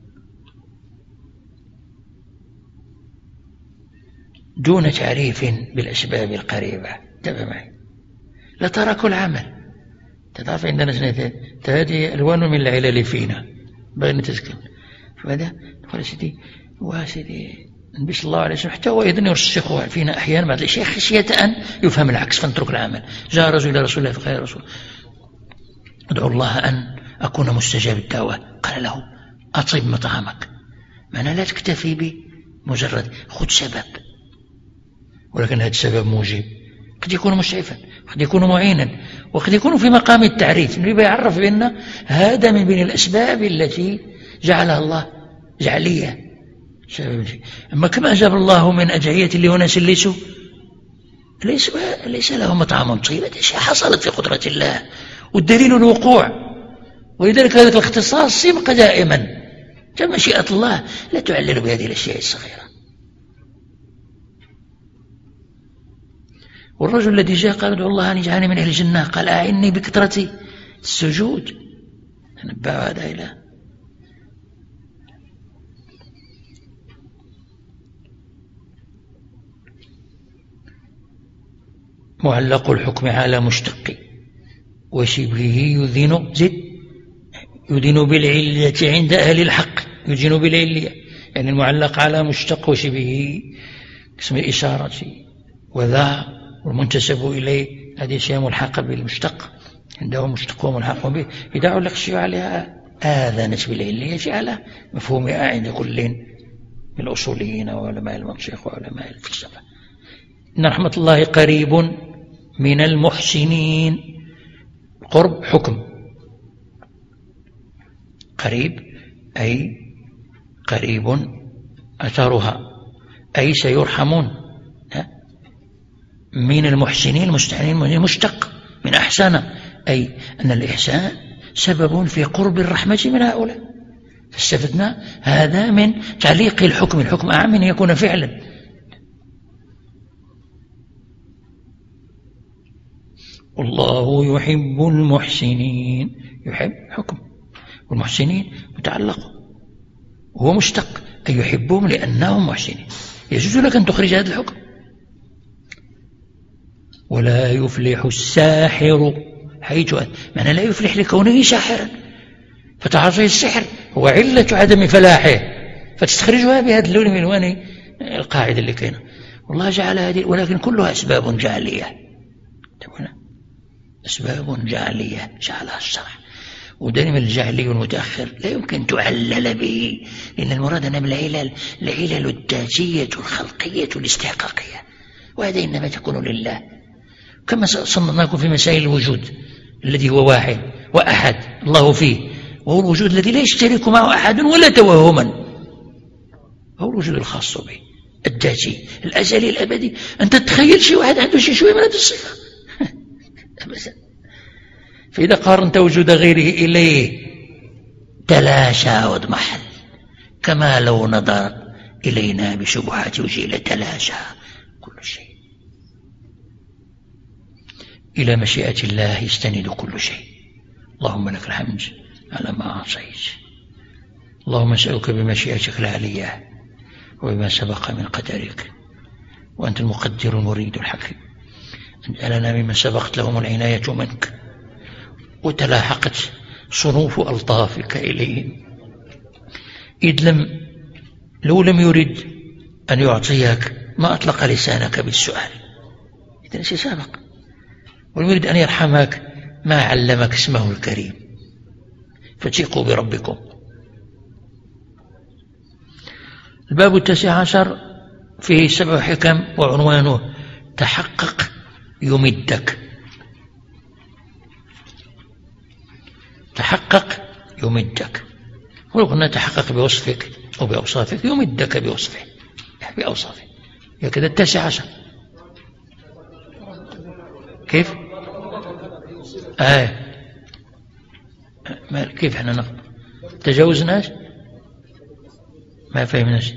دون تعريف بالأسباب القريبة، انتبه معي، لتركوا العمل. تعرف عندنا سنتين هذه ألوان من العلل فينا بغي نتذكر فهذا نقول سيدي وسيدي النبي صلى الله عليه وسلم حتى هو أيضا يرسخها فينا أحيانا بعض الأشياء خشية أن يفهم العكس فنترك العمل. جاء رجل إلى رسول الله فقال يا رسول ادعو الله أن أكون مستجاب الدعوة، قال له أطيب مطعمك، معنى لا تكتفي بمجرد خذ سبب، ولكن هذا السبب موجب، قد يكون مسعفا، قد يكون معينا، وقد يكون في مقام التعريف، النبي يعرف بأن هذا من بين الأسباب التي جعلها الله جعلية. أما كما أجاب الله من أدعية لأناس ليسوا ليس, ليس لهم مطعم طيب، هذه أشياء حصلت في قدرة الله والدليل الوقوع، ولذلك هذا الاختصاص يبقى دائما، مشيئة الله لا تعلل بهذه الأشياء الصغيرة. والرجل الذي جاء قال ادعو الله أن يجعلني من أهل الجنة، قال أعني بكثرة السجود، نبع هذا إلى معلق الحكم على مشتق وشبهه يذن زد يذن بالعلة عند أهل الحق، يذن بالعلة يعني المعلق على مشتق وشبهه اسم الإشارة وذا والمنتسب إليه هذه أشياء ملحقة بالمشتق، عنده مشتق وملحق به، إذا علق الشيء عليها آذنت بالعلية على مفهومها عند كل من الأصوليين وعلماء المنطق وعلماء الفلسفة. إن رحمة الله قريب من المحسنين، قرب حكم، قريب أي قريب أثرها أي سيرحمون، من المحسنين المستحسنين مشتق من أحسن، أي أن الإحسان سبب في قرب الرحمة من هؤلاء، فاستفدنا هذا من تعليق الحكم، الحكم أعم من يكون فعلا. والله يحب المحسنين، يحب حكم، والمحسنين متعلق وهو مشتق أي يحبهم لأنهم محسنين، يجوز لك أن تخرج هذا الحكم. ولا يفلح الساحر حيث أن، معنى لا يفلح لكونه ساحرا، فتعرف السحر هو علة عدم فلاحه، فتستخرجها بهذا اللون من ألوان القاعدة اللي كاينه. والله جعل هذه، ولكن كلها أسباب جعلية، أسباب جعلية جعلها الشرع، ودائما الجعلي المتأخر لا يمكن تعلل به، لأن المراد أن بالعلل العلل الذاتية الخلقية الاستحقاقية، وهذا إنما تكون لله، كما صنعناكم في مسائل الوجود الذي هو واحد وأحد الله فيه، وهو الوجود الذي لا يشترك معه أحد ولا توهما، هو الوجود الخاص به الذاتي الأزلي الأبدي. أنت تتخيل شيء واحد عنده شيء شوية من هذه الصفة أبدا. فإذا قارنت وجود غيره إليه تلاشى واضمحل، كما لو نظر إلينا بشبهات وجهه لتلاشى كل شيء. إلى مشيئة الله يستند كل شيء. اللهم لك الحمد على ما أعطيت. اللهم أسألك بمشيئتك العلية وبما سبق من قدرك، وأنت المقدر المريد الحكيم، أن جعلنا ممن سبقت لهم العناية منك وتلاحقت صنوف ألطافك إليهم، إذ لم لو لم يرد أن يعطيك ما أطلق لسانك بالسؤال، إذن شيء سابق. ولم يرد أن يرحمك ما علمك اسمه الكريم. فتيقوا بربكم. الباب التاسع عشر فيه سبع حكم وعنوانه تحقق يمدك. تحقق يمدك، ولو قلنا تحقق بوصفك أو بأوصافك يمدك بوصفه بأوصافه. هكذا التاسع عشر. كيف؟ آه ما كيف احنا نقل تجاوزناش؟ ما فهمناش.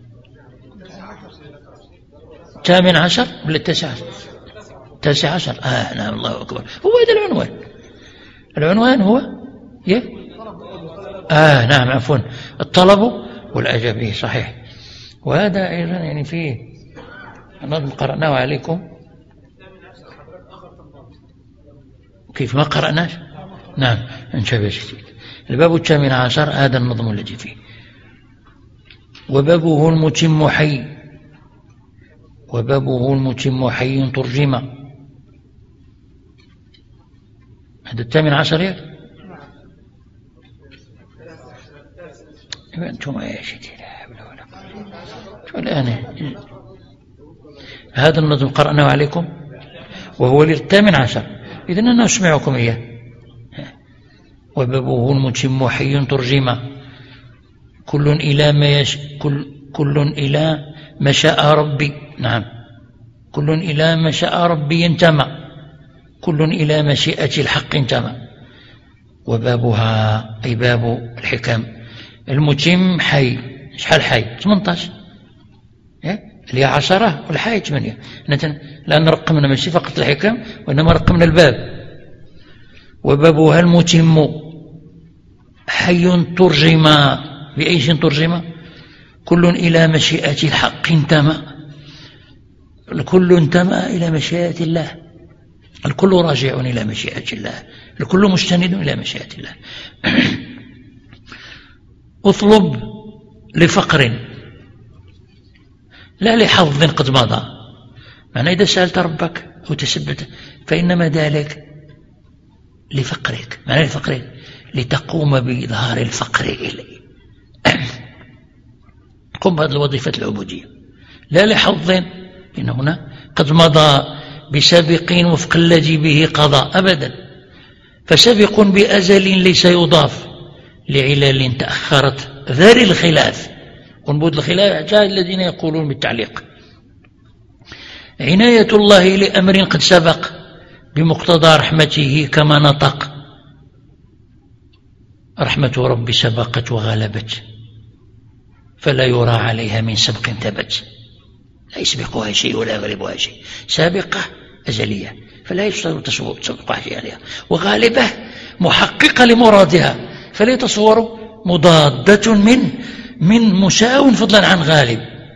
الثامن عشر ولا التاسع عشر؟ التاسع عشر. آه نعم الله أكبر. هو هذا العنوان. العنوان هو يه؟ آه نعم عفوا الطلب والأجابة. صحيح. وهذا أيضا يعني فيه نظم قرأناه عليكم. كيف ما قرأناش؟ نعم انشبشت. الباب الثامن عشر هذا النظم الذي فيه وبابه المتم حي، وبابه المتم حي ترجم. هذا الثامن عشر يا أنتم يا شيخ الآن هذا النظم قرأناه عليكم وهو للثامن عشر، إذن أنا أسمعكم إياه. وبابه المتم حي ترجم كل إلى ما يش... كل... كل إلى ما شاء ربي. نعم كل إلى ما شاء ربي ينتمى، كل إلى مشيئة الحق انتمى. وبابها أي باب الحكم المتم حي. شحال حي؟ ثمانية عشر اللي هي عشرة والحي ثمانية. لأن رقمنا ماشي فقط الحكم وإنما رقمنا الباب. وبابها المتم حي ترجم. بأي شيء ترجم؟ كل إلى مشيئة الحق انتمى. الكل انتمى إلى مشيئة الله، الكل راجع إلى مشيئة الله، الكل مستند إلى مشيئة الله. اطلب لفقر لا لحظ قد مضى. معنى إذا سألت ربك أو تثبت فإنما ذلك لفقرك. معنى لفقرك لتقوم بإظهار الفقر إليه. قم بهذه الوظيفة العبودية لا لحظ، إن هنا قد مضى بسابق وفق الذي به قضى أبدا. فسابق بأزل ليس يضاف لعلل تأخرت ذر الخلاف. ونبود الخلاف جاء الذين يقولون بالتعليق. عناية الله لأمر قد سبق بمقتضى رحمته كما نطق. رحمة رب سبقت وغلبت فلا يرى عليها من سبق ثبت. لا يسبقها شيء ولا يغلبها شيء. سابقة أزلية فلا يتصور تسبقها شيء عليها، وغالبة محققة لمرادها فلا يتصور مضادة من من مساو فضلا عن غالب.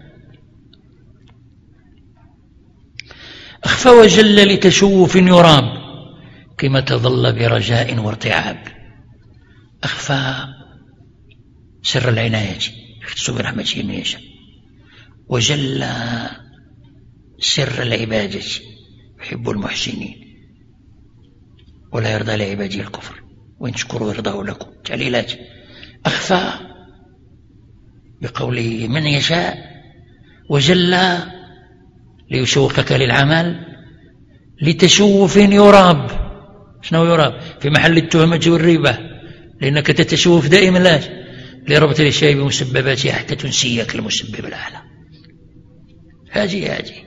أخفى وجل لتشوف يرام كما تظل برجاء وارتعاب. أخفى سر العناية يختص برحمته من يشاء، وجل سر العبادة يحب المحسنين ولا يرضى لعباده الكفر وإن تشكروا يرضاه لكم. تعليلات. أخفى بقوله من يشاء، وجل ليشوقك للعمل، لتشوف يراب. شنو يراب؟ في محل التهمة والريبة. لأنك تتشوف دائما لا لربط الأشياء بمسبباتها حتى تنسيك المسبب الأعلى. هذه هذه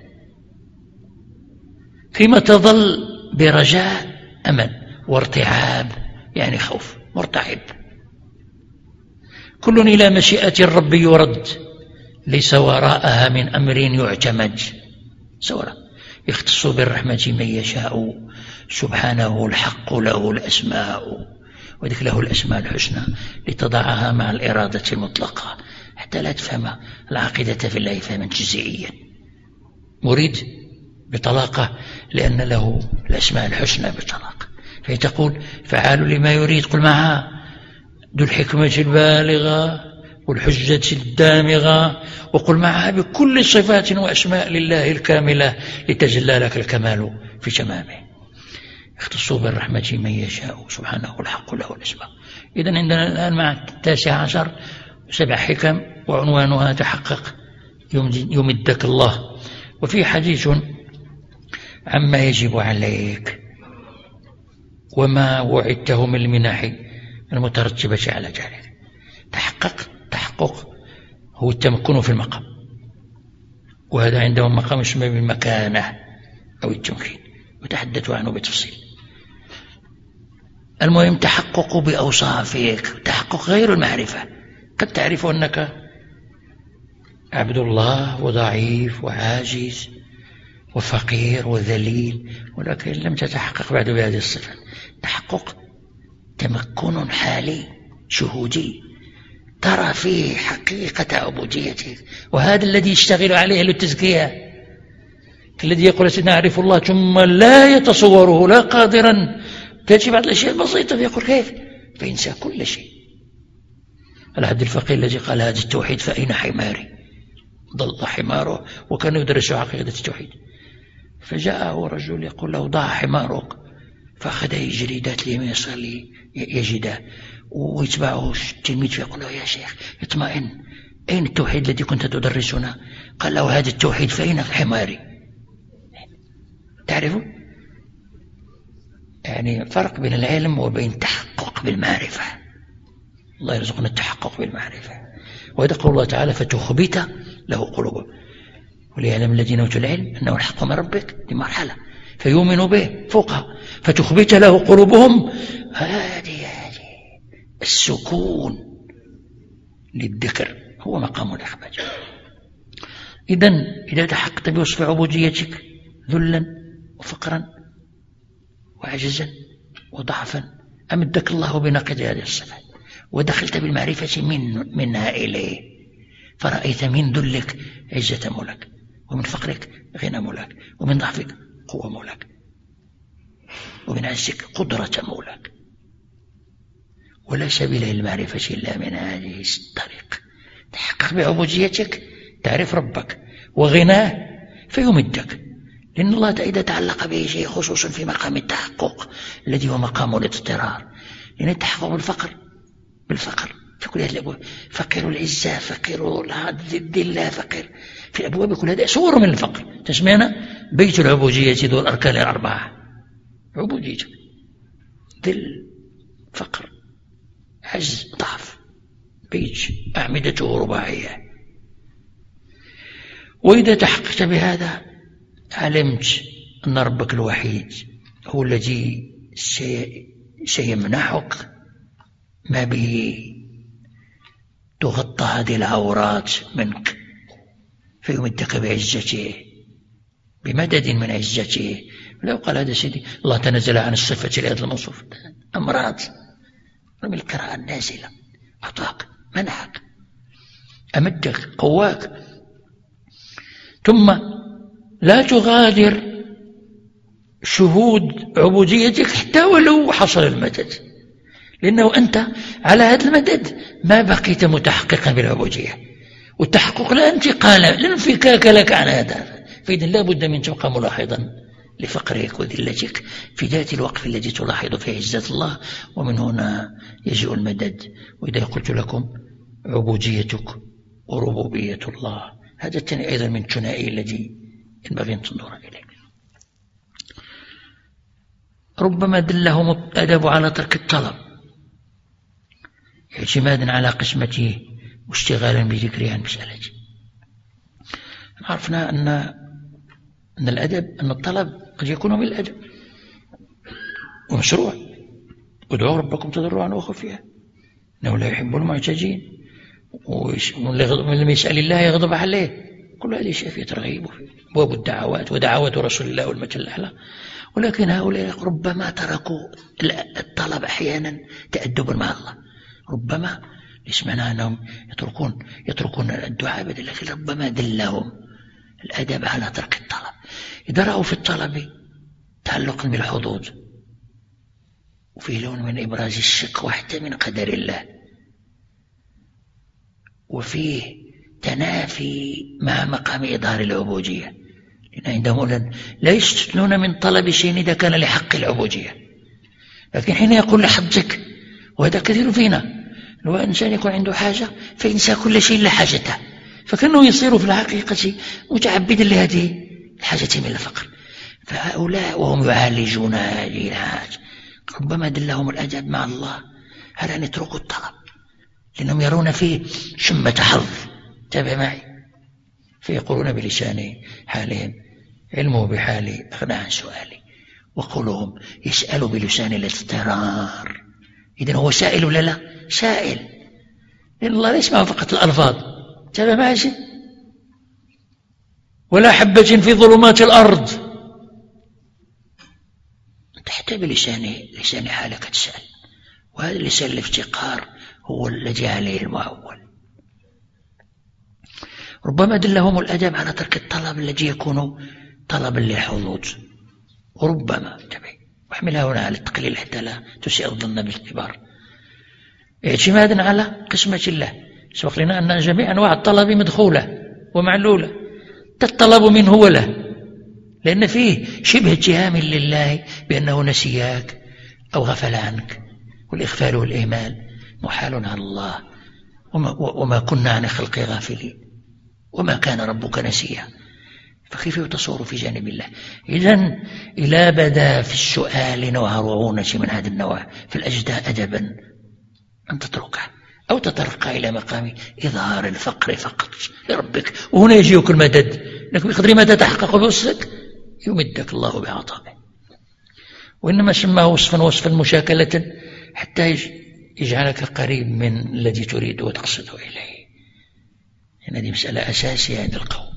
كما تظل برجاء أمل، وارتعاب يعني خوف، مرتعب. كل إلى مشيئة الرب يرد، ليس وراءها من أمر يعتمد. سورة يختص بالرحمة من يشاء، سبحانه الحق له الأسماء، وذلك له الأسماء الحسنى لتضعها مع الإرادة المطلقة حتى لا تفهم العقيدة في الله فهما جزئيا. مريد بطلاقة لأن له الأسماء الحسنى بطلاقة، فيتقول فعال لما يريد، قل معها ذو الحكمة البالغة والحجة الدامغة، وقل معها بكل صفات وأسماء لله الكاملة لتجلى لك الكمال في تمامه. يختص بالرحمة من يشاء، سبحانه الحق له الأسماء. إذن عندنا الآن مع التاسع عشر سبع حكم وعنوانها تحقق يمدك الله. وفي حديث عما يجب عليك وما وعدته من المنح المترتبة على ذلك. تحقق تحقق هو التمكن في المقام، وهذا عندهم مقام يسمى بالمكانة أو التمكين، وتحدثوا عنه بتفصيل. المهم تحقق بأوصافك، تحقق غير المعرفة. قد تعرف أنك عبد الله وضعيف وعاجز وفقير وذليل، ولكن لم تتحقق بعد بهذه الصفة. تحقق تمكن حالي شهودي ترى فيه حقيقة عبوديتك، وهذا الذي يشتغل عليه للتزكية، الذي يقول سنعرف الله ثم لا يتصوره لا قادرا، تأتي بعض الأشياء البسيطة فيقول كيف، فينسى كل شيء. العبد الفقير الذي قال هذا التوحيد فأين حماري، ضل حماره وكان يدرس عقيدة التوحيد، فجاءه رجل يقول له ضع حمارك، فأخذ يجري ذات اليمين يصلي يجده، ويتبعه التلميذ فيقول له يا شيخ اطمئن، أين التوحيد الذي كنت تدرسنا؟ قال له هذا التوحيد فأين حماري. تعرفوا يعني فرق بين العلم وبين التحقق بالمعرفة. الله يرزقنا التحقق بالمعرفة. وهذا قول الله تعالى فتخبت له قلوبهم وليعلم الذين اوتوا العلم انه الحق من ربك، دي مرحلة فيؤمنوا به فوقها، فتخبت له قلوبهم. هذه هذه السكون للذكر هو مقام الإخبات. إذن إذا تحققت بوصف عبوديتك ذلا وفقرا وعجزا وضعفا أمدك الله بنقد هذه الصفات، ودخلت بالمعرفة من منها إليه، فرأيت من ذلك عزة مولك، ومن فقرك غنى مولك، ومن ضعفك قوة مولك، ومن عزك قدرة مولك. ولا سبيل للمعرفة إلا من هذه الطريق. تحقق بعبوديتك تعرف ربك وغناه فيمدك، لأن الله إذا تعلق به شيء خصوصا في مقام التحقق الذي هو مقام الاضطرار، لأن التحقق بالفقر بالفقر في كل هذه الأبواب، فقير العزة، فقير الذلة، فقير في الأبواب كل هذا صور من الفقر. تسمينا بيت العبودية ذو الأركان الأربعة، عبوديتك ذل فقر عز ضعف، بيت أعمدته رباعية. وإذا تحققت بهذا علمت أن ربك الوحيد هو الذي سيمنحك ما به تغطى هذه العورات منك، فيمدك بعزته بمدد من عزته. لو قال هذا سيدي الله تنزل عن الصفة لهذا الموصوف أمراض من الكراء النازلة، أعطاك منحك أمدك قواك، ثم لا تغادر شهود عبوديتك حتى ولو حصل المدد، لأنه أنت على هذا المدد ما بقيت متحققا بالعبودية، والتحقق لا انتقال لا انفكاك لك عن هذا. فإذن لا بد من تبقى ملاحظا لفقرك وذلتك في ذات الوقف الذي تلاحظ فيه عزة الله، ومن هنا يجيء المدد. وإذا قلت لكم عبوديتك وربوبية الله، هذا الثاني أيضا من الثنائي الذي ينبغي أن تنظر إليه. ربما دلهم الأدب على ترك الطلب، اعتمادا على قسمته واشتغالا بذكره عن مسألته. عرفنا أن أن الأدب أن الطلب قد يكون من الأدب ومشروع. ادعوا ربكم تضرعا وخفيا إنه لا يحب المعتدين، ومن لم يسأل الله يغضب عليه. كل هذه أشياء فيها ترغيب وفي أبواب الدعوات ودعوات رسول الله والمثل الأعلى. ولكن هؤلاء ربما تركوا الطلب أحيانا تأدبا مع الله، ربما يسمعنا أنهم يتركون يتركون الدعاء بدل، لكن ربما دلهم الأدب على ترك الطلب. إذا رأوا في الطلب تعلقا بالحظوظ وفيه لون من إبراز الشك حتى من قدر الله، وفيه تنافي مع مقام إظهار العبودية، لأن عندهم لا يستثنون من طلب شيء إذا كان لحق العبودية. لكن حين يقول لحظك، وهذا كثير فينا، لو إنسان يكون عنده حاجة فينسى كل شيء إلا حاجته، فكأنه يصير في الحقيقة متعبدا لهذه الحاجة من الفقر. فهؤلاء وهم يعالجون هذه الحاجة ربما دلهم الأدب مع الله على أن يتركوا الطلب، لأنهم يرون فيه شمة حظ. تابع معي. فيقولون بلسان حالهم: علمه بحالي أغنى عن سؤالي. وقولهم يسأل بلسان الاضطرار. إذن هو سائل ولا لا؟ سائل، لأن الله لا يسمع فقط الألفاظ. تابع معي. ولا حبة في ظلمات الأرض، أنت حتى بلسان لسان حالك تسأل، وهذا لسان الافتقار هو الذي عليه المعول. ربما دلهم الأدب على ترك الطلب الذي يكون طلبا للحظوظ، وربما تبعي واحملها هنا على التقليل حتى لا تسيء الظن بالكبار، اعتمادا على قسمة الله. سبق لنا أن جميع أنواع الطلب مدخولة ومعلولة، الطلب منه وله، لأن فيه شبه اتهام لله بأنه نسياك أو غفل عنك، والإغفال والإهمال محال على الله، وما, وما كنا عن خلق غافلين، وما كان ربك نسيا. فكيف يتصور في جانب الله؟ إذن إلا بدا في السؤال نوع رعونة من هذا النوع في الأجداء أدبا أن تتركه، أو تترقى إلى مقام إظهار الفقر فقط لربك، وهنا يجيك المدد، لكن بقدر ما تتحقق بوصفك يمدك الله بعطائه. وإنما سماه وصفا وصفا مشاكلة حتى يجعلك قريب من الذي تريد وتقصد إليه. يعني هذه مسألة أساسية عند القوم.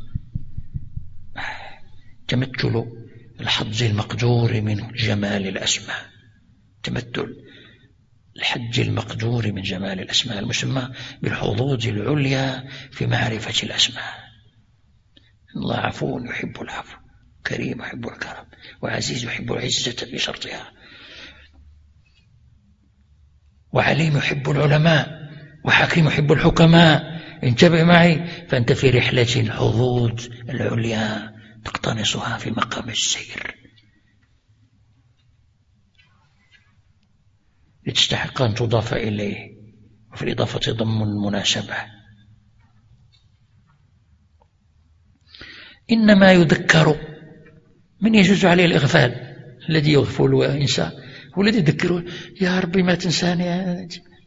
تمثل الحظ المقدور من جمال الأسماء، تمثل الحج المقدور من جمال الأسماء المسمى بالحظوظ العليا في معرفة الأسماء. الله عفو يحب العفو، كريم يحب الكرم، وعزيز يحب العزة بشرطها، وعليم يحب العلماء، وحكيم يحب الحكماء. انتبه معي، فأنت في رحلة الحظوظ العليا تقتنصها في مقام السير لتستحق أن تضاف إليه، وفي الإضافة ضم المناسبة. إنما يذكر من يجوز عليه الإغفال، الذي يغفل وينسى هو الذي يذكره: يا ربي ما تنساني.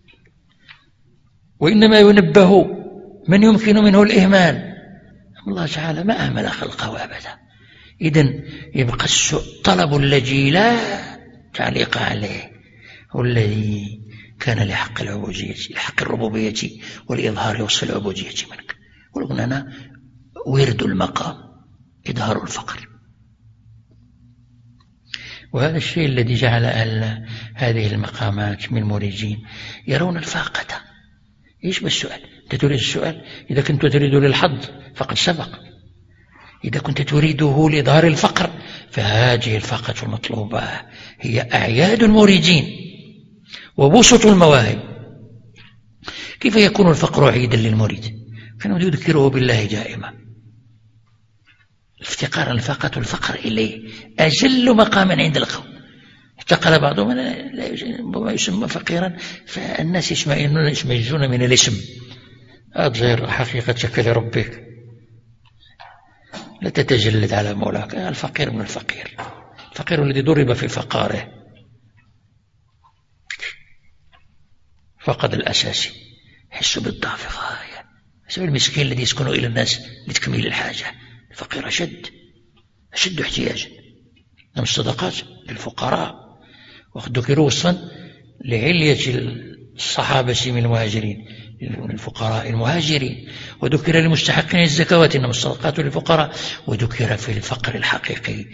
وإنما ينبه من يمكن منه الإهمال. الله تعالى ما أهمل خلقه أبدا. إذن يبقى الطلب الذي لا تعليق عليه هو الذي كان لحق العبودية، لحق الربوبية والإظهار وصف العبودية منك. ولقنا أنا ورد المقام إظهار الفقر. وهذا الشيء الذي جعل أهل هذه المقامات من مريدين يرون الفاقة. إيش بالسؤال؟ أنت تريد السؤال إذا كنت تريد للحظ فقد سبق، إذا كنت تريده لإظهار الفقر فهذه الفاقة المطلوبة هي أعياد المريدين وبسط المواهب. كيف يكون الفقر عيدا للمريد؟ كانوا يذكره بالله دائما. افتقار الفاقة والفقر إليه أجل مقاما عند القوم. افتقر بعضهم لا يسمى فقيرا، فالناس يشمئزون من الاسم. أظهر حقيقتك لربك، لا تتجلد على مولاك. الفقير من الفقير، الفقير الذي ضرب في فقاره، فقد الأساسي، يحس بالضعف غاية. سبب المسكين الذي يسكن إلى الناس لتكميل الحاجة، الفقير أشد أشد احتياجا. نعم الصدقات للفقراء وذكروا وصفا لعلية الصحابة من المهاجرين الفقراء المهاجرين، وذكر للمستحقين الزكوات إنما الصدقات للفقراء، وذكر في الفقر الحقيقي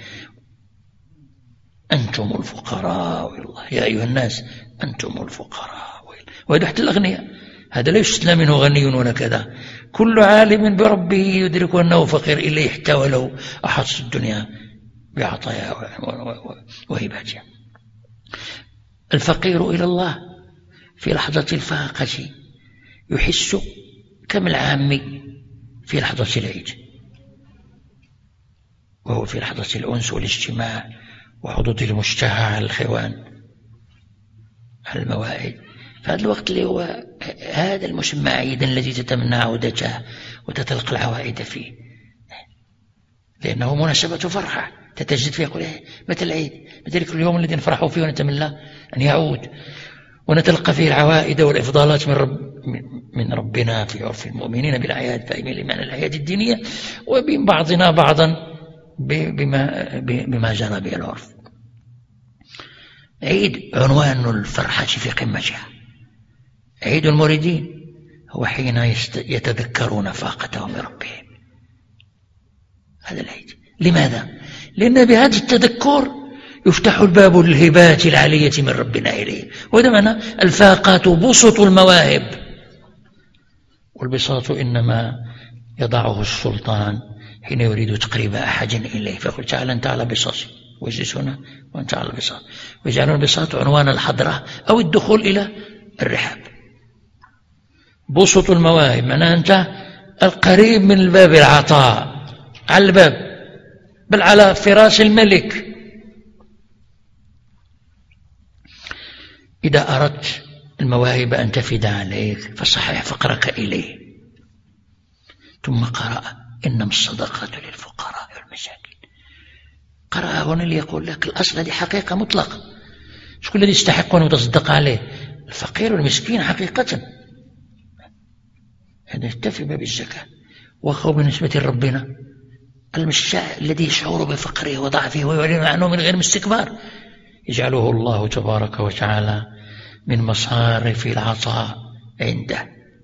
أنتم الفقراء إلى الله يا أيها الناس أنتم الفقراء. وهذا حتى الأغنياء، هذا لا يستثنى منه غني ولا كذا، كل عالم بربه يدرك أنه فقير إلا احتوى له أحط الدنيا بعطايا وهباتها. الفقير إلى الله في لحظة الفاقة يحس كم العامي في لحظة العيد، وهو في لحظة الأنس والاجتماع وحدود المشتهى على الخوان على الموائد. فهذا الوقت اللي هو هذا المسمى عيدا الذي تتمنى عودته وتتلقى العوائد فيه، لأنه مناسبة فرحة تتجدد فيه. يقول متى العيد؟ متى ذلك اليوم الذي نفرح فيه ونتمنى أن يعود، ونتلقى فيه العوائد والإفضالات من, رب من ربنا في عرف المؤمنين بالأعياد فاهمين لمعنى الأعياد الدينية، وبين بعضنا بعضا بما, بما جرى به العرف. عيد عنوان الفرحة في قمتها، عيد المريدين هو حين يتذكرون فاقتهم بربهم. هذا العيد. لماذا؟ لأن بهذا التذكر يفتح الباب للهبات العالية من ربنا إليه، وهذا معنى الفاقات بسط المواهب، والبساط إنما يضعه السلطان حين يريد تقريب أحد إليه، فيقول تعالى أنت على بساط واجلس هنا وأنت على البساط، ويجعلون البساط عنوان الحضرة أو الدخول إلى الرحاب. بسط المواهب معناه أنت القريب من الباب العطاء، على الباب بل على فراش الملك. إذا أردت المواهب أن تفد عليك فصحح فقرك إليه. ثم قرأ إنما الصدقات للفقراء والمساكين. قرأ هنا ليقول لك الأصل هذه حقيقة مطلقة، شكون الذي يستحق أن يتصدق عليه؟ الفقير والمسكين حقيقة. هذا يكتفي باب الزكاة. وهو بالنسبة لربنا المشاع الذي يشعر بفقره وضعفه ويعلن عنه من غير استكبار، يجعله الله تبارك وتعالى من مصارف العطاء عنده.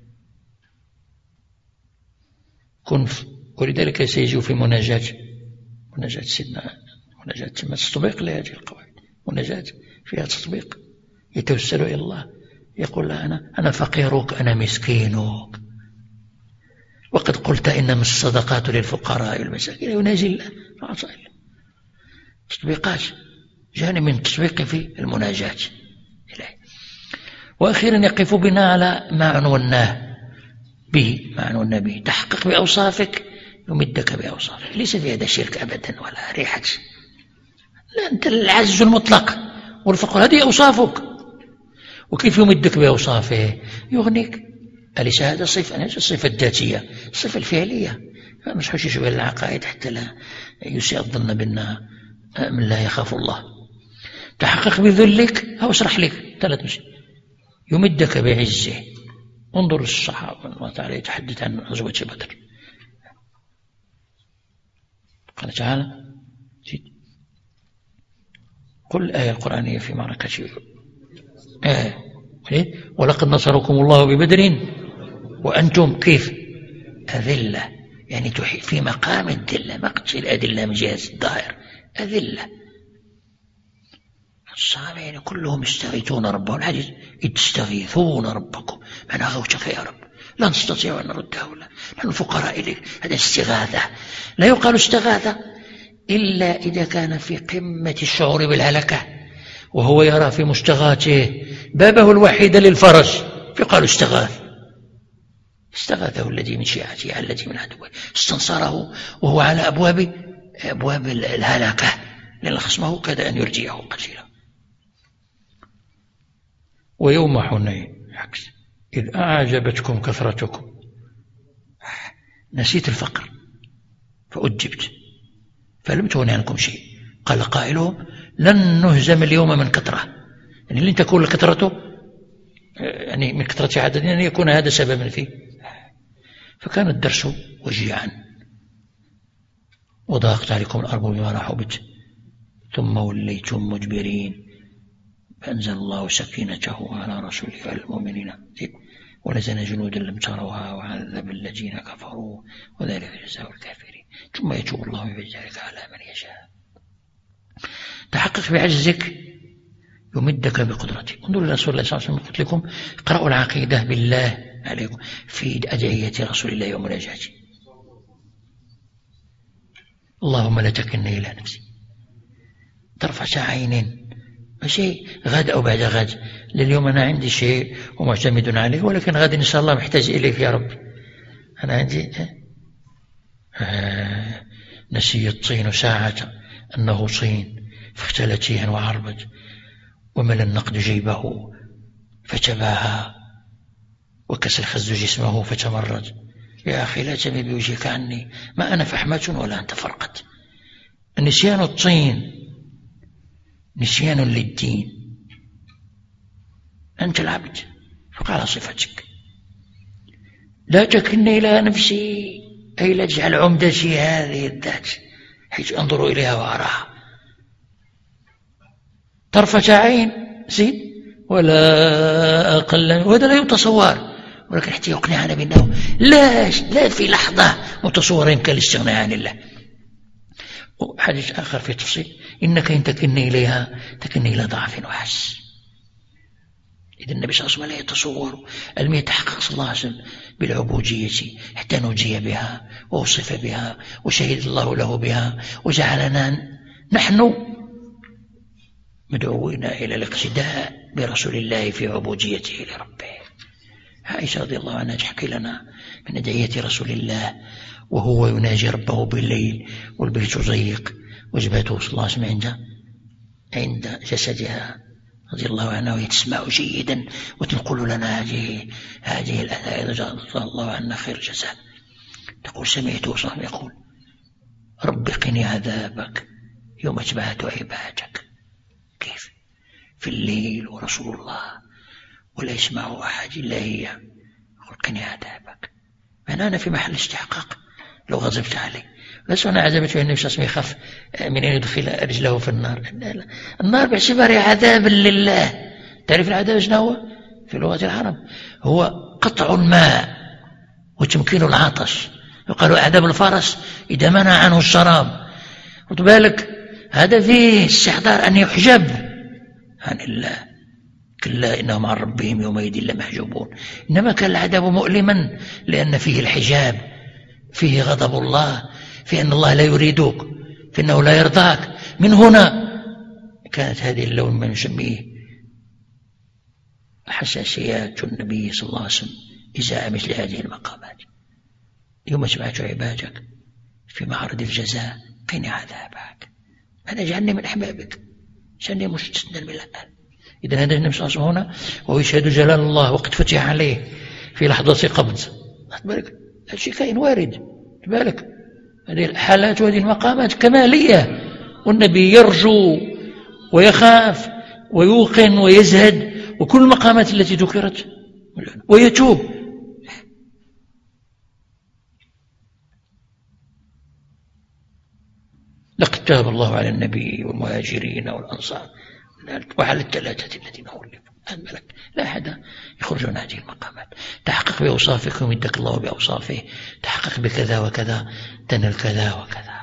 كن ولذلك سيجي في مناجاة مناجاة سيدنا مناجاة تطبيق لهذه القواعد، مناجاة فيها تطبيق، يتوسل إلى الله يقول له أنا أنا فقيرك أنا مسكينك، وقد قلت إنما الصدقات للفقراء والمساكين، يناجي الله عطاء الله. تطبيقات جانب من التطبيق في المناجاة إليه. وأخيرا يقف بنا على ما عنوناه به ما عنوناه به تحقق بأوصافك يمدك بأوصافك. ليس في هذا شرك أبدا ولا ريحة، لا، أنت العز المطلق والفقر هذه أوصافك، وكيف يمدك بأوصافه؟ يغنيك. أليس هذا صفة؟ الصفة الذاتية، الصفة الفعلية. مش حوش يشبه العقائد حتى لا يسيء الظن بأن من لا يخاف الله. تحقق بذلك أو اشرح لك ثلاث مشي يمدك بعزه. انظر الصحابة الله تعالى يتحدث عن غزوة بدر، قال تعالى قل الآية القرآنية في معركة آه. ولقد نصركم الله ببدر وأنتم كيف أذلة، يعني في مقام الذلة، ما قلتش الأذلة من جهة الظاهر، أذلة. الصحابة يعني كلهم يستغيثون ربهم، الحديث إذ تستغيثون ربكم من أغوتك يا رب لا نستطيع أن نرده، لا نحن فقراء إليك. هذا استغاثة. لا يقال استغاثة إلا إذا كان في قمة الشعور بالهلكة وهو يرى في مستغاثه بابه الوحيد للفرج، فقال استغاث. استغاثه الذي من شيعته على الذي من عدوه، استنصره وهو على أبواب أبواب الهلكة، لأن خصمه كاد أن يرجيه قتيلا. ويوم حنين عكس إذ أعجبتكم كثرتكم، نسيت الفقر فأجبت فلم تغن عنكم شيء. قال قائلهم لن نهزم اليوم من كثرة، يعني لن تكون كثرته يعني من كثرة عددنا أن يكون هذا سببا فيه. فكان الدرس وجيعا. وضاقت عليكم الأرض بما رحبت ثم وليتم مجبرين فأنزل الله سكينته على رسوله وعلى المؤمنين ونزل جنودا لم تروها وعذب الذين كفروا وذلك جزاء الكافرين ثم يتوب الله من ذلك على من يشاء. تحقق بعجزك يمدك بقدرته. انظروا إلى رسول الله صلى الله عليه وسلم. قلت لكم اقرأوا العقيدة بالله عليكم في أدعية رسول الله ومناجاته. اللهم لا تكلني إلى نفسي طرفة عين، شيء غد أو بعد غد. لليوم أنا عندي شيء ومعتمد عليه، ولكن غد إن شاء الله محتاج إليك يا رب. أنا عندي آه نسي الطين ساعة أنه طين فاختلتيه وعربت وملى النقد جيبه فتباهى وكسر الخز جسمه فتمرد. يا أخي لا تمي بوجهك عني، ما أنا فحمة ولا أنت فرقت. نسيان الطين نسيان للدين، أنت العبد فقال صفتك. لا تكلني إلى نفسي أي لا تجعل عمدتي هذه الذات حيث أنظر إليها وأراها طرفة عين زيد ولا أقل، وهذا لا يتصور، ولكن حتى يقنعنا بأنه لا لا في لحظة متصورة يمكن الاستغناء عن الله. وحديث آخر في تفصيل إنك إن تكلني إليها تكلني إلى ضعف وحس. إذا النبي صلى الله عليه وسلم لا يتصور لم يتحقق صلى الله عليه وسلم بالعبودية حتى نجي بها ووصف بها وشهد الله له بها وجعلنا نحن مدعوين إلى الاقتداء برسول الله في عبوديته لربه. عائشة رضي الله عنها تحكي لنا من أدعية رسول الله وهو يناجي ربه بالليل والبيت ضيق وجبهته صلى الله عليه وسلم عند عند جسدها رضي الله عنها وهي تسمع جيدا وتنقل لنا هذه هذه الآية جزاه الله عنا خير الجزاء. تقول سمعته صلى الله عليه وسلم يقول رب قني عذابك يوم تبعث عبادك. كيف في الليل ورسول الله ولا يسمع أحد إلا هي يقول قني عذابك. أنا في محل استحقاق لو غضبت عليه. لست أنا عذبت النبي صلى الله عليه وسلم يخاف من أن يدخل رجله في النار. النار باعتبارها عذاب لله. تعرف العذاب شنو هو في لغة العرب؟ هو قطع الماء وتمكين العطش. يقال عذاب الفرس إذا منع عنه الشراب. خد بالك هذا فيه استحضار أن يحجب عن الله. كلا إنهم عن ربهم يومئذ لمحجوبون. إنما كان العذاب مؤلما لأن فيه الحجاب، فيه غضب الله، في أن الله لا يريدك، في أنه لا يرضاك. من هنا كانت هذه اللون ما نسميه حساسيات النبي صلى الله عليه وسلم إزاء مثل هذه المقامات. يوم تبعث عبادك في معرض الجزاء قني عذابك. أنا اجعلني من أحبابك، جعلني مستثنى من الآن. إذا هذا النبي صلى الله عليه وسلم هنا وهو يشهد جلال الله وقد فتح عليه في لحظة قبض. بالك هذا كائن وارد. بالك هذه الحالات وهذه المقامات كمالية، والنبي يرجو ويخاف ويوقن ويزهد وكل المقامات التي ذكرت ويتوب. لقد تاب الله على النبي والمهاجرين والأنصار وعلى الثلاثة الذين خلفوا. الملك لا أحد يخرج من هذه المقامات. تحقق بأوصافك ومدك الله بأوصافه. تحقق بكذا وكذا تنل كذا وكذا.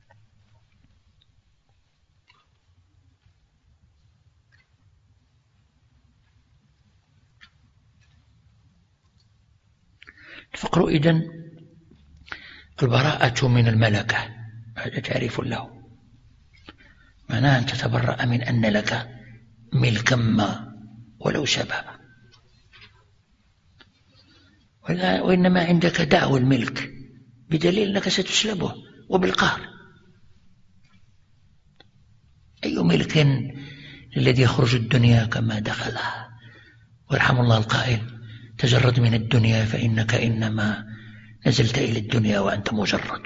الفقر إذن البراءة من الملكة، هذا تعريف له. معناه أن تتبرأ من أن لك ملكا ما ولو سببا، وإنما عندك دعوى الملك بدليل أنك ستسلبه وبالقهر. أي ملك الذي يخرج الدنيا كما دخلها؟ ويرحم الله القائل تجرد من الدنيا فإنك إنما نزلت إلى الدنيا وأنت مجرد،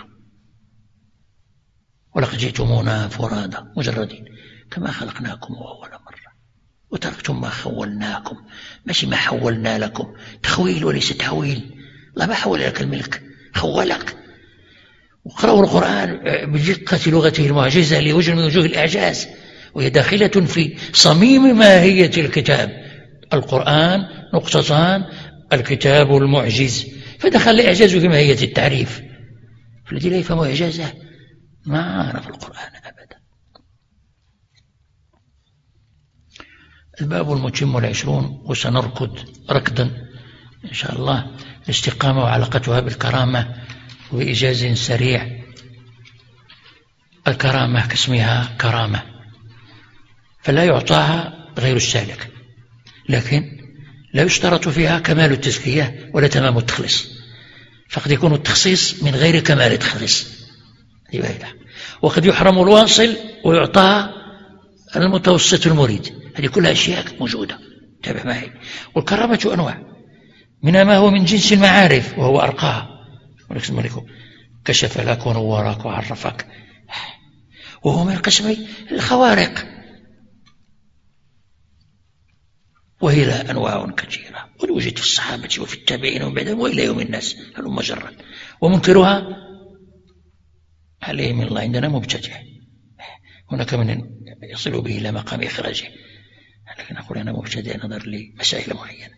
ولقد جئتمونا فرادا مجردين كما خلقناكم أول مرة. وتركتم ما خولناكم. ماشي ما حولنا لكم، تخويل وليس تحويل. الله ما حول لك الملك، خولك. وقرأوا القرآن بدقة لغته المعجزة لوجه من وجوه الإعجاز، وهي داخلة في صميم ماهية الكتاب. القرآن نقطتان: الكتاب المعجز، فدخل الإعجاز في ماهية التعريف. فالذي لا يفهم إعجازه ما عرف القرآن أبدا. الباب المتم والعشرون، وسنركض ركضا إن شاء الله، الاستقامة وعلاقتها بالكرامة وبإجاز سريع. الكرامة كاسمها كرامة، فلا يعطاها غير السالك، لكن لا يشترط فيها كمال التزكية ولا تمام التخليص، فقد يكون التخصيص من غير كمال التخليص، وقد يحرم الواصل ويعطاها المتوسط المريد. هذه كلها أشياء موجودة، تابع معي. والكرامة أنواع، منها ما هو من جنس المعارف وهو أرقاها، كشف لك ونورك وعرفك، وهو من قسم الخوارق، وهي لها أنواع كثيرة، والوجد في الصحابة وفي التابعين ومن بعدهم وإلى يوم الناس هلم جرا. ومنكرها عليه من الله عندنا مبتدع، هناك من يصل به إلى مقام إخراجه، لكن أقول أنا مبتدع نظر لمسائل معينة.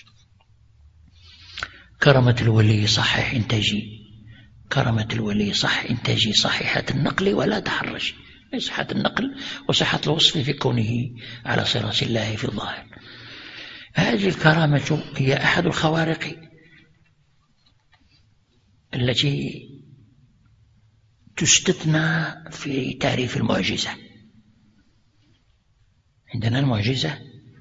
كرامة الولي صحح إنتاجي، كرامة الولي صح إنتاجي، صحيحة النقل ولا تحرج، صحة النقل وصحة الوصف في كونه على صراط الله في الظاهر. هذه الكرامة هي أحد الخوارق التي تستثنى في تعريف المعجزة. عندنا المعجزة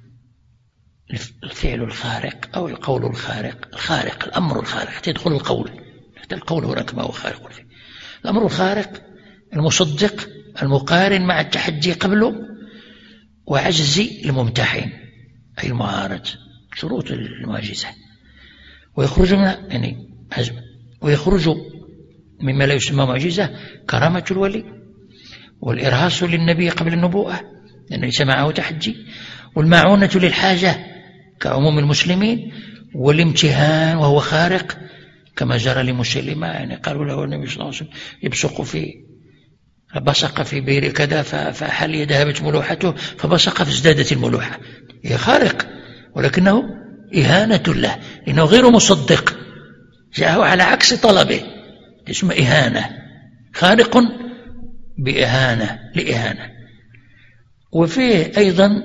الفعل الخارق أو القول الخارق، الخارق الأمر الخارق تدخل القول، القول هناك ما هو خارق فيه. الأمر الخارق المصدق المقارن مع التحدي قبله وعجز الممتحن أي المعارض، شروط المعجزة. ويخرج من يعني ويخرج مما لا يسمى معجزة كرامة الولي، والإرهاص للنبي قبل النبوءة لأنه ليس معه تحدي، والمعونة للحاجة كعموم المسلمين، والامتهان وهو خارق كما جرى لمسلمة، يعني قالوا له النبي صلى الله عليه وسلم يبصق في بصق في بئر كذا فحل ذهبت ملوحته، فبصق فازدادت الملوحة. هي خارق ولكنه إهانة له لأنه غير مصدق، جاءه على عكس طلبه، اسمه إهانة، خارق بإهانة لإهانة. وفيه أيضا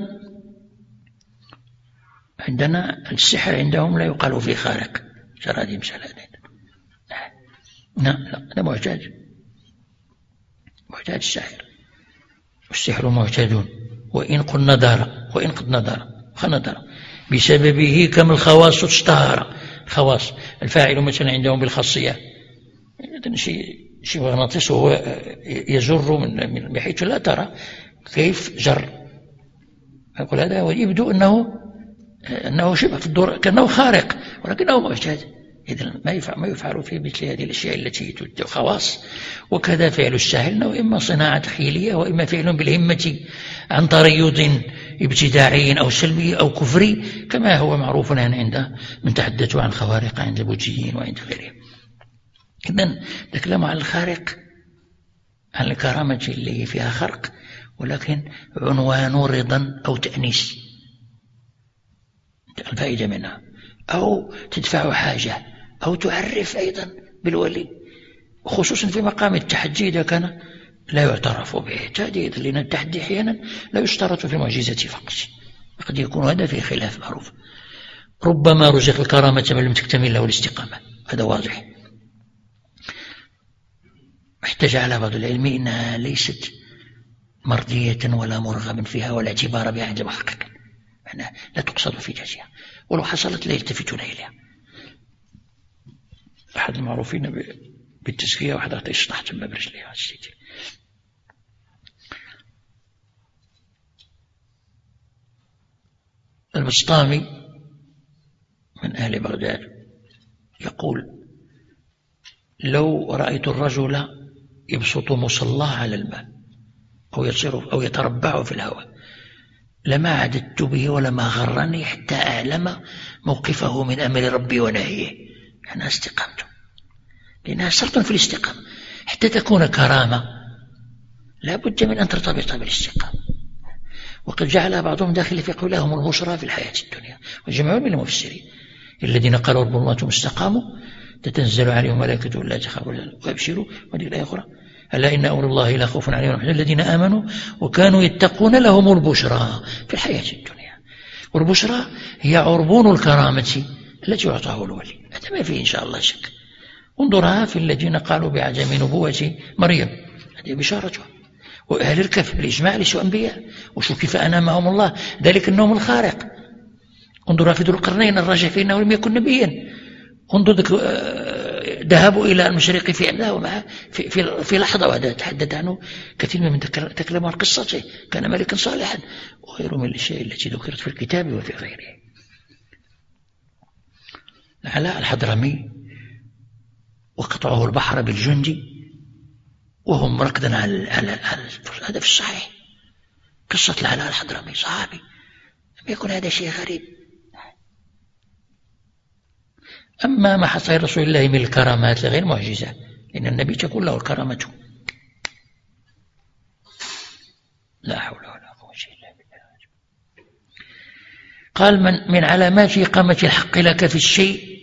عندنا السحر عندهم لا يقال فيه خارق، جراديم سلادين، لا لا هذا معتاد، معتاد السحر، والسحر معتاد وإن قد نظر وإن قد نظر خنظر بسببه كم الخواص اشتهر. خواص الفاعل مثلا عندهم بالخاصية، شيء شيء مغناطيس وهو يجر من بحيث لا ترى كيف جر. أقول هذا يبدو أنه أنه شبه في الدور كأنه خارق ولكنه معتاد. إذن ما يفعل ما يفعل في مثل هذه الأشياء التي تدعو خواص. وكذا فعل الساحر أنه إما صناعة خيلية وإما فعل بالهمة عن تريض ابتداعي أو سلبي أو كفري، كما هو معروف عند من تحدثوا عن خوارق عند البوذيين وعند غيرهم. إذن نتكلم عن الخارق، عن الكرامة اللي فيها خرق ولكن عنوان رضا أو تأنيس الفائدة منها، أو تدفع حاجة، أو تعرف أيضا بالولي، وخصوصا في مقام التحدي إذا كان لا يعترف به تهديد، لأن التحدي أحيانا لا يشترط في المعجزة فقط، قد يكون هذا في خلاف معروف. ربما رزق الكرامة من لم تكتمل له الاستقامة، هذا واضح. احتج على بعض العلم إنها ليست مرضية ولا مرغب فيها ولا اعتبار بها عند المحقق، يعني لا تقصد في جهتها، ولو حصلت لا يلتفتون إليها. أحد المعروفين بالتزكية واحد أخذ يشطح تم برجليها السيدي. البسطامي من أهل بغداد يقول: لو رأيت الرجل يبسط مصلاه على الماء أو يصير أو يتربع في الهواء لما عددت به ولما غرني حتى أعلم موقفه من أمر ربي ونهيه. أنا استقامته، لأنها شرط في الاستقامة حتى تكون كرامة لا بد من أن ترتبط بالاستقامة. وقد جعل بعضهم داخل في قولهم البشرى في الحياة الدنيا، وجمعوا من المفسرين الذين قالوا ربهم وأنتم استقاموا تتنزل عليهم ملائكة لا تخافوا وابشروا. ودي الآية أخرى ألا إن أمر الله لا خوف عليهم الذين آمنوا وكانوا يتقون لهم البشرى في الحياة الدنيا. والبشرى هي عربون الكرامة التي يعطاه الولي، هذا ما فيه إن شاء الله شك. انظرها في الذين قالوا بعجم نبوة مريم، هذه بشارتها. وأهل الكهف بالإجماع ليسوا أنبياء، وشو كيف أنامهم الله ذلك النوم الخارق. انظرها في ذو القرنين الراجح في أنه لم يكن نبيا. انظر ذهبوا إلى المشرق في أمناه ومعه في, في, في لحظة، وهذا تحدث عنه كثير من تكلموا عن قصته، كان ملكا صالحا وغيره من الأشياء التي ذكرت في الكتاب وفي غيره. العلاء الحضرمي وقطعه البحر بالجندي وهم ركضا على هذا في الصحيح، قصة العلاء الحضرمي صحابي، لم يكن هذا شيء غريب. أما ما حصل رسول الله من الكرامات غير معجزة، لأن النبي تكون له الكرامة. لا حول ولا قوة إلا بالله. قال من, من علامات إقامة الحق لك في الشيء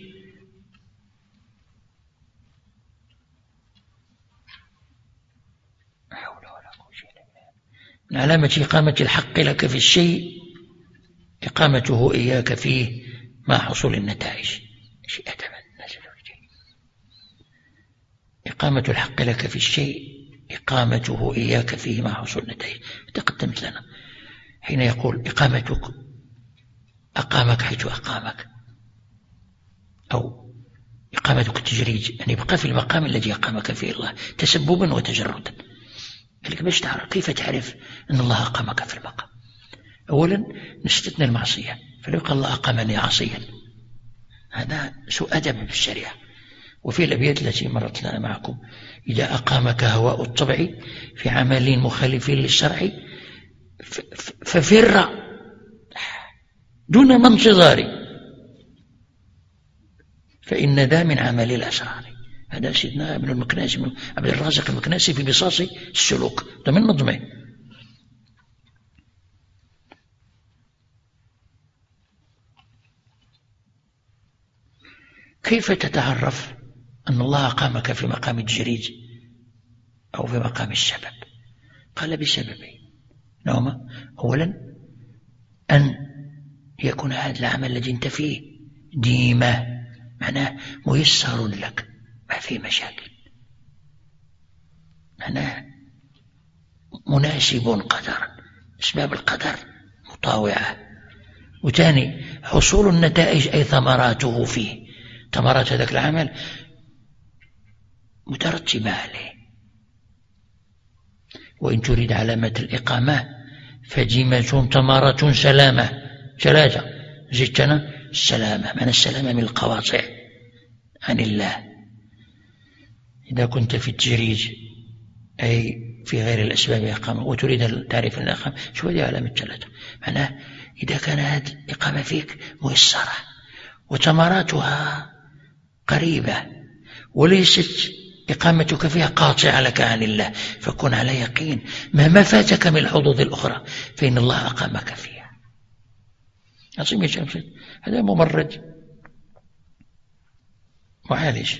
من علامة إقامة الحق لك في الشيء إقامته إياك فيه مع حصول النتائج. شيء أتمنى إقامة الحق لك في الشيء إقامته إياك فيه مع حصول النتائج. تقدمت لنا حين يقول إقامتك أقامك حيث أقامك، أو إقامتك التجريج أن يعني يبقى في المقام الذي أقامك فيه الله تسببا وتجردا. لك باش تعرف كيف تعرف أن الله أقامك في المقام؟ أولا نستثني المعصية، فلو قال الله أقامني عصيا هذا سوء أدب بالشريعة. وفي الأبيات التي مرت لنا معكم إذا أقامك هواء الطبع في عمل مخالف للشرع ففر دون منتظار فإن ذا من عمل الأسرار. هذا سيدنا ابن المكناسي من عبد الرازق المكناسي في بصاص السلوك ضمن نظمه. كيف تتعرف أن الله أقامك في مقام التجريج أو في مقام السبب؟ قال بسببين. نوما أولا أن يكون هذا العمل الذي انت فيه ديمة، معناه ميسر لك ما في مشاكل، معناه مناسب قدرا، أسباب القدر مطاوعة. وثاني حصول النتائج أي ثمراته فيه، ثمرات هذاك العمل مترتبة عليه. وإن تريد علامة الإقامة فجيمة ثمرة سلامة، ثلاثة زدتنا السلامة، معنى السلامة من القواطع عن الله. إذا كنت في التجريج أي في غير الأسباب إقامة وتريد تعريف الإقامة، شو هذه علامة ثلاثة؟ معناه إذا كان هذه الإقامة فيك ميسرة وثمراتها قريبة وليست إقامتك فيها قاطعة لك عن الله، فكن على يقين مهما فاتك من الحظوظ الأخرى فإن الله أقامك فيها. عظيم يا شمس، هذا ممرض معالج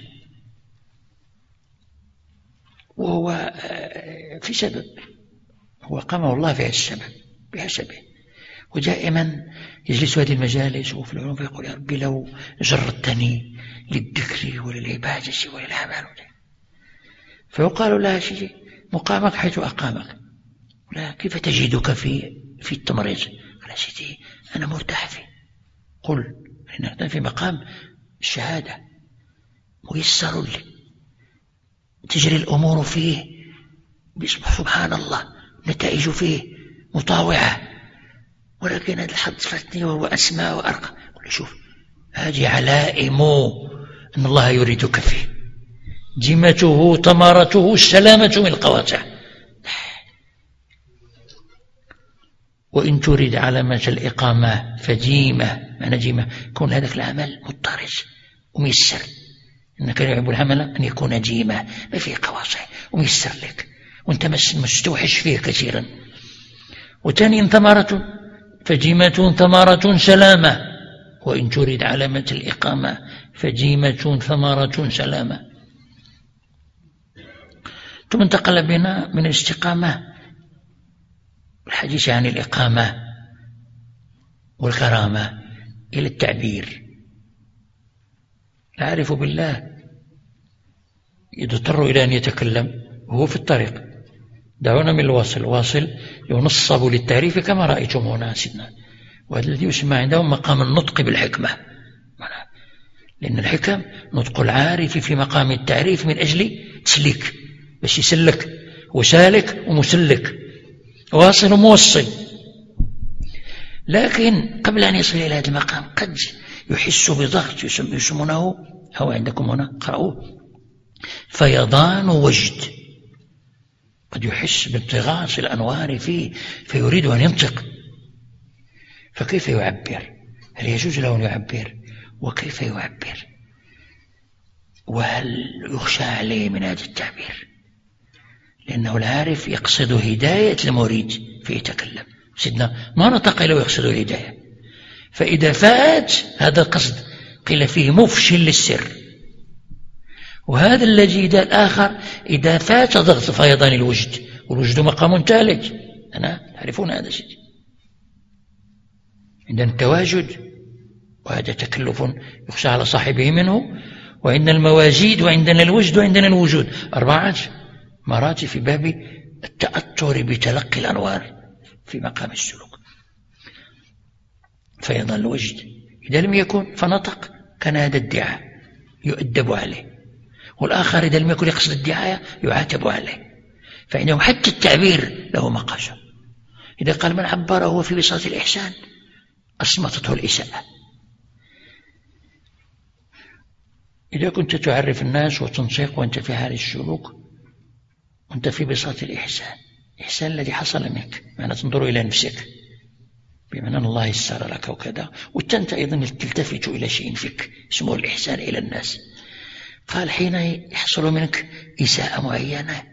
وهو في سبب، هو أقامه الله في السبب بحسبه، ودائما يجلس هذه المجالس وفي العلوم فيقول يا ربي لو جردتني للذكر وللعبادة وللعمل، فيقال لها شيء مقامك حيث أقامك، لا كيف تجدك في في التمريض؟ قال سيدي أنا مرتاح فيه. قل إنك في مقام الشهادة ميسر لي، تجري الأمور فيه سبحان الله، نتائج فيه مطاوعة، ولكن هذا الحظ فاتني وهو أسمى وأرقى. قل شوف هذه علائم أن الله يريدك فيه، جمته ثمرته السلامة من القواطع. وإن تريد علامة الإقامة فجيمة. معنى جيمة يكون هذاك العمل مضطرس وميسر، إن كان يحب العمل أن يكون جيمة ما فيه قواصع وميسر لك وانت مستوحش فيه كثيرا. وثاني ثمرة فجيمة ثمرة سلامة، وإن تريد علامة الإقامة فجيمة ثمرة سلامة. ثم انتقل بنا من الاستقامة الحديث عن الإقامة والكرامة إلى التعبير. العارف بالله يضطر إلى أن يتكلم وهو في الطريق. دعونا من الواصل، الواصل ينصب للتعريف كما رأيتمونا سيدنا، وهذا الذي يسمى عندهم مقام النطق بالحكمة، لأن الحكم نطق العارف في مقام التعريف من أجل تسليك، باش يسلك وسالك ومسلك، واصل وموصل. لكن قبل أن يصل إلى هذا المقام قد يحس بضغط يسمونه أو عندكم هنا قرأوه فيضان وجد، قد يحس بانتغاص الأنوار فيه فيريد أن ينطق، فكيف يعبر؟ هل يجوز له أن يعبر؟ وكيف يعبر؟ وهل يخشى عليه من هذا التعبير؟ لأنه العارف يقصد هداية المريد فيتكلم. سيدنا ما نطق له يقصد الهداية، فإذا فات هذا القصد قيل فيه مفش للسر. وهذا الذي إذا الآخر إذا فات ضغط فيضان الوجد، والوجد مقام ثالث، أنا تعرفون هذا الشيء. عندنا التواجد وهذا تكلف يخشى على صاحبه منه، وعندنا المواجيد وعندنا الوجد وعندنا الوجود، أربعة مراتب في باب التأثر بتلقي الأنوار في مقام السلوك. فيضان الوجد إذا لم يكن فنطق كان هذا الدعاء يؤدب عليه، والآخر إذا لم يكن يقصد الدعاية يعاتب عليه. فإنه حتى التعبير له مقاصد. إذا قال من عبر هو في بساط الإحسان أصمتته الإساءة. إذا كنت تعرف الناس وتنسيق وأنت في حال السلوك وأنت في بساط الإحسان، إحسان الذي حصل منك، معنى تنظر إلى نفسك بمعنى الله يسر لك وكذا، وأنت أيضا تلتفت إلى شيء فيك اسمه الإحسان إلى الناس. قال حين يحصل منك إساءة معينة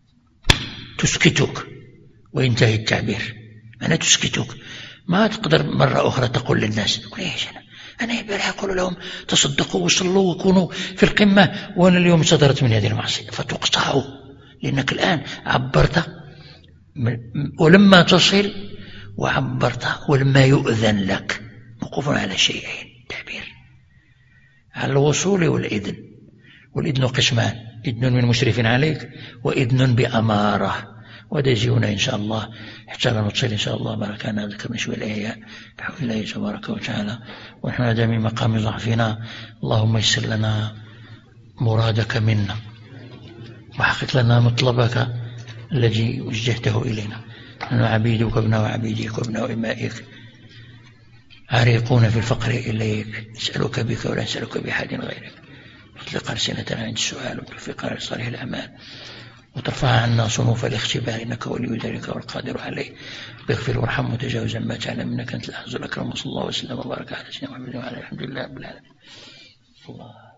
تسكتك وينتهي التعبير، أنا تسكتك. ما تقدر مرة أخرى تقول للناس ليش أنا أنا يبقى أقول لهم تصدقوا وصلوا وكونوا في القمة وأنا اليوم صدرت من هذه المعصية، فتقطعوا لأنك الآن عبرت ولما تصل وعبرت ولما يؤذن لك. موقوف على شيئين تعبير، على الوصول والإذن. والإذن قسمان، إذن من مشرف عليك وإذن بأمارة، وهذا يجينا إن شاء الله حتى لا نتصل إن شاء الله بارك لنا ذكر من شوي الأحياء بحول الله تبارك وتعالى. ونحن هذا من مقام ضعفنا، اللهم يسر لنا مرادك منا وحقق لنا مطلبك الذي وجهته إلينا. نحن عبيدك وابناء عبيدك وابناء إمائك عريقون في الفقر إليك، نسألك بك ولا نسألك بأحد غيرك. اطلق ألسنتنا عند السؤال وتوفقنا لصالح الأعمال، وترفع عنا صنوف الاختبار إنك ولي ذلك والقادر عليه. اغفر وارحم وتجاوز ما تعلم إنك أنت الأعز الأكرم. وصلى الله وسلم وبارك على سيدنا محمد وعلى الحمد لله رب العالمين. الله